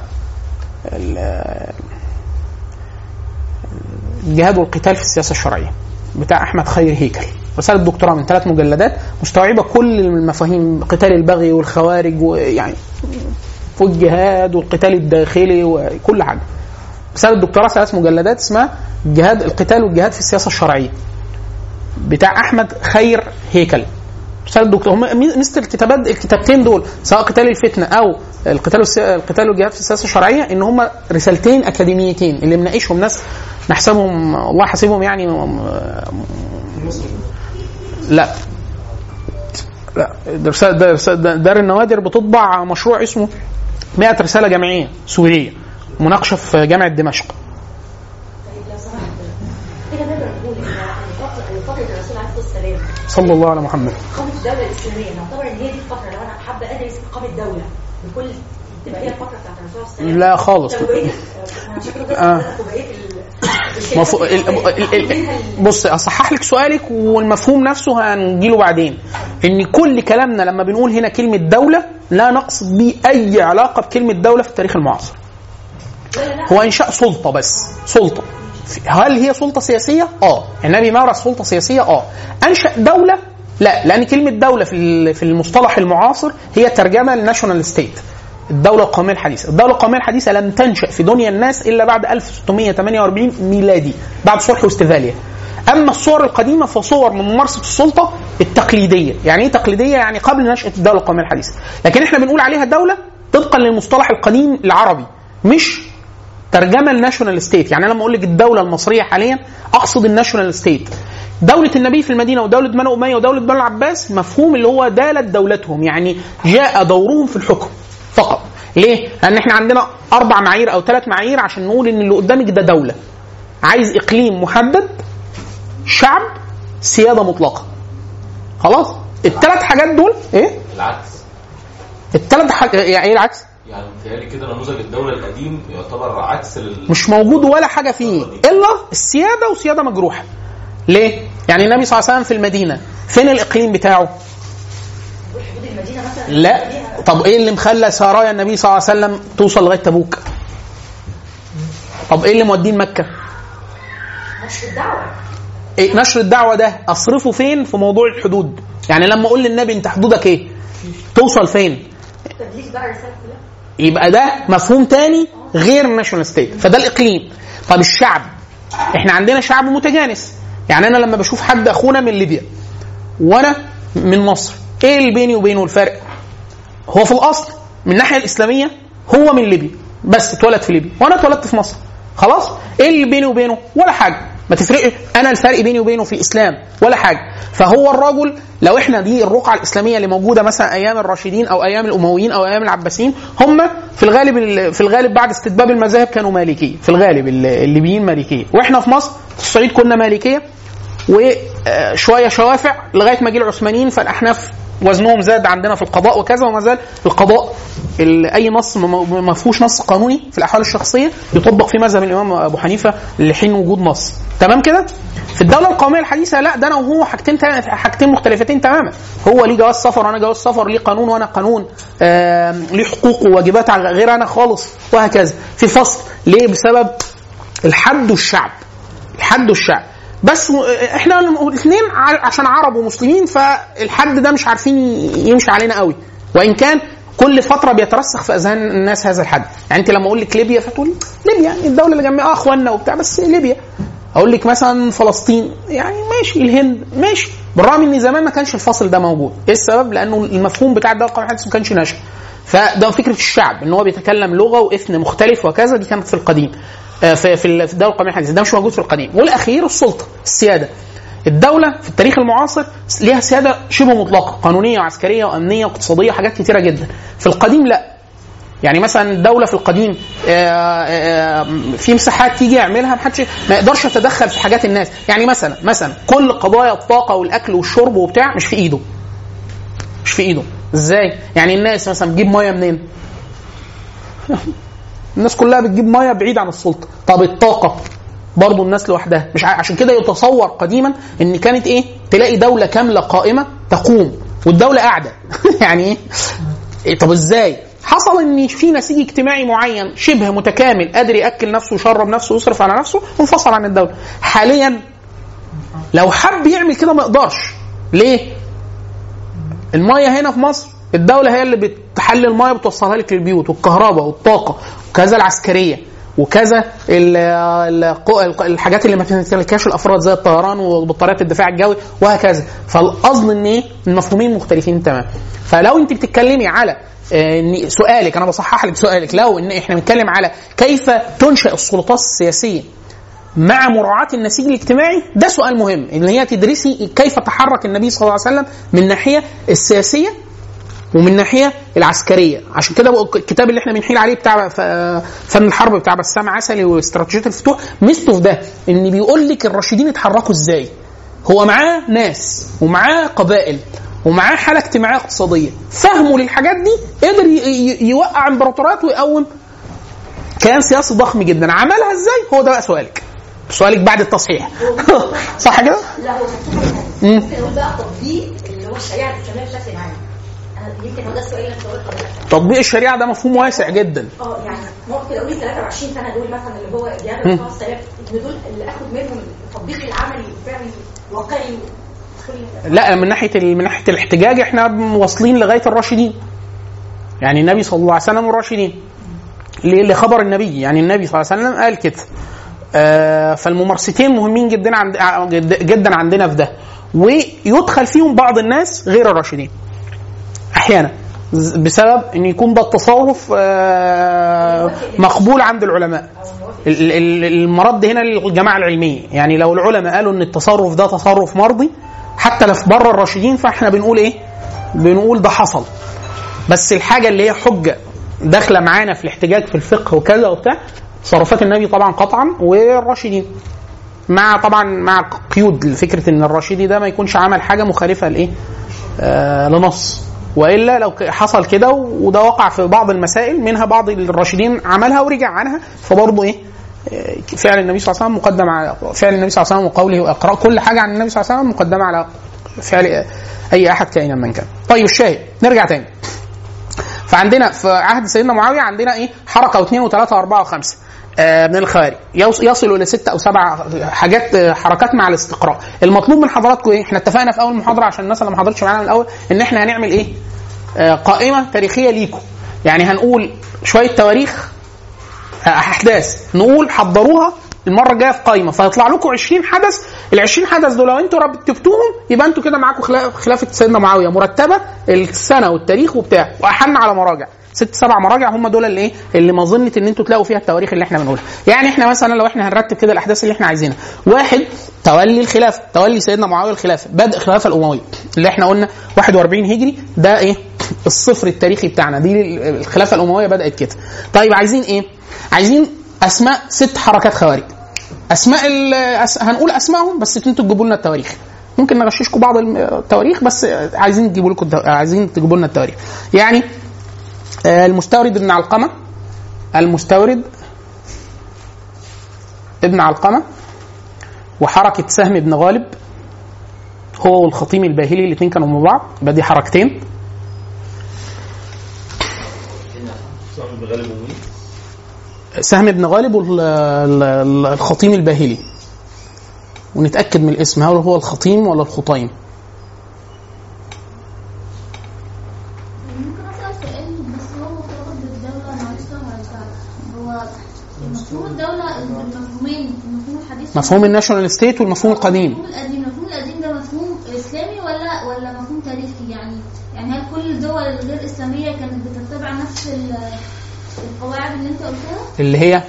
الجهاد والقتال في السياسه الشرعيه بتاع احمد خير هيكل، رساله دكتوراه من ثلاث مجلدات مستوعبه كل المفاهيم، قتال البغي والخوارج ويعني والجهاد والقتال الداخلي وكل حاجه. رساله دكتوراه ثلاث مجلدات اسمها الجهاد القتال والجهاد في السياسه الشرعيه بتاع احمد خير هيكل. رساله الدكتور هم مثل الكتابات الكتابتين دول سواء قتال الفتنه او القتال القتال والجهاد في السياسه الشرعيه ان هم رسالتين اكاديميتين اللي مناقشهم ناس نحسبهم الله حسبهم يعني لا لا دار النوادر بتطبع مشروع اسمه مئة رساله جامعيه سوريه مناقشه في جامعه دمشق. صلى الله على محمد. إقامة الدولة الإسلامية نعتبر إن هي دي الفترة لو أنا حابة أدرس إقامة الدولة بكل تبقى هي الفترة بتاعت الرسول صلى الله عليه وسلم. لا خالص. بص أصحح لك سؤالك والمفهوم نفسه هنجيله بعدين. إن كل كلامنا لما بنقول هنا كلمة دولة لا نقصد بيه أي علاقة بكلمة دولة في التاريخ المعاصر. هو إنشاء سلطة بس سلطة. هل هي سلطة سياسية؟ آه. النبي مارس سلطة سياسية؟ آه. أنشأ دولة؟ لا، لأن كلمة دولة في في المصطلح المعاصر هي ترجمة للناشونال ستيت، الدولة القومية الحديثة. الدولة القومية الحديثة لم تنشأ في دنيا الناس إلا بعد ألف وستمائة وثمانية وأربعين ميلادي بعد صلح واستفالية. أما الصور القديمة فصور من ممارسة السلطة التقليدية. يعني إيه تقليدية؟ يعني قبل نشأة الدولة القومية الحديثة. لكن إحنا بنقول عليها دولة طبقا للمصطلح القديم العربي مش ترجمه الناشونال ستيت. يعني لما اقول لك الدوله المصريه حاليا اقصد الناشونال ستيت. دوله النبي في المدينه ودوله بني اميه ودوله بني العباس مفهوم اللي هو دالت دولتهم، يعني جاء دورهم في الحكم فقط. ليه؟ لان احنا عندنا اربع معايير او ثلاث معايير عشان نقول ان اللي قدامك ده دوله. عايز اقليم محدد، شعب، سياده مطلقه. خلاص؟ الثلاث حاجات دول ايه؟ العكس. الثلاث حاجات يعني ايه العكس؟ يعني متهيألي كده نموذج الدولة القديم يعتبر عكس لل... مش موجود ولا حاجة فيه إلا السيادة وسيادة مجروحة. ليه؟ يعني النبي صلى الله عليه وسلم في المدينة فين الإقليم بتاعه؟ لا. طب إيه اللي مخلى سرايا النبي صلى الله عليه وسلم توصل لغاية تبوك؟ طب إيه اللي مودين مكة؟ نشر الدعوة. إيه نشر الدعوة ده أصرفه فين في موضوع الحدود؟ يعني لما أقول للنبي أنت حدودك إيه؟ توصل فين؟ تبليغ بقى رسالة كلها. يبقى ده مفهوم تاني غير الناشونال ستيت. فده الاقليم. طب الشعب، احنا عندنا شعب متجانس. يعني انا لما بشوف حد اخونا من ليبيا وانا من مصر ايه اللي بيني وبينه الفرق؟ هو في الاصل من الناحيه الاسلاميه هو من ليبيا بس اتولد في ليبيا وانا اتولدت في مصر. خلاص؟ ايه اللي بيني وبينه؟ ولا حاجه. ما تفرقش انا الفرق بيني وبينه في الاسلام ولا حاجه. فهو الرجل لو احنا دي الرقعه الاسلاميه اللي موجوده مثلا ايام الراشدين او ايام الامويين او ايام العباسيين، هم في الغالب في الغالب بعد استتباب المذاهب كانوا مالكيه، في الغالب الليبيين مالكيه، واحنا في مصر في الصعيد كنا مالكيه وشويه شوافع لغايه ما جه العثمانيين، فالاحناف وزنهم زاد عندنا في القضاء وكذا. وما زال القضاء اي نص ما فيهوش نص قانوني في الاحوال الشخصيه يطبق في مذهب الامام ابو حنيفه لحين وجود نص. تمام كده. في الدوله القوميه الحديثه لا، ده انا وهو حاجتين حاجتين مختلفتين تماما. هو ليه جواز سفر وانا جواز سفر، ليه قانون وانا قانون، آه ليه حقوق وواجبات غير انا خالص، وهكذا. في فصل ليه؟ بسبب الحد والشعب، الحد والشعب. بس احنا الاثنين عشان عرب ومسلمين فالحد ده مش عارفين يمشي علينا قوي، وان كان كل فتره بيترسخ في اذهان الناس هذا الحد. يعني انت لما اقول لك ليبيا فتقول ليبيا الدوله اللي جنبها اه اخواننا وبتاع، بس ليبيا. اقول لك مثلا فلسطين، يعني ماشي، الهند ماشي، بالرغم ان زمان ما كانش الفصل ده موجود. ايه السبب؟ لانه المفهوم بتاع الدوله القوميه الحديثه ما كانش ناشئ. فده فكره الشعب ان هو بيتكلم لغه واثن مختلف وكذا، دي كانت في القديم في في الدوله القوميه الحديثه، ده مش موجود في القديم. والاخير السلطه، السياده. الدوله في التاريخ المعاصر ليها سياده شبه مطلقه، قانونيه وعسكريه وامنيه واقتصاديه وحاجات كتيره جدا. في القديم لا. يعني مثلا الدوله في القديم في مساحات تيجي يعملها محدش ما يقدرش يتدخل في حاجات الناس. يعني مثلا مثلا كل قضايا الطاقه والاكل والشرب وبتاع مش في ايده، مش في ايده. ازاي؟ يعني الناس مثلا بتجيب ميه منين؟ الناس كلها بتجيب ميه بعيد عن السلطه. طب الطاقه برضو الناس لوحدها مش. عشان كده يتصور قديما ان كانت ايه، تلاقي دوله كامله قائمه تقوم والدوله قاعده. يعني ايه؟ طب ازاي حصل ان في نسيج اجتماعي معين شبه متكامل قادر ياكل نفسه ويشرب نفسه ويصرف على نفسه وانفصل عن الدوله؟ حاليا لو حب يعمل كده ما يقدرش. ليه؟ الميه هنا في مصر الدوله هي اللي بتحلل الميه بتوصلها لك للبيوت، والكهرباء والطاقه وكذا العسكريه وكذا الحاجات اللي ما تملكهاش الافراد زي الطيران وبطاريات الدفاع الجوي وهكذا. فالاصل ان ايه، المفهومين مختلفين تمام. فلو انت بتتكلمي على سؤالك، انا بصحح لك سؤالك، لو ان احنا بنتكلم على كيف تنشأ السلطات السياسيه مع مراعاة النسيج الاجتماعي، ده سؤال مهم، ان هي تدرسي كيف تحرك النبي صلى الله عليه وسلم من الناحيه السياسيه ومن الناحيه العسكريه. عشان كده الكتاب اللي احنا بنحيل عليه بتاع فن الحرب بتاع بسام عسلي واستراتيجيه الفتوح، ميزته في ده ان بيقول لك الراشدين اتحركوا ازاي. هو معاه ناس ومعاه قبائل ومعاه حاله اجتماعيه اقتصاديه، فهموا للحاجات دي قدر يوقع امبراطورات ويقوم كيان سياسي ضخم جدا. عملها ازاي؟ هو ده بقى سؤالك، سؤالك بعد التصحيح. صح كده؟ لا هو ممكن نقول بقى تطبيق اللي هو الشريعه الاسلاميه بشكل عام. يمكن هو ده السؤال اللي انت تطبيق الشريعه ده مفهوم واسع جدا. اه يعني ممكن اقول ثلاثة وعشرين سنه دول مثلا اللي هو جاب الخاص ان دول اللي اخد منهم التطبيق العملي وفعلي واقعي. لا، من ناحيه من ناحيه الاحتجاج احنا واصلين لغايه الراشدين. يعني النبي صلى الله عليه وسلم والراشدين اللي خبر النبي، يعني النبي صلى الله عليه وسلم قال كده. آه فالممارستين مهمين جدا عند جدا عندنا في ده، ويدخل فيهم بعض الناس غير الراشدين احيانا بسبب ان يكون ده التصرف آه مقبول عند العلماء. المرد هنا للجماعه العلميه، يعني لو العلماء قالوا ان التصرف ده تصرف مرضي حتى لو في بره الراشدين، فاحنا بنقول ايه؟ بنقول ده حصل. بس الحاجه اللي هي حجه داخله معانا في الاحتجاج في الفقه وكذا وبتاع، تصرفات النبي طبعا قطعا والراشدين، مع طبعا مع قيود لفكره ان الراشدي ده ما يكونش عمل حاجه مخالفه لايه؟ آه لنص. والا لو حصل كده وده وقع في بعض المسائل، منها بعض الراشدين عملها ورجع عنها، فبرضه ايه؟ فعل النبي صلى الله عليه وسلم مقدم على فعل النبي صلى الله عليه وسلم وقوله واقراء كل حاجه عن النبي صلى الله عليه وسلم مقدمه على فعل اي احد كائنا من كان. طيب الشاهد، نرجع تاني. فعندنا في عهد سيدنا معاويه عندنا ايه؟ حركه واثنين وثلاثه واربعه وخمسه آه من الخوارج، يصلوا الى سته او سبعه حاجات حركات مع الاستقراء. المطلوب من حضراتكم ايه؟ احنا اتفقنا في اول محاضره عشان الناس اللي ما حضرتش معانا من الاول ان احنا هنعمل ايه؟ آه قائمه تاريخيه ليكم. يعني هنقول شويه تواريخ احداث، نقول حضروها المره الجايه في قائمه، فيطلع لكم عشرين حدث. ال عشرين حدث دول لو انتوا رتبتوهم يبقى انتوا كده معاكم خلافه سيدنا معاويه مرتبه، السنه والتاريخ وبتاع، واحنا على مراجع ست سبع مراجع هم دول اللي ايه اللي ما ظنت ان انتوا تلاقوا فيها التواريخ اللي احنا بنقولها. يعني احنا مثلا لو احنا هنرتب كده الاحداث اللي احنا عايزينها، واحد تولي الخلافه، تولي سيدنا معاويه الخلافه، بدء الخلافه الامويه اللي احنا قلنا واحد واربعين هجري، ده ايه الصفر التاريخي بتاعنا، دي الخلافه الامويه بدات كده. طيب عايزين ايه؟ عايزين اسماء ست حركات خوارج، اسماء أس... هنقول اسمائهم بس انتوا تجيبوا لنا التواريخ. ممكن نغششكم بعض التواريخ بس عايزين تجيبوا لكم عايزين تجيبوا لنا التواريخ. يعني المستورد ابن علقمه، المستورد ابن علقمه وحركه سهم بن غالب هو والخطيم الباهلي، الاثنين كانوا مع بعض، يبقى دي حركتين. سهم بن غالب والخطيم الباهلي، ونتاكد من الاسم هل هو الخطيم ولا الخطيم. مفهوم الناشونال ستيت والمفهوم القديم. المفهوم القديم، المفهوم القديم ده مفهوم اسلامي ولا ولا مفهوم تاريخي؟ يعني يعني هل كل الدول الغير اسلاميه كانت بتتبع نفس القواعد اللي انت قلتها؟ اللي هي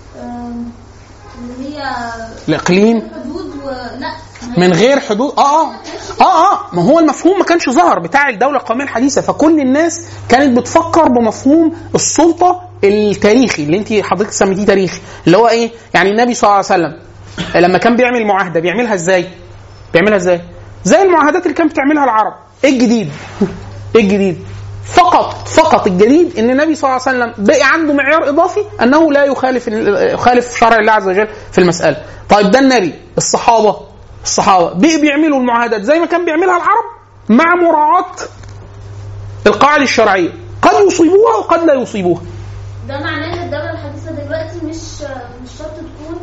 اللي هي الاقليم حدود ولا من غير حدود. اه اه اه اه ما هو المفهوم ما كانش ظهر بتاع الدوله القوميه الحديثه، فكل الناس كانت بتفكر بمفهوم السلطه التاريخي اللي انت حضرتك سميتيه تاريخي، اللي هو ايه؟ يعني النبي صلى الله عليه وسلم لما كان بيعمل معاهده بيعملها ازاي؟ بيعملها ازاي؟ زي المعاهدات اللي كانت بتعملها العرب. ايه الجديد؟ ايه الجديد؟ فقط فقط الجديد ان النبي صلى الله عليه وسلم بقي عنده معيار اضافي انه لا يخالف يخالف شرع الله عز وجل في المساله. طيب ده النبي، الصحابه الصحابه بقي بيعملوا المعاهدات زي ما كان بيعملها العرب مع مراعاه القواعد الشرعيه، قد يصيبوها وقد لا يصيبوها. ده معناه ان الدوله الحديثه دلوقتي مش مش شرط تكون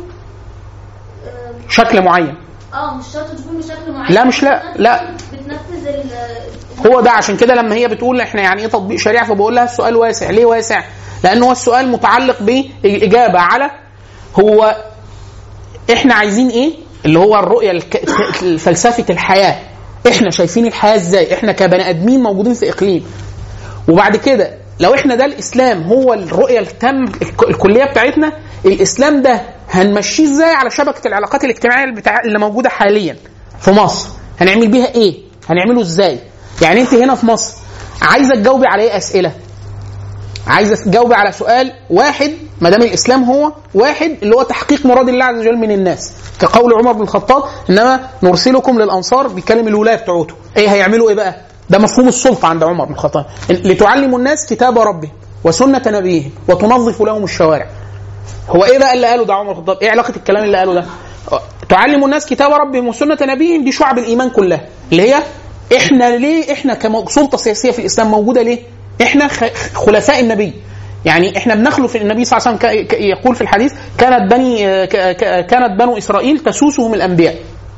شكل معين. اه مش شرط تكون بشكل معين. لا مش لا لا بتنفذ ال هو ده. عشان كده لما هي بتقول احنا يعني ايه تطبيق شريعه، فبقول لها السؤال واسع. ليه واسع؟ لانه هو السؤال متعلق بالاجابه على هو احنا عايزين ايه، اللي هو الرؤيه الفلسفه الحياه. احنا شايفين الحياه ازاي؟ احنا كبني ادمين موجودين في اقليم. وبعد كده لو احنا ده الاسلام هو الرؤيه التام الكليه بتاعتنا، الاسلام ده هنمشيه ازاي على شبكه العلاقات الاجتماعيه بتاع اللي موجوده حاليا في مصر؟ هنعمل بيها ايه؟ هنعمله ازاي؟ يعني انت هنا في مصر عايزه تجاوبي على ايه اسئله؟ عايزه تجاوبي على سؤال واحد ما دام الاسلام هو واحد، اللي هو تحقيق مراد الله عز وجل من الناس، كقول عمر بن الخطاب انما نرسلكم للانصار، بيكلم الولايه بتوعته. ايه هيعملوا ايه بقى؟ ده مفهوم السلطه عند عمر بن الخطاب، لتعلموا الناس كتاب ربهم وسنه نبيهم وتنظفوا لهم الشوارع. هو ايه بقى اللي قاله ده عمر بن الخطاب؟ ايه علاقه الكلام اللي قاله ده؟ تعلموا الناس كتاب ربهم وسنه نبيهم، دي شعب الايمان كلها، اللي هي احنا ليه احنا كسلطه سياسيه في الاسلام موجوده ليه؟ احنا خلفاء النبي، يعني احنا بنخلف النبي صلى الله عليه وسلم. يقول في الحديث كانت بني كانت بنو اسرائيل تسوسهم الانبياء.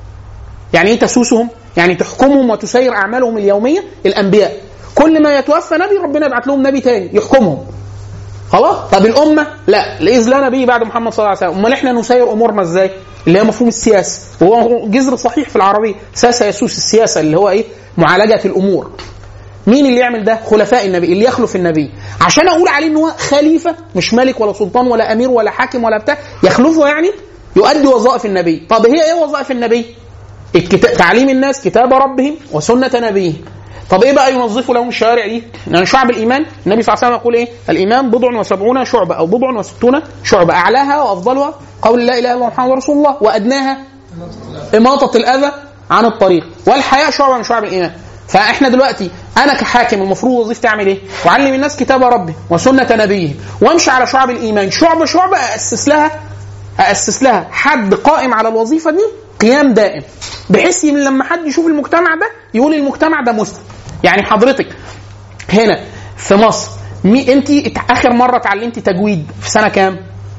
يعني ايه تسوسهم؟ يعني تحكمهم وتسير اعمالهم اليوميه الانبياء. كل ما يتوفى نبي ربنا يبعث لهم نبي تاني يحكمهم. خلاص؟ طب الامه لا، اذ لا نبي بعد محمد صلى الله عليه وسلم. امال احنا نسير امورنا ازاي؟ اللي هي مفهوم السياسه، وهو جذر صحيح في العربيه، ساسه يسوس السياسه، اللي هو ايه؟ معالجه الامور. مين اللي يعمل ده؟ خلفاء النبي، اللي يخلف النبي. عشان اقول عليه ان هو خليفه، مش ملك ولا سلطان ولا امير ولا حاكم ولا بتاع، يخلفه يعني يؤدي وظائف النبي. طب هي ايه وظائف النبي؟ الكتاب، تعليم الناس كتاب ربهم وسنه نبيهم. طب ايه بقى ينظفوا لهم الشوارع دي؟ يعني شعب الايمان، النبي صلى الله عليه وسلم يقول ايه؟ الايمان بضع وسبعون شعبه او بضع وستون شعبه، اعلاها وافضلها قول لا اله الا الله محمد رسول الله، وادناها اماطه الاذى عن الطريق، والحياء شعبه من شعب الايمان. فاحنا دلوقتي انا كحاكم المفروض وظيفتي اعمل ايه؟ اعلم الناس كتاب ربي وسنه نبيه، وامشي على شعب الايمان شعبه شعبه، اسس لها اسس لها حد قائم على الوظيفه دي قيام دائم، بحيث لما حد يشوف المجتمع ده يقول المجتمع ده مسلم. يعني حضرتك هنا في مصر مي انت اخر مره اتعلمتي تجويد في سنه كام؟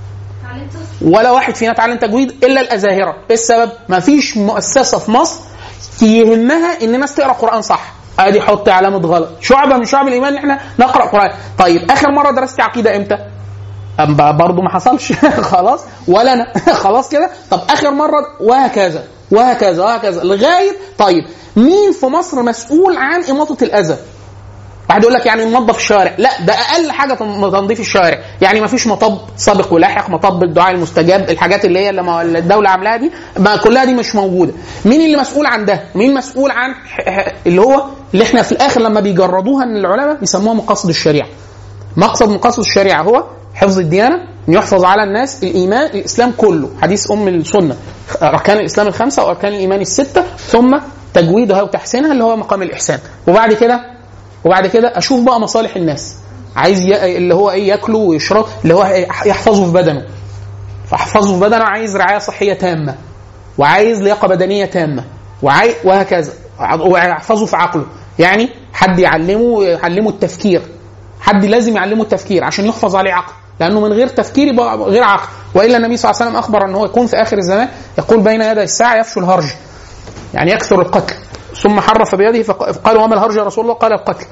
ولا واحد فينا اتعلم تجويد الا الازاهره. ايه السبب؟ ما فيش مؤسسه في مصر يهمها ان الناس تقرا قران صح. ادي حط علامه غلط، شعبه من شعب الايمان ان احنا نقرا قران. طيب اخر مره درست عقيده امتى؟ برضه ما حصلش. خلاص ولا انا. خلاص كده. طب اخر مره، وهكذا وهكذا وهكذا لغايه. طيب مين في مصر مسؤول عن اماطه الاذى؟ واحد يقول لك يعني ننظف الشوارع. لا، ده اقل حاجه تنظيف الشوارع. يعني ما فيش مطب سابق ولاحق، مطب الدعاء المستجاب، الحاجات اللي هي اللي الدوله عاملاها دي ما كلها دي مش موجوده. مين اللي مسؤول عن ده؟ مين مسؤول عن اللي هو اللي احنا في الاخر لما بيجردوها من العلماء بيسموها مقاصد الشريعه. مقصد مقاصد الشريعه هو حفظ الديانه، ان يحفظ على الناس الايمان، الاسلام كله، حديث ام السنه، اركان الاسلام الخمسه واركان الايمان السته، ثم تجويدها وتحسينها اللي هو مقام الاحسان. وبعد كده وبعد كده اشوف بقى مصالح الناس. عايز ي... اللي هو ايه؟ ياكلوا ويشرب، اللي هو يحفظوا في بدنه، فاحفظوا في بدنه. عايز رعايه صحيه تامه، وعايز لياقه بدنيه تامه وعايز وهكذا، ويحفظه في عقله. يعني حد يعلمه يعلمه التفكير، حد لازم يعلمه التفكير عشان يحفظ عليه عقل، لانه من غير تفكير يبقى غير عقل. والا النبي صلى الله عليه وسلم اخبر ان هو يكون في اخر الزمان يقول بين يدي الساعه يفشو الهرج، يعني يكثر القتل. ثم حرف بيده فقال وما الهرج يا رسول الله؟ قال القتل.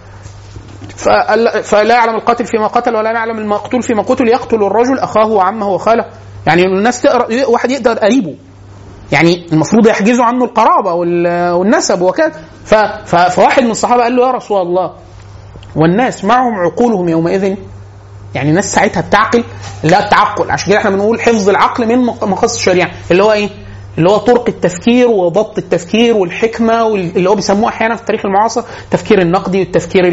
فلا يعلم القاتل فيما قتل ولا يعلم المقتول فيما قتل، يقتل الرجل اخاه وعمه وخاله. يعني الناس تقرا واحد يقدر قريبه، يعني المفروض يحجزوا عنه القرابه والنسب وكذا. فواحد من الصحابه قال له يا رسول الله والناس معهم عقولهم يومئذ، يعني الناس ساعتها بتعقل، لا التعقل. عشان كده احنا بنقول حفظ العقل من مقاصد الشريعه، اللي هو ايه؟ اللي هو طرق التفكير وضبط التفكير والحكمه، اللي هو بيسموه احيانا في التاريخ المعاصر التفكير النقدي والتفكير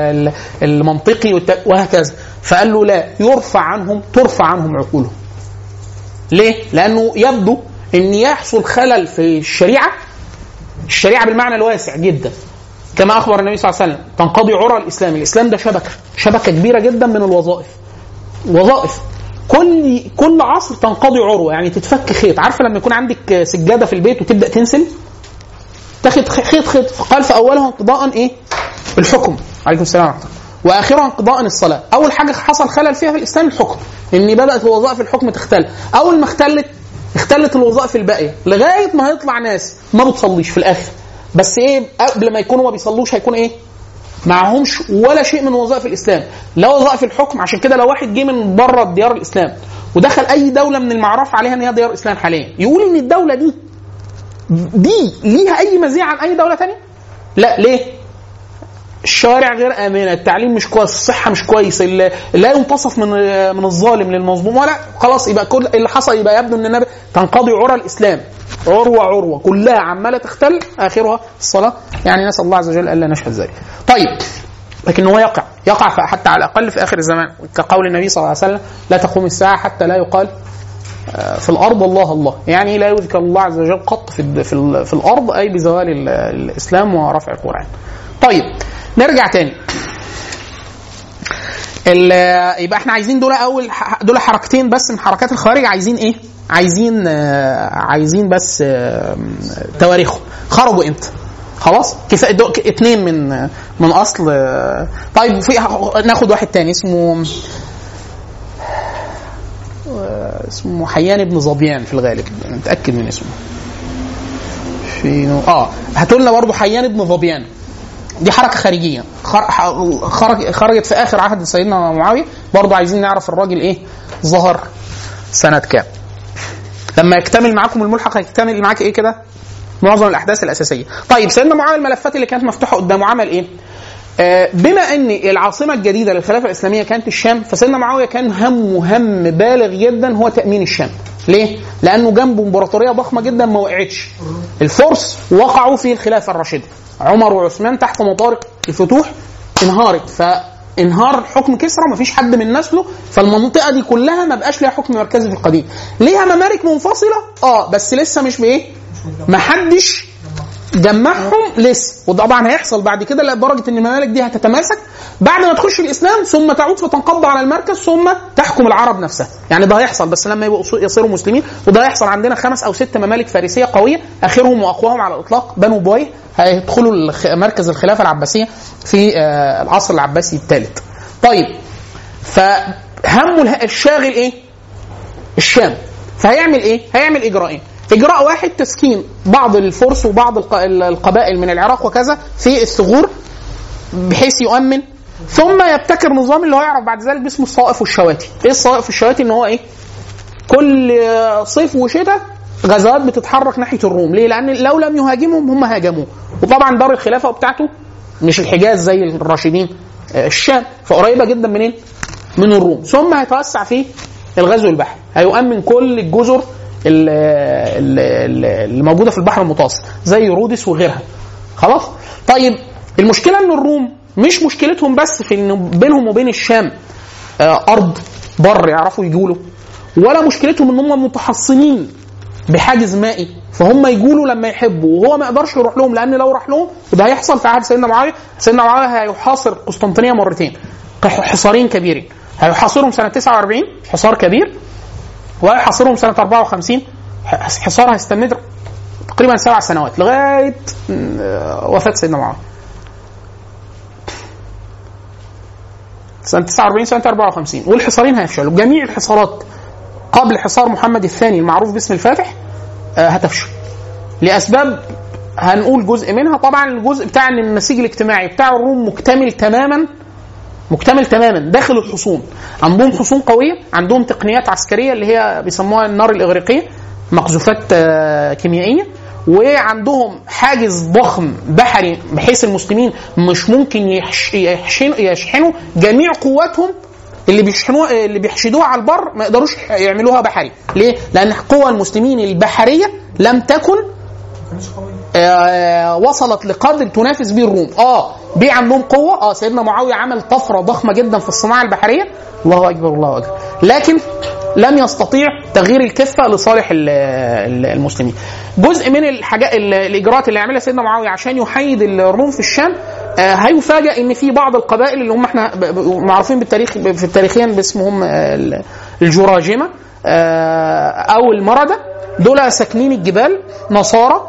المنطقي وهكذا. فقال له لا، يرفع عنهم ترفع عنهم عقولهم. ليه؟ لانه يبدو ان يحصل خلل في الشريعه، الشريعه بالمعنى الواسع جدا، كما اخبر النبي صلى الله عليه وسلم تنقضي عرى الاسلام. الاسلام ده شبكه شبكه كبيره جدا من الوظائف، وظائف كل كل عصر تنقضي عروه، يعني تتفك خيط. عارفه لما يكون عندك سجاده في البيت وتبدا تنسل، تاخد خيط خيط. فقال فاولها انقضاء ايه؟ الحكم، عليكم السلام ورحمه الله، واخرها انقضاء الصلاه. اول حاجه حصل خلل فيها في الاسلام الحكم، ان بدات وظائف الحكم تختل. اول ما اختلت اختلت الوظائف الباقيه، لغايه ما هيطلع ناس ما بتصليش في الاخر، بس ايه؟ قبل ما يكونوا ما بيصلوش هيكون ايه؟ معهمش ولا شيء من وظائف الاسلام، لا وظائف الحكم. عشان كده لو واحد جه من بره ديار الاسلام ودخل اي دوله من المعروف عليها ان هي ديار اسلام حاليا، يقول ان الدوله دي دي ليها اي مزيه عن اي دوله تانية؟ لا. ليه؟ الشوارع غير امنه، التعليم مش كويس، الصحه مش كويس، لا ينتصف من من الظالم للمظلوم، ولا خلاص يبقى كل اللي حصل يبقى يبدو ان النبي تنقضي عرى الاسلام عروه عروه كلها عماله تختل، اخرها الصلاه. يعني نسال الله عز وجل الا نشهد ذلك. طيب، لكن هو يقع يقع حتى على الاقل في اخر الزمان، كقول النبي صلى الله عليه وسلم لا تقوم الساعه حتى لا يقال في الارض الله الله، يعني لا يذكر الله عز وجل قط في في, في الارض، اي بزوال الاسلام ورفع القران. طيب نرجع تاني. يبقى احنا عايزين دول اول دول حركتين بس من حركات الخوارج. عايزين ايه؟ عايزين عايزين بس تواريخهم خرجوا امتى. خلاص كفايه اتنين من من اصل. طيب في ناخد واحد تاني اسمه اسمه حيان بن ظبيان في الغالب، نتاكد من اسمه. في اه هاتوا لنا برضه حيان بن ظبيان. دي حركه خارجيه خرج خرجت في اخر عهد سيدنا معاويه. برضه عايزين نعرف الراجل ايه ظهر سنه كام. لما يكتمل معاكم الملحق هيكتمل معاك ايه كده معظم الاحداث الاساسيه. طيب سيدنا معاويه الملفات اللي كانت مفتوحه قدامه عمل ايه؟ آه بما ان العاصمه الجديده للخلافه الاسلاميه كانت الشام، فسيدنا معاويه كان همه هم بالغ جدا هو تامين الشام. ليه؟ لانه جنبه امبراطوريه ضخمه جدا ما وقعتش. الفرس وقعوا في الخلافه الراشده، عمر وعثمان تحت مطارق الفتوح انهارت، فانهار حكم كسرى مفيش حد من نسله، فالمنطقه دي كلها ما بقاش ليها حكم مركزي في القديم. ليها ممالك منفصله اه بس لسه مش بايه، ما حدش جمعهم لسه. وطبعا هيحصل بعد كده لدرجه ان الممالك دي هتتماسك بعد ما تخش الاسلام، ثم تعود فتنقض على المركز، ثم تحكم العرب نفسها. يعني ده هيحصل بس لما يبقوا يصيروا مسلمين. وده هيحصل عندنا خمس او ست ممالك فارسيه قويه، اخرهم واقواهم على الاطلاق بنو بويه، هيدخلوا مركز الخلافه العباسيه في العصر العباسي الثالث. طيب فهمه الشاغل ايه؟ الشام. فهيعمل ايه؟ هيعمل اجراءين. اجراء واحد تسكين بعض الفرس وبعض القبائل من العراق وكذا في الثغور بحيث يؤمن، ثم يبتكر نظام اللي هو يعرف بعد ذلك باسمه الصائف والشواتي. ايه الصائف والشواتي؟ ان هو ايه؟ كل صيف وشتاء غزوات بتتحرك ناحيه الروم. ليه؟ لان لو لم يهاجمهم هم هاجموه. وطبعا دار الخلافه بتاعته مش الحجاز زي الراشدين، الشام، فقريبه جدا منين؟ من الروم. ثم هيتوسع في الغزو البحري، هيؤمن كل الجزر اللي موجوده في البحر المتوسط زي رودس وغيرها. خلاص. طيب المشكله ان الروم مش مشكلتهم بس في ان بينهم وبين الشام ارض بر يعرفوا يجولوا، ولا مشكلتهم ان هم متحصنين بحاجز مائي فهم يجولوا لما يحبوا، وهو ما يقدرش يروح لهم، لان لو راح لهم وده هيحصل في عهد سيدنا معاويه. سيدنا معاويه هيحاصر قسطنطينيه مرتين، حصارين كبيرين. هيحاصرهم سنه تسعة وأربعين حصار كبير، وهيحاصرهم سنه أربعة وخمسين حصار هيستمر تقريبا سبع سنوات لغايه وفاه سيدنا معاويه سنه تسعة وأربعين سنه أربعة وخمسين. والحصارين هيفشلوا. جميع الحصارات قبل حصار محمد الثاني المعروف باسم الفاتح هتفشل لاسباب هنقول جزء منها. طبعا الجزء بتاع ان النسيج الاجتماعي بتاع الروم مكتمل تماما مكتمل تماما داخل الحصون. عندهم حصون قويه، عندهم تقنيات عسكريه اللي هي بيسموها النار الاغريقيه، مقذوفات كيميائيه، وعندهم حاجز ضخم بحري بحيث المسلمين مش ممكن يحشن يشحنوا جميع قواتهم اللي بيشحنوها اللي بيحشدوها على البر، ما يقدروش يعملوها بحري. ليه؟ لان قوى المسلمين البحريه لم تكن آه وصلت لقدر تنافس به الروم. اه بي عندهم قوه. اه سيدنا معاويه عمل طفره ضخمه جدا في الصناعه البحريه، الله اكبر الله اكبر، لكن لم يستطيع تغيير الكفه لصالح المسلمين. جزء من الحاجات الاجراءات اللي عملها سيدنا معاويه عشان يحيد الروم في الشام، آه هيفاجئ ان في بعض القبائل اللي هم احنا معروفين بالتاريخ في التاريخيين باسمهم الجراجمه آه او المرده، دول ساكنين الجبال، نصارى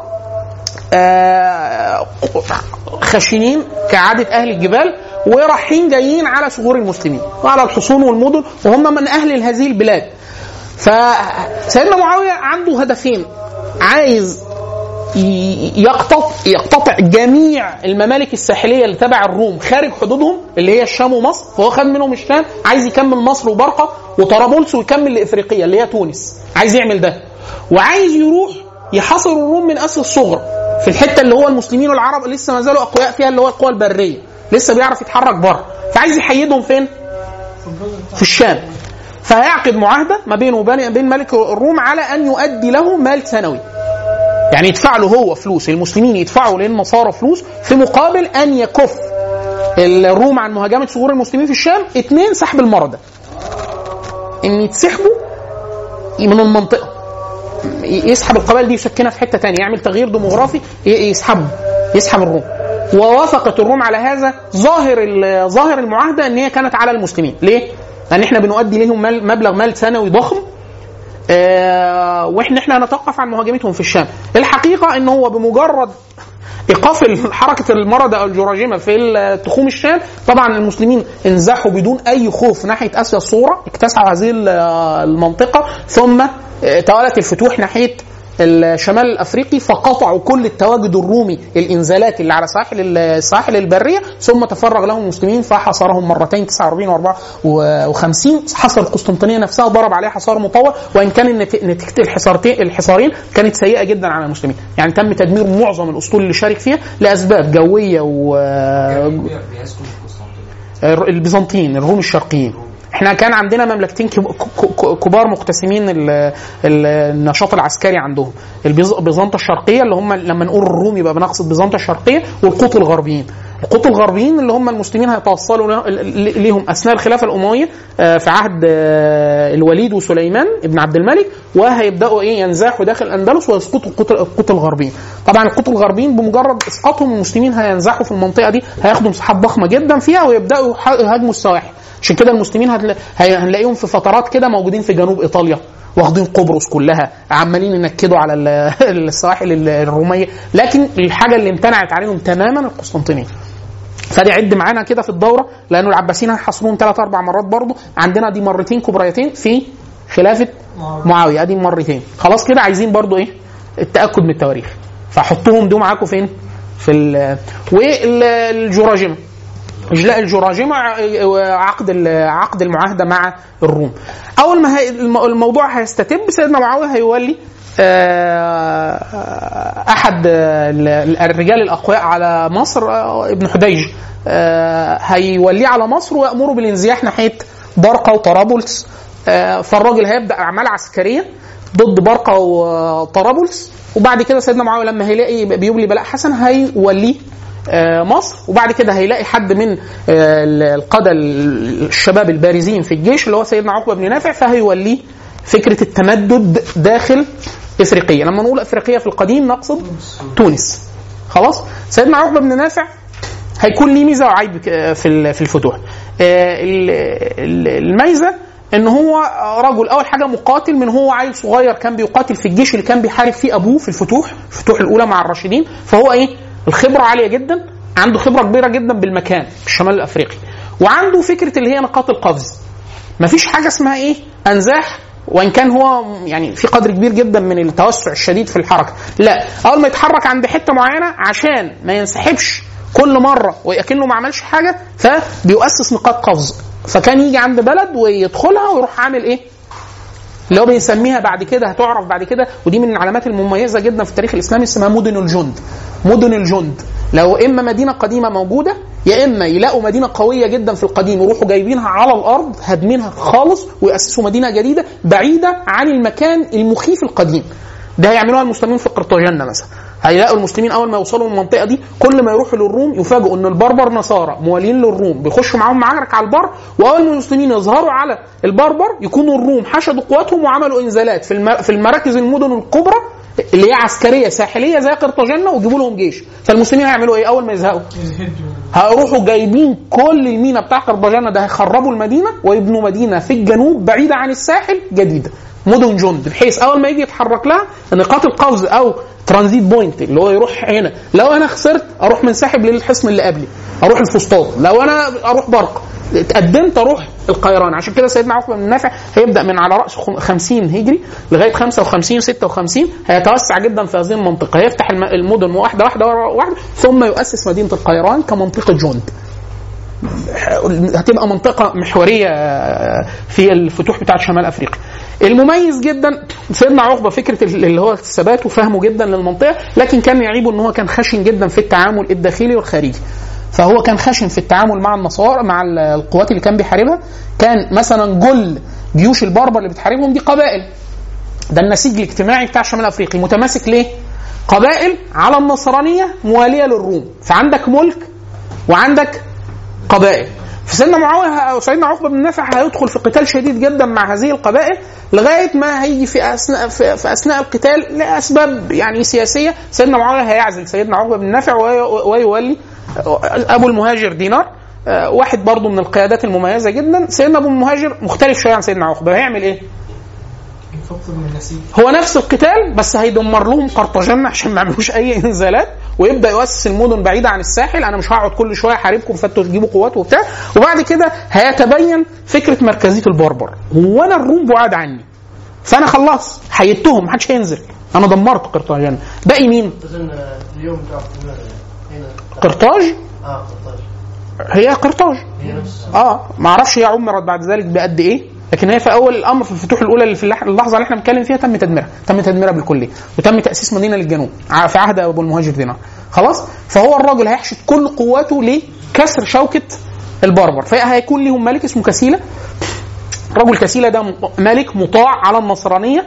آه خشنين كعاده اهل الجبال، ورايحين جايين على ثغور المسلمين وعلى الحصون والمدن، وهم من اهل هذه البلاد. فسيدنا معاويه عنده هدفين، عايز يقتطع يقتطع جميع الممالك الساحليه اللي تبع الروم خارج حدودهم اللي هي الشام ومصر، فهو خد منهم الشام، عايز يكمل مصر وبرقه وطرابلس ويكمل لافريقيا اللي هي تونس، عايز يعمل ده. وعايز يروح يحاصر الروم من اصل الصغر في الحته اللي هو المسلمين والعرب لسه ما زالوا اقوياء فيها، اللي هو القوى البريه، لسه بيعرف يتحرك بره، فعايز يحيدهم فين؟ في الشام. فهيعقد معاهده ما بينه وبين ملك الروم على ان يؤدي له مال سنوي، يعني يدفع له هو فلوس، المسلمين يدفعوا للنصارى فلوس في مقابل ان يكف الروم عن مهاجمه ثغور المسلمين في الشام. اثنين، سحب المرده، ان يتسحبوا من المنطقه، يسحب القبائل دي يسكنها في حته ثانيه، يعمل تغيير ديموغرافي، يسحب يسحب الروم. ووافقت الروم على هذا. ظاهر ظاهر المعاهده ان هي كانت على المسلمين. ليه؟ لان احنا بنؤدي لهم مال مبلغ مال سنوي ضخم، آه واحنا احنا هنتوقف عن مهاجمتهم في الشام. الحقيقه ان هو بمجرد ايقاف حركه المرضى او الجراجمه في تخوم الشام، طبعا المسلمين انزحوا بدون اي خوف ناحيه اسيا الصغرى، اكتسحوا هذه المنطقه، ثم توالت الفتوح ناحيه الشمال الافريقي، فقطعوا كل التواجد الرومي الانزالات اللي على ساحل الساحل البريه، ثم تفرغ لهم المسلمين فحصرهم مرتين تسعة وأربعين وأربعة وخمسين. حصر القسطنطينيه نفسها ضرب عليها حصار مطول، وان كان نتيجه الحصارتين الحصارين كانت سيئه جدا على المسلمين، يعني تم تدمير معظم الاسطول اللي شارك فيها لاسباب جويه و البيزنطيين الروم الشرقيين. احنا كان عندنا مملكتين كبار مقتسمين النشاط العسكري عندهم، البيزنطة الشرقية اللي هم لما نقول الروم يبقى بنقصد بيزنطة الشرقية، والقوط الغربيين. القوط الغربيين اللي هم المسلمين هيتوصلوا لهم أثناء الخلافة الأموية في عهد الوليد وسليمان ابن عبد الملك، وهيبدأوا ايه ينزاحوا داخل الأندلس ويسقطوا القوط الغربيين. طبعا القوط الغربيين بمجرد إسقاطهم المسلمين هينزحوا في المنطقة دي، هياخدوا مساحات ضخمة جدا فيها ويبدأوا يهاجموا السواحل. عشان كده المسلمين هنلاقيهم في فترات كده موجودين في جنوب إيطاليا، واخدين قبرص كلها، عمالين ينكدوا على السواحل الرومية، لكن الحاجة اللي امتنعت عليهم تماما القسطنطينية. فدي عد معانا كده في الدورة، لأنه العباسيين هيحصروهم ثلاث أربع مرات برضو. عندنا دي مرتين كبريتين في خلافة معاوية، دي مرتين. خلاص كده عايزين برضو إيه التأكد من التواريخ، فحطوهم دول معاكم فين في ال والجراجمة. إجلاء الجراجمة عقد عقد المعاهدة مع الروم. أول ما الموضوع هيستتب، سيدنا معاوية هيولي أحد الرجال الأقوياء على مصر، ابن حديج، هيوليه على مصر ويأمره بالانزياح ناحية برقة وطرابلس. فالراجل هيبدأ أعمال عسكرية ضد برقة وطرابلس، وبعد كده سيدنا معاوية لما هيلاقي بيولي بلاء حسن هيوليه مصر، وبعد كده هيلاقي حد من القادة الشباب البارزين في الجيش اللي هو سيدنا عقبة بن نافع، فهيوليه فكرة التمدد داخل إفريقيا. لما نقول إفريقيا في القديم نقصد تونس. خلاص، سيدنا عقبة بن نافع هيكون ليه ميزة وعيب في الفتوح. الميزة ان هو رجل اول حاجه مقاتل، من هو عيل صغير كان بيقاتل في الجيش اللي كان بيحارب فيه ابوه في الفتوح الفتوح الاولى مع الراشدين، فهو ايه الخبره عاليه جدا، عنده خبره كبيره جدا بالمكان في الشمال الافريقي، وعنده فكره اللي هي نقاط القفز. مفيش حاجه اسمها ايه انزاح، وان كان هو يعني في قدر كبير جدا من التوسع الشديد في الحركه، لا اول ما يتحرك عند حته معينه عشان ما ينسحبش كل مره ويكنه ما عملش حاجه، فبيؤسس نقاط قفز. فكان يجي عند بلد ويدخلها ويروح عامل ايه اللي هو بيسميها بعد كده هتعرف بعد كده، ودي من العلامات المميزه جدا في التاريخ الاسلامي، اسمها مدن الجند. مدن الجند لو اما مدينه قديمه موجوده، يا اما يلاقوا مدينه قويه جدا في القديم يروحوا جايبينها على الارض هدمينها خالص ويأسسوا مدينه جديده بعيده عن المكان المخيف القديم. ده هيعملوها المسلمين في قرطاجنة مثلا. هيلاقوا المسلمين اول ما يوصلوا المنطقه دي كل ما يروحوا للروم يفاجئوا ان البربر نصارى موالين للروم بيخشوا معاهم معارك على البر، واول ما المسلمين يظهروا على البربر يكونوا الروم حشدوا قواتهم وعملوا انزالات في في المراكز المدن الكبرى اللي هي عسكريه ساحليه زي قرطاجنة ويجيبوا لهم جيش. فالمسلمين هيعملوا ايه اول ما يزهقوا؟ هيروحوا جايبين كل المينا بتاع قرطاجنة ده، هيخربوا المدينه ويبنوا مدينه في الجنوب بعيده عن الساحل جديده، مدن جند، بحيث اول ما يجي يتحرك لها نقاط القفز او ترانزيت بوينت اللي هو يروح هنا. لو انا خسرت اروح منسحب للحصن اللي قبلي، اروح الفسطاط. لو انا اروح برق اتقدمت اروح القيران. عشان كده سيدنا عقبه بن نافع هيبدا من على راس خمسين هجري لغايه خمسة وخمسين ستة وخمسين، هيتوسع جدا في هذه المنطقه، هيفتح المدن واحده واحده واحده ثم يؤسس مدينه القيران كمنطقه جند. هتبقى منطقه محوريه في الفتوح بتاعه شمال افريقيا. المميز جدا سيدنا عقبه فكره اللي هو الثبات وفهمه جدا للمنطقه، لكن كان يعيبه ان هو كان خشن جدا في التعامل الداخلي والخارجي. فهو كان خشن في التعامل مع النصارى، مع القوات اللي كان بيحاربها. كان مثلا جل جيوش البربر اللي بتحاربهم دي قبائل، ده النسيج الاجتماعي بتاع شمال افريقيا متماسك ليه؟ قبائل على النصرانيه مواليه للروم، فعندك ملك وعندك قبائل. فسيدنا معاويه سيدنا عقبه بن نافع هيدخل في قتال شديد جدا مع هذه القبائل لغايه ما هيجي في اثناء في, في اثناء القتال لاسباب يعني سياسيه سيدنا معاويه هيعزل سيدنا عقبه بن نافع ويولي ابو المهاجر دينار، واحد برضو من القيادات المميزه جدا. سيدنا ابو المهاجر مختلف شويه عن سيدنا عقبه، هيعمل ايه؟ هو نفس القتال بس هيدمر لهم قرطاجنة عشان ما يعملوش اي انزالات، ويبدا يؤسس المدن بعيده عن الساحل. انا مش هقعد كل شويه احاربكم فانتوا تجيبوا قوات وبتاع. وبعد كده هيتبين فكره مركزيه البربر، هو انا الروم بعاد عني فانا خلاص حيدتهم محدش هينزل، انا دمرت قرطاجنة. باقي مين؟ اليوم قرطاج؟ اه قرطاج هي قرطاج هي نفس اه ما اعرفش هي عمرت بعد ذلك بقد ايه، لكن هي في اول الامر في الفتوح الاولى اللي في اللحظه اللي احنا بنتكلم فيها تم تدميرها، تم تدميرها بالكليه، وتم تاسيس مدينه للجنوب في عهد ابو المهاجر دينار. خلاص، فهو الراجل هيحشد كل قواته لكسر شوكه البربر. فهيكون لهم ملك اسمه كسيله. رجل كسيله ده ملك مطاع على النصرانيه،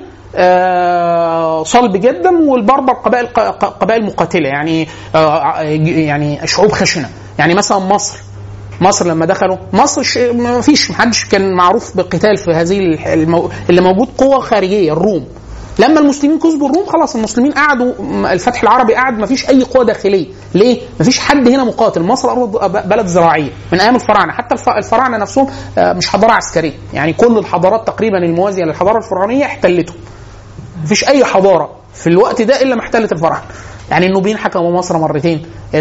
آه صلب جدا، والبربر قبائل قبائل مقاتله، يعني آه يعني شعوب خشنه. يعني مثلا مصر مصر لما دخلوا مصر ما فيش محدش كان معروف بالقتال في هذه المو... اللي موجود قوة خارجية الروم. لما المسلمين كسبوا الروم خلاص المسلمين قعدوا، الفتح العربي قعد ما فيش أي قوة داخلية. ليه؟ ما فيش حد هنا مقاتل. مصر أرض بلد زراعية من أيام الفراعنة، حتى الفراعنة نفسهم مش حضارة عسكرية، يعني كل الحضارات تقريبا الموازية للحضارة الفرعونية احتلته. ما فيش أي حضارة في الوقت ده إلا ما احتلت الفراعنة. يعني النوبيين حكموا مصر مرتين،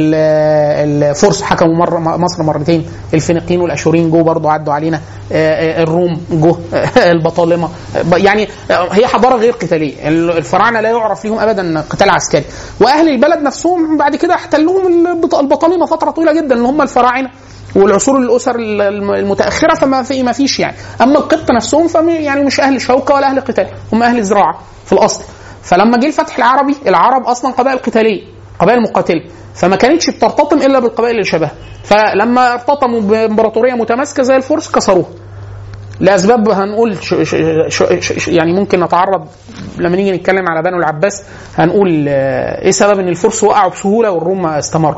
الفرس حكموا مر مصر مرتين، الفينيقيين والاشوريين جو برضو عدوا علينا، الروم جو، البطالمه. يعني هي حضاره غير قتاليه. الفراعنه لا يعرف لهم ابدا قتال عسكري، واهل البلد نفسهم بعد كده احتلوهم البطالمه فتره طويله جدا اللي هم الفراعنه والعصور الاسر المتاخره. فما في ما فيش يعني. اما القبط نفسهم فم يعني مش اهل شوكه ولا اهل قتال، هم اهل زراعه في الاصل. فلما جه الفتح العربي العرب اصلا قبائل قتاليه، قبائل مقاتله، فما كانتش بترتطم الا بالقبائل اللي شبهها. فلما ارتطموا بامبراطوريه متماسكه زي الفرس كسروها لاسباب هنقول ش ش ش ش يعني ممكن نتعرض لما نيجي نتكلم على بنو العباس هنقول ايه سبب ان الفرس وقعوا بسهوله والروم استمروا.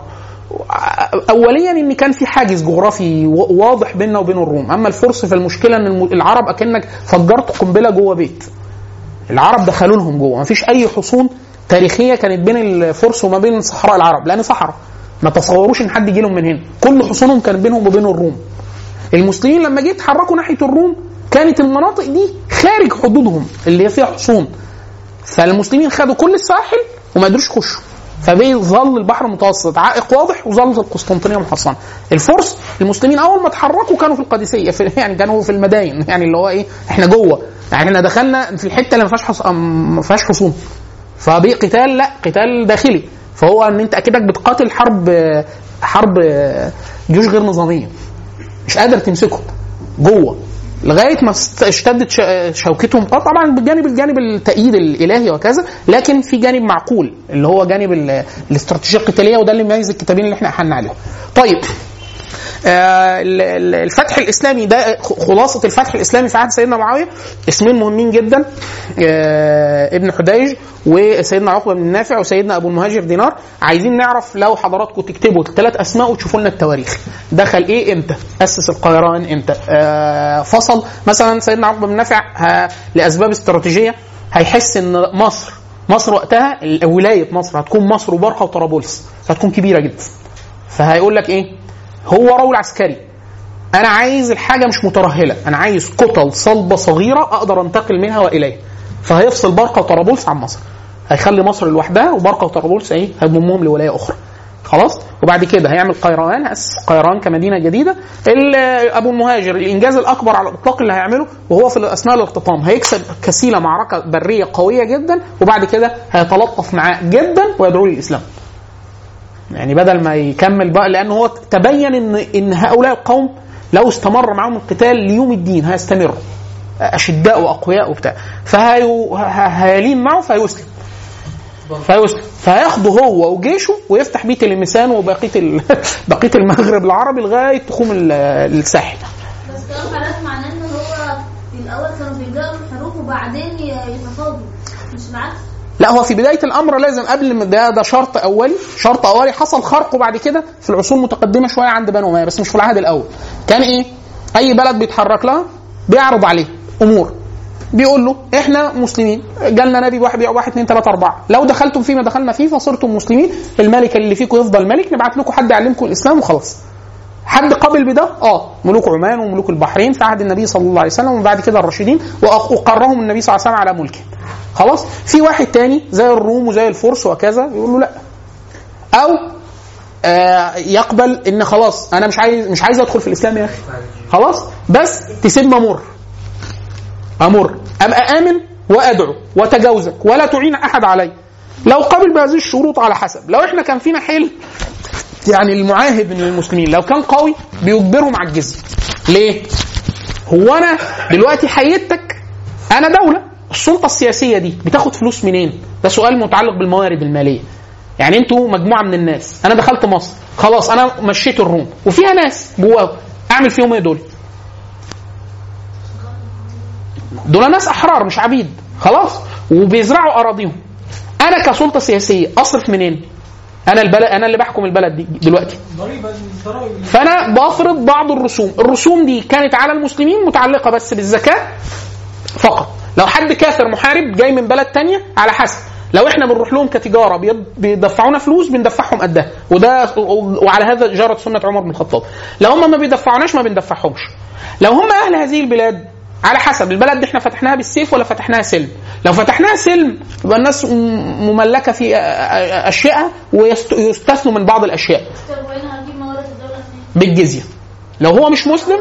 اوليا ان كان في حاجز جغرافي واضح بيننا وبين الروم. اما الفرس فالمشكله ان العرب اكنك فجرت قنبله جوه بيت، العرب دخلوا لهم جوه، ما فيش اي حصون تاريخيه كانت بين الفرس وما بين صحراء العرب، لان صحراء ما تصوروش ان حد يجي لهم من هنا، كل حصونهم كانت بينهم وبين الروم. المسلمين لما جه يتحركوا ناحيه الروم كانت المناطق دي خارج حدودهم اللي هي فيها حصون، فالمسلمين خدوا كل الساحل وما قدروش يخشوا، فبيظل البحر المتوسط عائق واضح وظلت القسطنطينيه محصنه. الفرس المسلمين اول ما اتحركوا كانوا في القادسيه، في يعني كانوا في المداين، يعني اللي هو ايه احنا جوه، يعني احنا دخلنا في الحته اللي ما فيهاش حص... ما فيهاش حصون، فبقي قتال لا قتال داخلي، فهو ان انت اكيدك بتقاتل حرب حرب جيوش غير نظاميه مش قادر تمسكهم جوه لغايه ما اشتدت شوكتهم، طبعا بالجانب الجانب التأييد الالهي وكذا، لكن في جانب معقول اللي هو جانب الاستراتيجيه القتاليه، وده اللي ميز الكتابين اللي احنا احنا عليهم. طيب آه الفتح الاسلامي ده خلاصه الفتح الاسلامي في عهد سيدنا معاويه اسمين مهمين جدا، آه ابن حديج وسيدنا عقبه بن نافع وسيدنا ابو المهاجر دينار. عايزين نعرف لو حضراتكم تكتبوا الثلاث اسماء وتشوفوا لنا التواريخ، دخل ايه امتى، اسس القيروان امتى، آه فصل مثلا سيدنا عقبه بن نافع لاسباب استراتيجيه، هيحس ان مصر مصر وقتها ولايه مصر هتكون مصر وبرقه وطرابلس، هتكون كبيره جدا، فهيقول لك ايه هو رول عسكري، انا عايز الحاجه مش مترهله، انا عايز كتل صلبه صغيره اقدر انتقل منها واليه، فهيفصل برقه وطرابلس عن مصر، هيخلي مصر لوحدها وبرقه وطرابلس ايه هيضمهم لولايه اخرى خلاص. وبعد كده هيعمل قيروان، اسس قيروان كمدينه جديده. ابو المهاجر الانجاز الاكبر على الاطلاق اللي هيعمله وهو في اثناء الاقتطام، هيكسب كسيله معركه بريه قويه جدا، وبعد كده هيتلطف معاه جدا ويدعو للاسلام، يعني بدل ما يكمل بقى، لأنه هو تبين إن إن هؤلاء القوم لو استمر معهم القتال ليوم الدين هيستمروا أشداء وأقوياء وبتاع، فهيلين معه فيسلم فيسلم فياخده هو وجيشه ويفتح بيه تلمسان وبقية بقية المغرب العربي لغاية تخوم الساحل. بس كلام حضرتك معناه إن هو في الأول كانوا بيبدأوا الحروب وبعدين يتفاوضوا، مش العكس؟ لا، هو في بداية الأمر لازم قبل ده ده شرط أولي، شرط أولي حصل خرقه بعد كده في العصور المتقدمة شوية عند بنو أمية، بس مش في العهد الأول. كان إيه؟ أي بلد بيتحرك لها بيعرض عليه أمور، بيقول له إحنا مسلمين، جالنا نبي واحد واحد اثنين ثلاثة أربعة، لو دخلتم فيما دخلنا فيه فصرتم مسلمين، الملك اللي فيكم يفضل ملك، نبعت لكم حد يعلمكم الإسلام وخلاص. حد قبل بده؟ اه ملوك عمان وملوك البحرين في عهد النبي صلى الله عليه وسلم، وبعد كده الراشدين، وأقرهم النبي صلى الله عليه وسلم على ملكه. خلاص. في واحد تاني زي الروم وزي الفرس وكذا يقول له لا، او آه يقبل ان خلاص انا مش عايز مش عايز ادخل في الاسلام يا اخي، خلاص بس تسيبني امر امر ابقى امن وادعو وتجاوزك ولا تعين احد علي. لو قبل بهذه الشروط على حسب، لو احنا كان فينا حيل يعني المعاهد من المسلمين لو كان قوي بيجبرهم على الجزيه. ليه؟ هو انا دلوقتي حيدتك، انا دوله، السلطه السياسيه دي بتاخد فلوس منين؟ ده سؤال متعلق بالموارد الماليه. يعني انتوا مجموعه من الناس، انا دخلت مصر خلاص، انا مشيت الروم وفيها ناس جواه، اعمل فيهم ايه دول؟ دول ناس احرار مش عبيد خلاص، وبيزرعوا اراضيهم. انا كسلطه سياسيه اصرف منين؟ انا البلد، انا اللي بحكم البلد دي دلوقتي، فانا بفرض بعض الرسوم. الرسوم دي كانت على المسلمين متعلقه بس بالزكاه فقط. لو حد كافر محارب جاي من بلد تانية على حسب، لو احنا بنروح لهم كتجاره بيدفعونا فلوس بندفعهم قدها، وده وعلى هذا جرت سنه عمر بن الخطاب. لو هم ما بيدفعوناش ما بندفعهمش. لو هم اهل هذه البلاد على حسب البلد دي احنا فتحناها بالسيف ولا فتحناها سلم. لو فتحناها سلم يبقى الناس مملكه في اشيائها ويستثنوا من بعض الاشياء بالجزيه. لو هو مش مسلم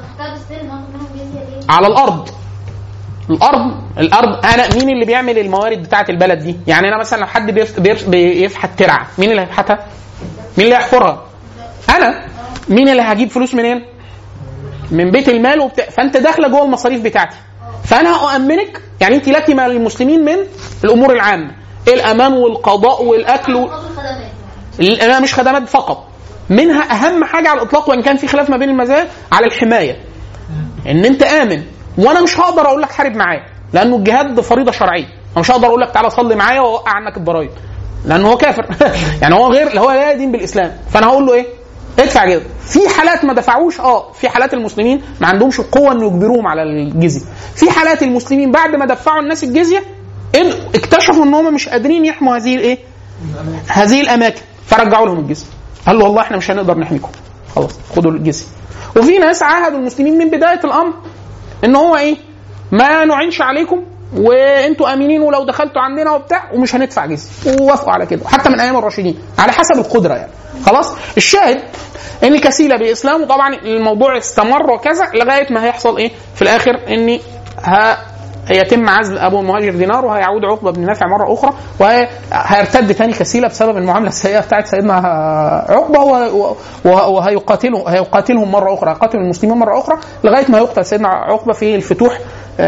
على الارض الارض الارض انا مين اللي بيعمل الموارد بتاعه البلد دي؟ يعني انا مثلا لو حد بيفحت ترعه، مين اللي هيفحتها؟ مين اللي هيحفرها؟ انا. مين اللي هجيب فلوس منين؟ من بيت المال وبتاع. فانت داخله جوه المصاريف بتاعتي، فانا هأمنك. يعني انت لك مع المسلمين من الامور العامه، الامان والقضاء والاكل و... انا مش خدمات فقط، منها اهم حاجه على الاطلاق وان كان في خلاف ما بين المذاهب على الحمايه، ان انت امن. وانا مش هقدر اقول لك حارب معايا لانه الجهاد فريضه شرعيه، انا مش هقدر اقول لك تعالى صلي معايا واوقع عنك الضرايب لانه هو كافر يعني هو غير هو لا يدين بالاسلام. فانا هقول له ايه؟ ادفع جزيه. في حالات ما دفعوش، اه في حالات المسلمين ما عندهمش القوه انه يجبروهم على الجزيه. في حالات المسلمين بعد ما دفعوا الناس الجزيه اكتشفوا ان هم مش قادرين يحموا هذه الايه هذه الاماكن، فرجعوا لهم الجزيه. قالوا والله احنا مش هنقدر نحميكم، خلاص خدوا الجزيه. وفي ناس عاهدوا المسلمين من بدايه الامر ان هو ايه ما نعنش عليكم وانتوا امينين ولو دخلتوا عندنا وبتاع ومش هندفع جزيه، ووافقوا على كده حتى من ايام الراشدين على حسب القدره يعني. خلاص الشاهد ان كسيله باسلامه طبعا الموضوع استمر وكذا لغايه ما هيحصل ايه في الاخر ان ها هيتم عزل ابو المهاجر دينار وهيعود عقبه بن نافع مره اخرى وهيرتد ثاني كسيله بسبب المعامله السيئه بتاعت سيدنا عقبه وهيقاتله هيقاتلهم مره اخرى، هيقاتل المسلمين مره اخرى لغايه ما يقتل سيدنا عقبه في الفتوح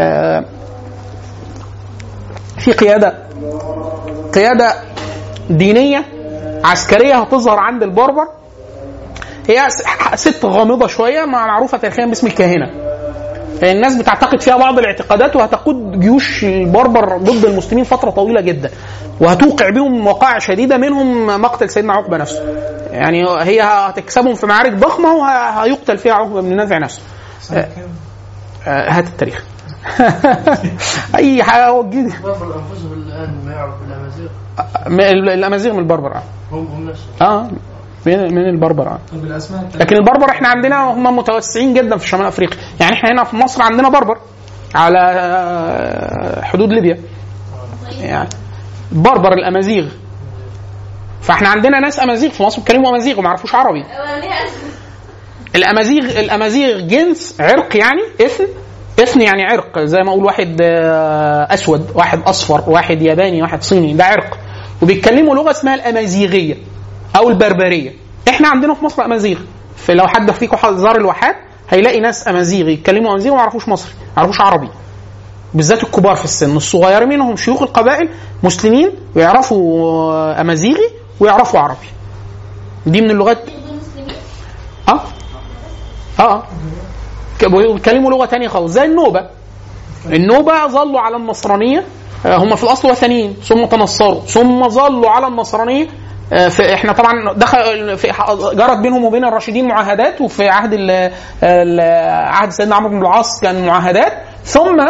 في قياده قياده دينيه عسكريه هتظهر عند البربر. هي ست غامضه شويه معروفه تاريخيا باسم الكاهنه. الناس بتعتقد فيها بعض الاعتقادات وهتقود جيوش البربر ضد المسلمين فتره طويله جدا وهتوقع بهم وقائع شديده منهم مقتل سيدنا عقبه نفسه. يعني هي هتكسبهم في معارك ضخمه وهيقتل فيها عقبه بن نافع نفسه. هات التاريخ. اي حاجه هو جديد. البربر انفسهم الان ما يعرف الامازيغ. الامازيغ من البربر اه هم نفسهم اه من من البربر اه. لكن البربر احنا عندنا هم متوسعين جدا في شمال افريقيا. يعني احنا هنا في مصر عندنا بربر على حدود ليبيا يعني بربر الامازيغ. فاحنا عندنا ناس امازيغ في مصر بيتكلموا امازيغ وما يعرفوش عربي. الامازيغ الامازيغ جنس عرق يعني اثن اثن يعني عرق زي ما اقول واحد اسود واحد اصفر واحد ياباني واحد صيني ده عرق وبيتكلموا لغه اسمها الامازيغيه او البربريه. احنا عندنا في مصر امازيغ. فلو حد فيكم زار الواحات هيلاقي ناس امازيغ يتكلموا امازيغ وما يعرفوش مصري ما يعرفوش عربي بالذات الكبار في السن. الصغيرين منهم شيوخ القبائل مسلمين ويعرفوا امازيغي ويعرفوا عربي. دي من اللغات اه اه بيتكلموا لغه ثانيه خالص زي النوبه. النوبه ظلوا على النصرانيه هم في الاصل وثنيين ثم تنصروا ثم ظلوا على النصرانيه. احنا طبعا دخل في جرت بينهم وبين الراشدين معاهدات وفي عهد ال ال عهد سيدنا عمرو بن العاص كان معاهدات ثم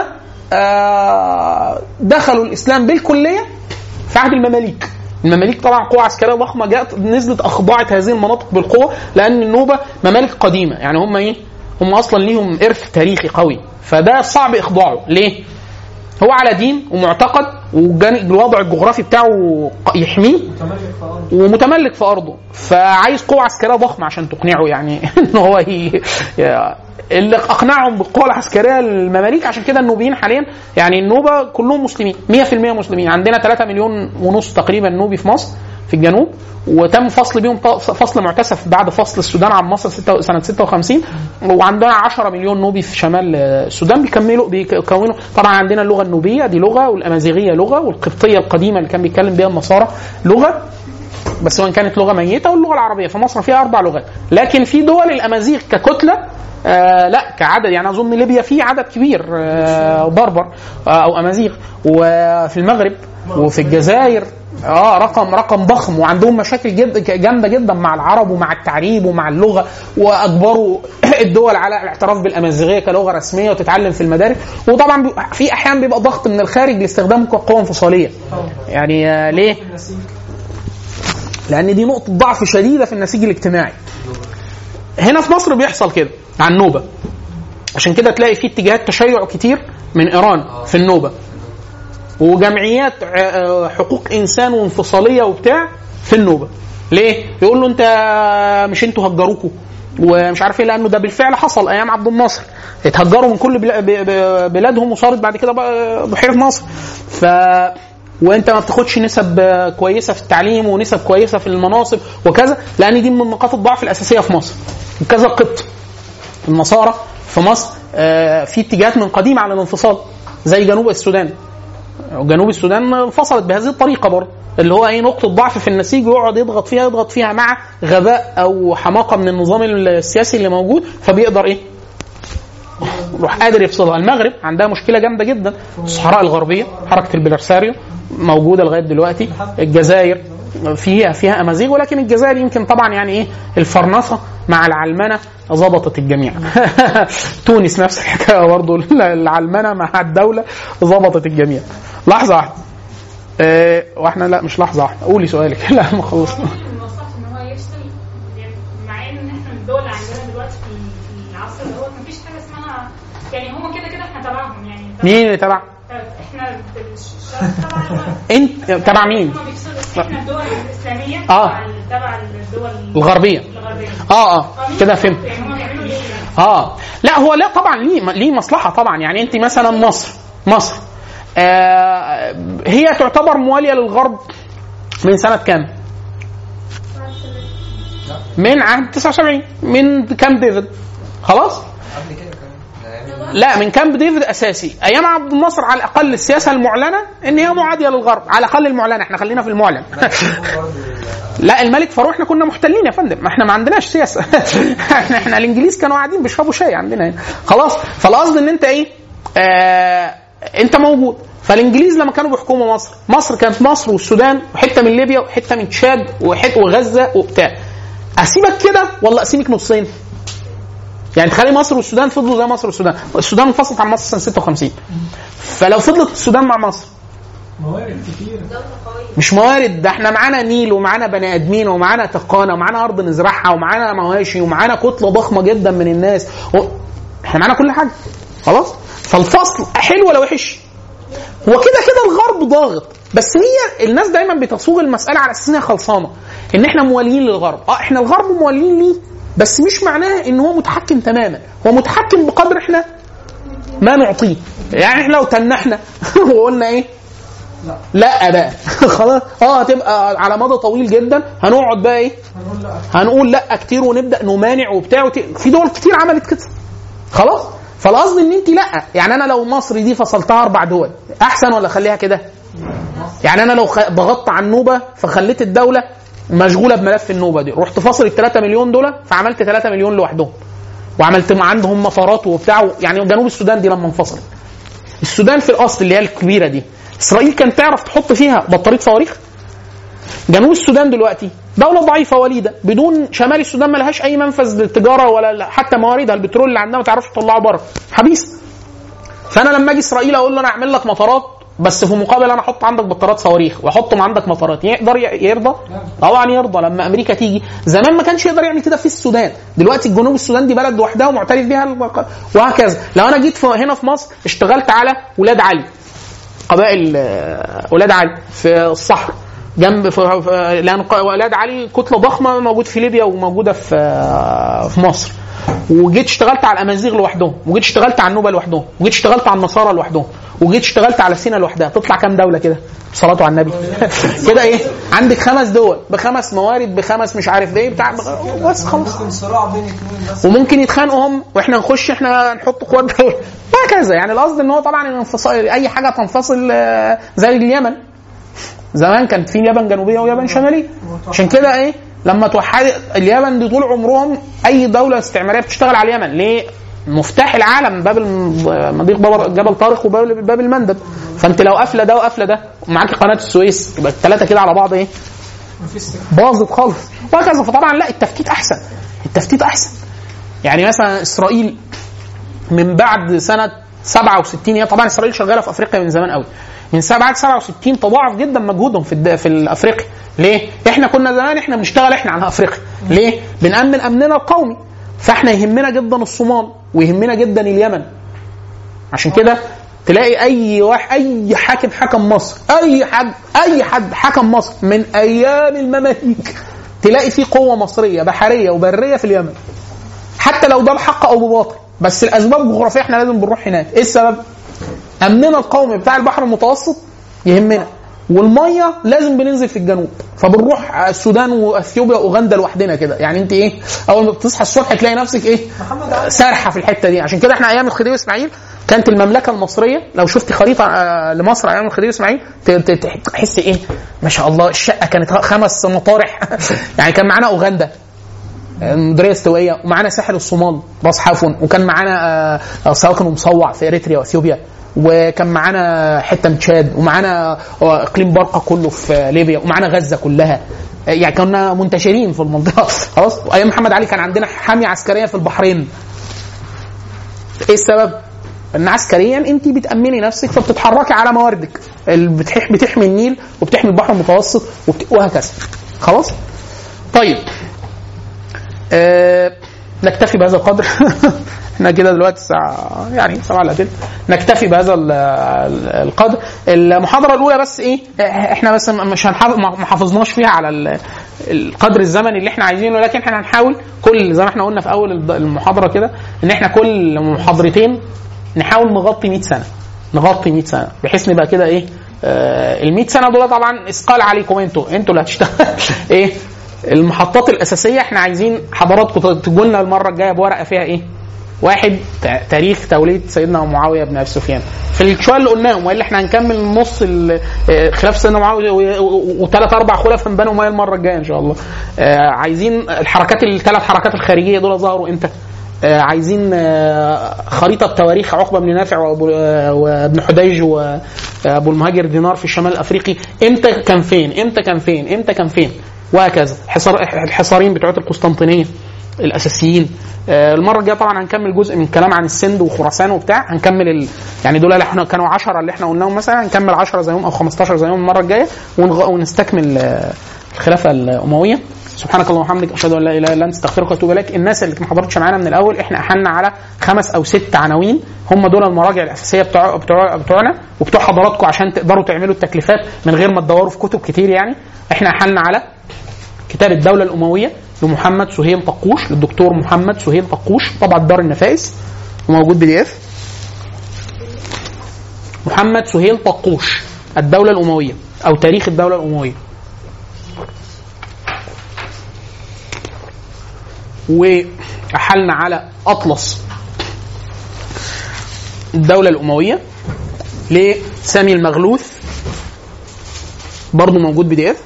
دخلوا الاسلام بالكليه في عهد المماليك. المماليك طبعا قوة عسكريه ضخمه جاءت نزلت اخضعت هذه المناطق بالقوه لان النوبه ممالك قديمه يعني هم ايه هم اصلا ليهم ارث تاريخي قوي فده صعب اخضاعه. ليه؟ هو على دين ومعتقد والوضع الجغرافي بتاعه يحميه ومتملك في ارضه فعايز قوه عسكريه ضخمه عشان تقنعه يعني ان هو هي اللي اقنعهم بالقوه العسكريه المماليك. عشان كده النوبيين حاليا يعني النوبه كلهم مسلمين مية في المية مسلمين. عندنا ثلاثة مليون ونص تقريبا نوبي في مصر في الجنوب وتم فصل بيهم فصل معتسف بعد فصل السودان عن مصر سنه ستة وخمسين وعندنا عشرة مليون نوبي في شمال السودان بيكملوا بيكونوا طبعا عندنا اللغه النوبيه دي لغه والامازيغيه لغه والقبطيه القديمه اللي كان بيتكلم بها النصارى لغه بس وان كانت لغه ميته واللغه العربيه. في مصر فيها اربع لغات لكن في دول الامازيغ ككتله آه لا كعدد يعني اظن ليبيا فيه عدد كبير آه بربر آه او امازيغ وفي المغرب وفي الجزائر اه رقم رقم ضخم وعندهم مشاكل جد جامده جدا مع العرب ومع التعريب ومع اللغه واجبروا الدول على الاعتراف بالامازيغيه كلغه رسميه وتتعلم في المدارس. وطبعا في احيان بيبقى ضغط من الخارج لاستخدامه كقوه انفصاليه يعني آه ليه؟ لان دي نقطه ضعف شديده في النسيج الاجتماعي. هنا في مصر بيحصل كده عن النوبه عشان كده تلاقي في اتجاهات تشيع كتير من ايران في النوبه وجمعيات حقوق انسان وانفصاليه وبتاع في النوبه. ليه؟ يقول له انت مش انتوا هجروكوا ومش عارف ايه لانه ده بالفعل حصل ايام عبد الناصر اتهجروا من كل بلادهم وصارت بعد كده بحيره ناصر. ف وانت ما بتاخدش نسب كويسه في التعليم ونسب كويسه في المناصب وكذا لان دي من نقاط الضعف الاساسيه في مصر. وكذا القبط النصارى في مصر في اتجاهات من قديم على الانفصال زي جنوب السودان. جنوب السودان انفصلت بهذه الطريقه برضه اللي هو اي نقطه ضعف في النسيج ويقعد يضغط فيها يضغط فيها مع غباء او حماقه من النظام السياسي اللي موجود فبيقدر ايه يروح قادر يفصلها. المغرب عندها مشكله جامده جدا الصحراء الغربيه حركه البلارساريو موجوده لغايه دلوقتي. الجزائر فيها فيها امازيغ ولكن الجزائر يمكن طبعا يعني ايه الفرنسه مع العلمنه ضبطت الجميع. تونس نفس الحكايه برضه العلمنه مع الدوله ضبطت الجميع. لحظه واحده اه واحنا لا مش لحظه واحده قولي سؤالك. لا ما خلصنا. ان هو يفصل مع ان احنا الدول عندنا دلوقتي في العصر اللي هو مفيش حاجه اسمها يعني هم كده كده مين اللي تبع؟ احنا تبع انت تبع مين؟ احنا الدول الاسلاميه اه تبع الدول الغربيه. الغربيه اه اه كده فهمت. يعني هم بيعملوا ايه؟ اه لا هو لا طبعا ليه ليه مصلحه طبعا. يعني انت مثلا مصر مصر آه هي تعتبر مواليه للغرب من سنه كام؟ من عام تسعة وسبعين من كامب ديفيد. خلاص لا من كامب ديفيد اساسي. ايام عبد الناصر على الاقل السياسه المعلنه ان هي معاديه للغرب، على الاقل المعلنه، احنا خلينا في المعلن. لا الملك فاروق احنا كنا محتلين يا فندم، ما احنا ما عندناش سياسه. احنا احنا الانجليز كانوا قاعدين بيشربوا شاي عندنا هنا. خلاص فالقصد ان انت ايه آه انت موجود. فالانجليز لما كانوا بيحكموا مصر، مصر كانت مصر والسودان وحته من ليبيا وحته من تشاد وحته وغزه وبتاع. اسيبك كده ولا اسيبك نصين؟ يعني تخلي مصر والسودان فضلوا زي مصر والسودان. السودان انفصلت عن مصر سنه ستة وخمسين. فلو فضلت السودان مع مصر موارد كتير، مش موارد، ده احنا معانا نيل ومعانا بني ادمين ومعانا تقانه ومعانا ارض نزرعها ومعانا مواشي ومعانا كتله ضخمه جدا من الناس و... احنا معانا كل حاجه. خلاص فالفصل حلو ولا وحش؟ هو كده كده الغرب ضاغط، بس هي الناس دايما بتصوغ المساله على اساس انها خلصانه، ان احنا مواليين للغرب. اه احنا الغرب مواليين ليه، بس مش معناه ان هو متحكم تماما، هو متحكم بقدر احنا ما نعطيه. يعني احنا لو تنحنا وقلنا ايه لا, لا بقى خلاص اه هتبقى على مدى طويل جدا هنقعد بقى ايه هنقول لا, هنقول لا كتير ونبدا نمانع وبتاع وت... في دول كتير عملت كده. خلاص فالقصد ان انت لا، يعني انا لو مصر دي فصلتها اربع دول احسن ولا اخليها كده؟ يعني انا لو ضغطت على النوبه فخليت الدوله مشغوله بملف النوبه دي، رحت فاصل الثلاثة مليون دول فعملت ثلاثة مليون لوحدهم وعملت عندهم مطارات وبتاع. يعني جنوب السودان دي لما انفصلت، السودان في الاصل اللي هي الكبيره دي اسرائيل كانت تعرف تحط فيها بطاريه صواريخ. جنوب السودان دلوقتي دوله ضعيفه وليده بدون شمال السودان ما لهاش اي منفذ للتجاره ولا حتى مواردها البترول اللي عندها ما تعرفش تطلعه بره، حبيس. فانا لما اجي اسرائيل اقول له انا اعمل لك مطارات بس في مقابل انا احط عندك بطارات صواريخ واحطهم عندك مطارات، يقدر يرضى؟ طبعا يرضى. لما امريكا تيجي زمان ما كانش يقدر يعمل كده في السودان، دلوقتي الجنوب السودان دي بلد لوحدها ومعترف بيها وهكذا. لو انا جيت هنا في مصر اشتغلت على ولاد علي، قبائل ولاد علي في الصحراء جنب في لان ولاد علي كتله ضخمه موجود في ليبيا وموجوده في في مصر، وجيت اشتغلت على الامازيغ لوحدهم، وجيت اشتغلت على النوبه لوحدهم، وجيت اشتغلت على النصارى لوحدهم، وجيت اشتغلت على سينا لوحدها، تطلع كام دوله كده؟ صلاه على النبي. كده ايه؟ عندك خمس دول بخمس موارد بخمس مش عارف ايه بتاع، بس خلاص. وممكن يتخانقوا هم واحنا نخش احنا نحط قوات وهكذا. يعني القصد ان هو طبعا الانفصال اي حاجه تنفصل زي اليمن زمان كانت في اليابان جنوبيه ويابان شماليه. عشان كده ايه لما توحد اليابان دي طول عمرهم اي دوله استعماريه بتشتغل على اليمن. ليه؟ مفتاح العالم، باب مضيق جبل طارق وباب المندب. فانت لو قافله ده وقافله ده ومعاك قناه السويس يبقى الثلاثه كده على بعض ايه باظت خالص وهكذا. فطبعا لا التفتيت احسن، التفتيت احسن. يعني مثلا اسرائيل من بعد سنه سبعة وستين، هي طبعا اسرائيل شغاله في افريقيا من زمان قوي، من بعد سبعة وستين تضاعف جدا مجهودهم في في الافريقي. ليه؟ احنا كنا زمان احنا بنشتغل احنا على افريقيا، ليه؟ بنأمن امننا القومي، فاحنا يهمنا جدا الصومال ويهمنا جدا اليمن. عشان كده تلاقي اي واحد اي حاكم حكم مصر، اي حد اي حد حكم مصر من ايام المماليك تلاقي فيه قوه مصريه بحريه وبريه في اليمن، حتى لو ده بحق او بباطل، بس الاسباب الجغرافيه احنا لازم بنروح هناك. ايه السبب؟ امننا القومي بتاع البحر المتوسط يهمنا، والميه لازم بننزل في الجنوب، فبنروح السودان واثيوبيا واوغندا لوحدنا كده. يعني انت ايه اول ما تصحى الصبح تلاقي نفسك ايه سارحه في الحته دي. عشان كده احنا ايام الخديوي اسماعيل كانت المملكه المصريه، لو شفتي خريطه لمصر ايام الخديوي اسماعيل تحس ايه ما شاء الله الشقه كانت خمس مطارح. يعني كان معانا اوغندا مديريه استوائيه، ومعانا ساحل الصومال راس حافون، وكان معانا سواكن ومصوع في اريتريا واثيوبيا، وكان معانا حته من تشاد، ومعانا اقليم برقه كله في ليبيا، ومعانا غزه كلها. يعني كنا منتشرين في المنطقه خلاص. ايام محمد علي كان عندنا حاميه عسكريه في البحرين. ايه السبب؟ ان عسكريا انت بتامني نفسك فبتتحركي على مواردك، بتحمي النيل وبتحمي البحر المتوسط وهكذا. خلاص طيب أه... نكتفي بهذا القدر. احنا كده دلوقتي الساعه يعني سبعة الا تلت، نكتفي بهذا القدر. المحاضره الاولى بس ايه، احنا بس مش هنحافظ ما حافظناش فيها على القدر الزمني اللي احنا عايزينه، لكن احنا هنحاول كل زي ما احنا قلنا في اول المحاضره كده ان احنا كل محاضرتين نحاول نغطي مئة سنه، نغطي مئة سنه بحيث نبقى كده ايه آه ال مئة سنه دول طبعا اثقال عليكم انتوا انتوا اللي هتشتغلوا ايه المحطات الاساسيه. احنا عايزين حضراتكم تجوا لنا المره الجايه بورقه فيها ايه، واحد تاريخ توليد سيدنا معاويه بن ابي سفيان في الشويه اللي قلناهم، والا احنا هنكمل نص خلاف سيدنا معاويه وثلاث اربع خلفاء من بني اميه المره الجايه ان شاء الله. آه عايزين الحركات الثلاث حركات الخارجيه دول ظهروا امتى، آه عايزين آه خريطه تواريخ عقبه بن نافع وابن حديج وابو المهاجر دينار في الشمال الافريقي امتى كان فين امتى كان فين امتى كان فين وهكذا. حصار الحصارين بتوع القسطنطينيه الاساسيين. آه المره الجايه طبعا هنكمل جزء من الكلام عن السند وخراسان وبتاع، هنكمل ال... يعني دول اللي احنا كانوا عشرة اللي احنا قلناهم مثلا، هنكمل عشرة زيهم او خمستاشر زيهم المره الجايه ونغ... ونستكمل آه الخلافه الامويه. سبحانك اللهم وبحمدك اشهد ان لا اله الا انت استغفرك واتوب اليك. الناس اللي ما حضرتش معانا من الاول، احنا احلنا على خمس او ست عناوين، هم دول المراجع الاساسيه بتوع بتوع بتوعنا وبتوع حضراتكم عشان تقدروا تعملوا التكليفات من غير ما تدوروا في كتب كتير. يعني احنا احلنا على كتاب الدوله الامويه لمحمد سهيل طقوش، للدكتور محمد سهيل طقوش، طبعا دار النفائس وموجود بي دي اف. محمد سهيل طقوش الدوله الامويه او تاريخ الدوله الامويه. وأحلنا على أطلس الدولة الأموية لسامي المغلوث، برضو موجود بي دي اف.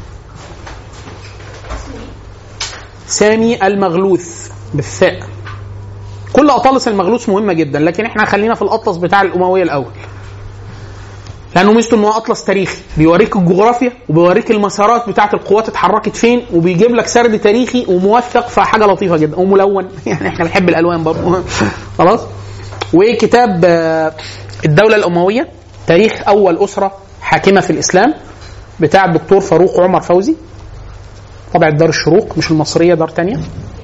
سامي المغلوث بالثاء. كل أطلس المغلوث مهمة جدا، لكن احنا خلينا في الأطلس بتاع الأموية الأول، لأنه ميزته إنه أطلس تاريخي بيوريك الجغرافيا وبيوريك المسارات بتاعة القوات اتحركت فين، وبيجيب لك سرد تاريخي وموثق، فحاجة لطيفة جدا وملون يعني احنا بنحب الألوان برضه خلاص. وكتاب الدولة الأموية تاريخ أول أسرة حاكمة في الإسلام بتاع الدكتور فاروق عمر فوزي، طبع دار الشروق مش المصرية، دار تانية.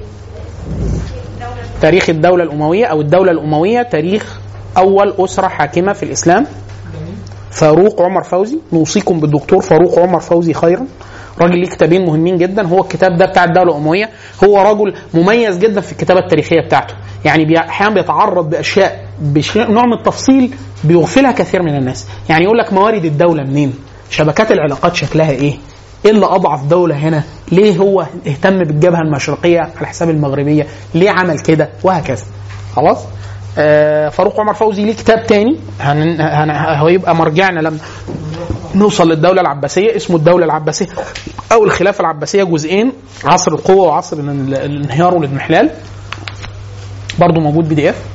تاريخ الدولة الأموية أو الدولة الأموية تاريخ أول أسرة حاكمة في الإسلام، فاروق عمر فوزي. نوصيكم بالدكتور فاروق عمر فوزي خيرا، راجل ليه كتابين مهمين جدا. هو الكتاب ده بتاع الدولة الأموية، هو رجل مميز جدا في الكتابة التاريخية بتاعته، يعني أحيانا بيتعرض بأشياء بنوع من التفصيل بيغفلها كثير من الناس. يعني يقول لك موارد الدولة منين، شبكات العلاقات شكلها ايه، ايه اللي أضعف دولة هنا، ليه هو اهتم بالجبهة المشرقية على حساب المغربية، ليه عمل كده، وهكذا. خلاص. آه فاروق عمر فوزي ليه كتاب تاني هن... هن... هيبقى مرجعنا لما نوصل للدولة العباسية، اسمه الدولة العباسية أو الخلافة العباسية، جزئين، عصر القوة وعصر الانهيار والاضمحلال، برضو موجود بي دي اف.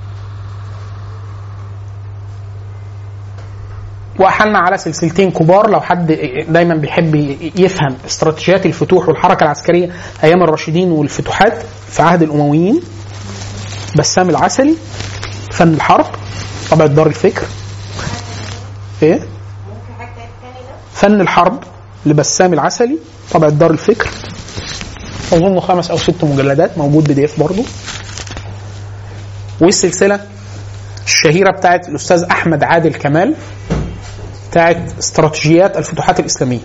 وأحلنا على سلسلتين كبار لو حد دايما بيحب يفهم استراتيجيات الفتوح والحركة العسكرية أيام الراشدين والفتوحات في عهد الأمويين، بسام العسلي فن الحرب، طبعا دار الفكر. ايه فن الحرب لبسام العسلي، طبعا دار الفكر، اظن خمس او ست مجلدات، موجود بي دي اف برضو. والسلسله الشهيره بتاعت الاستاذ احمد عادل كمال بتاعت استراتيجيات الفتوحات الاسلاميه،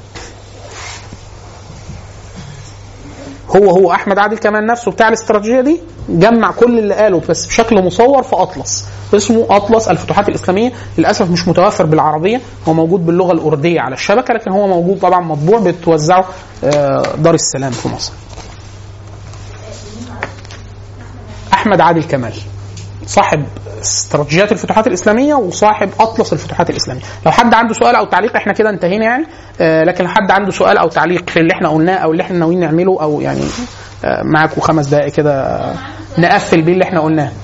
هو هو احمد عادل كمان نفسه بتاع الاستراتيجيه دي، جمع كل اللي قاله بس بشكل مصور في اطلس اسمه اطلس الفتوحات الاسلاميه. للاسف مش متوفر بالعربيه، هو موجود باللغه الارديه على الشبكه، لكن هو موجود طبعا مطبوع بتوزعه دار السلام في مصر. احمد عادل كمال صاحب استراتيجيات الفتوحات الاسلاميه وصاحب اطلس الفتوحات الاسلاميه. لو حد عنده سؤال او تعليق، احنا كده انتهينا يعني، آه لكن لو حد عنده سؤال او تعليق في اللي احنا قلناه او اللي احنا ناويين نعمله، او يعني آه معاكم خمس دقائق كده نقفل بيه اللي احنا قلناه.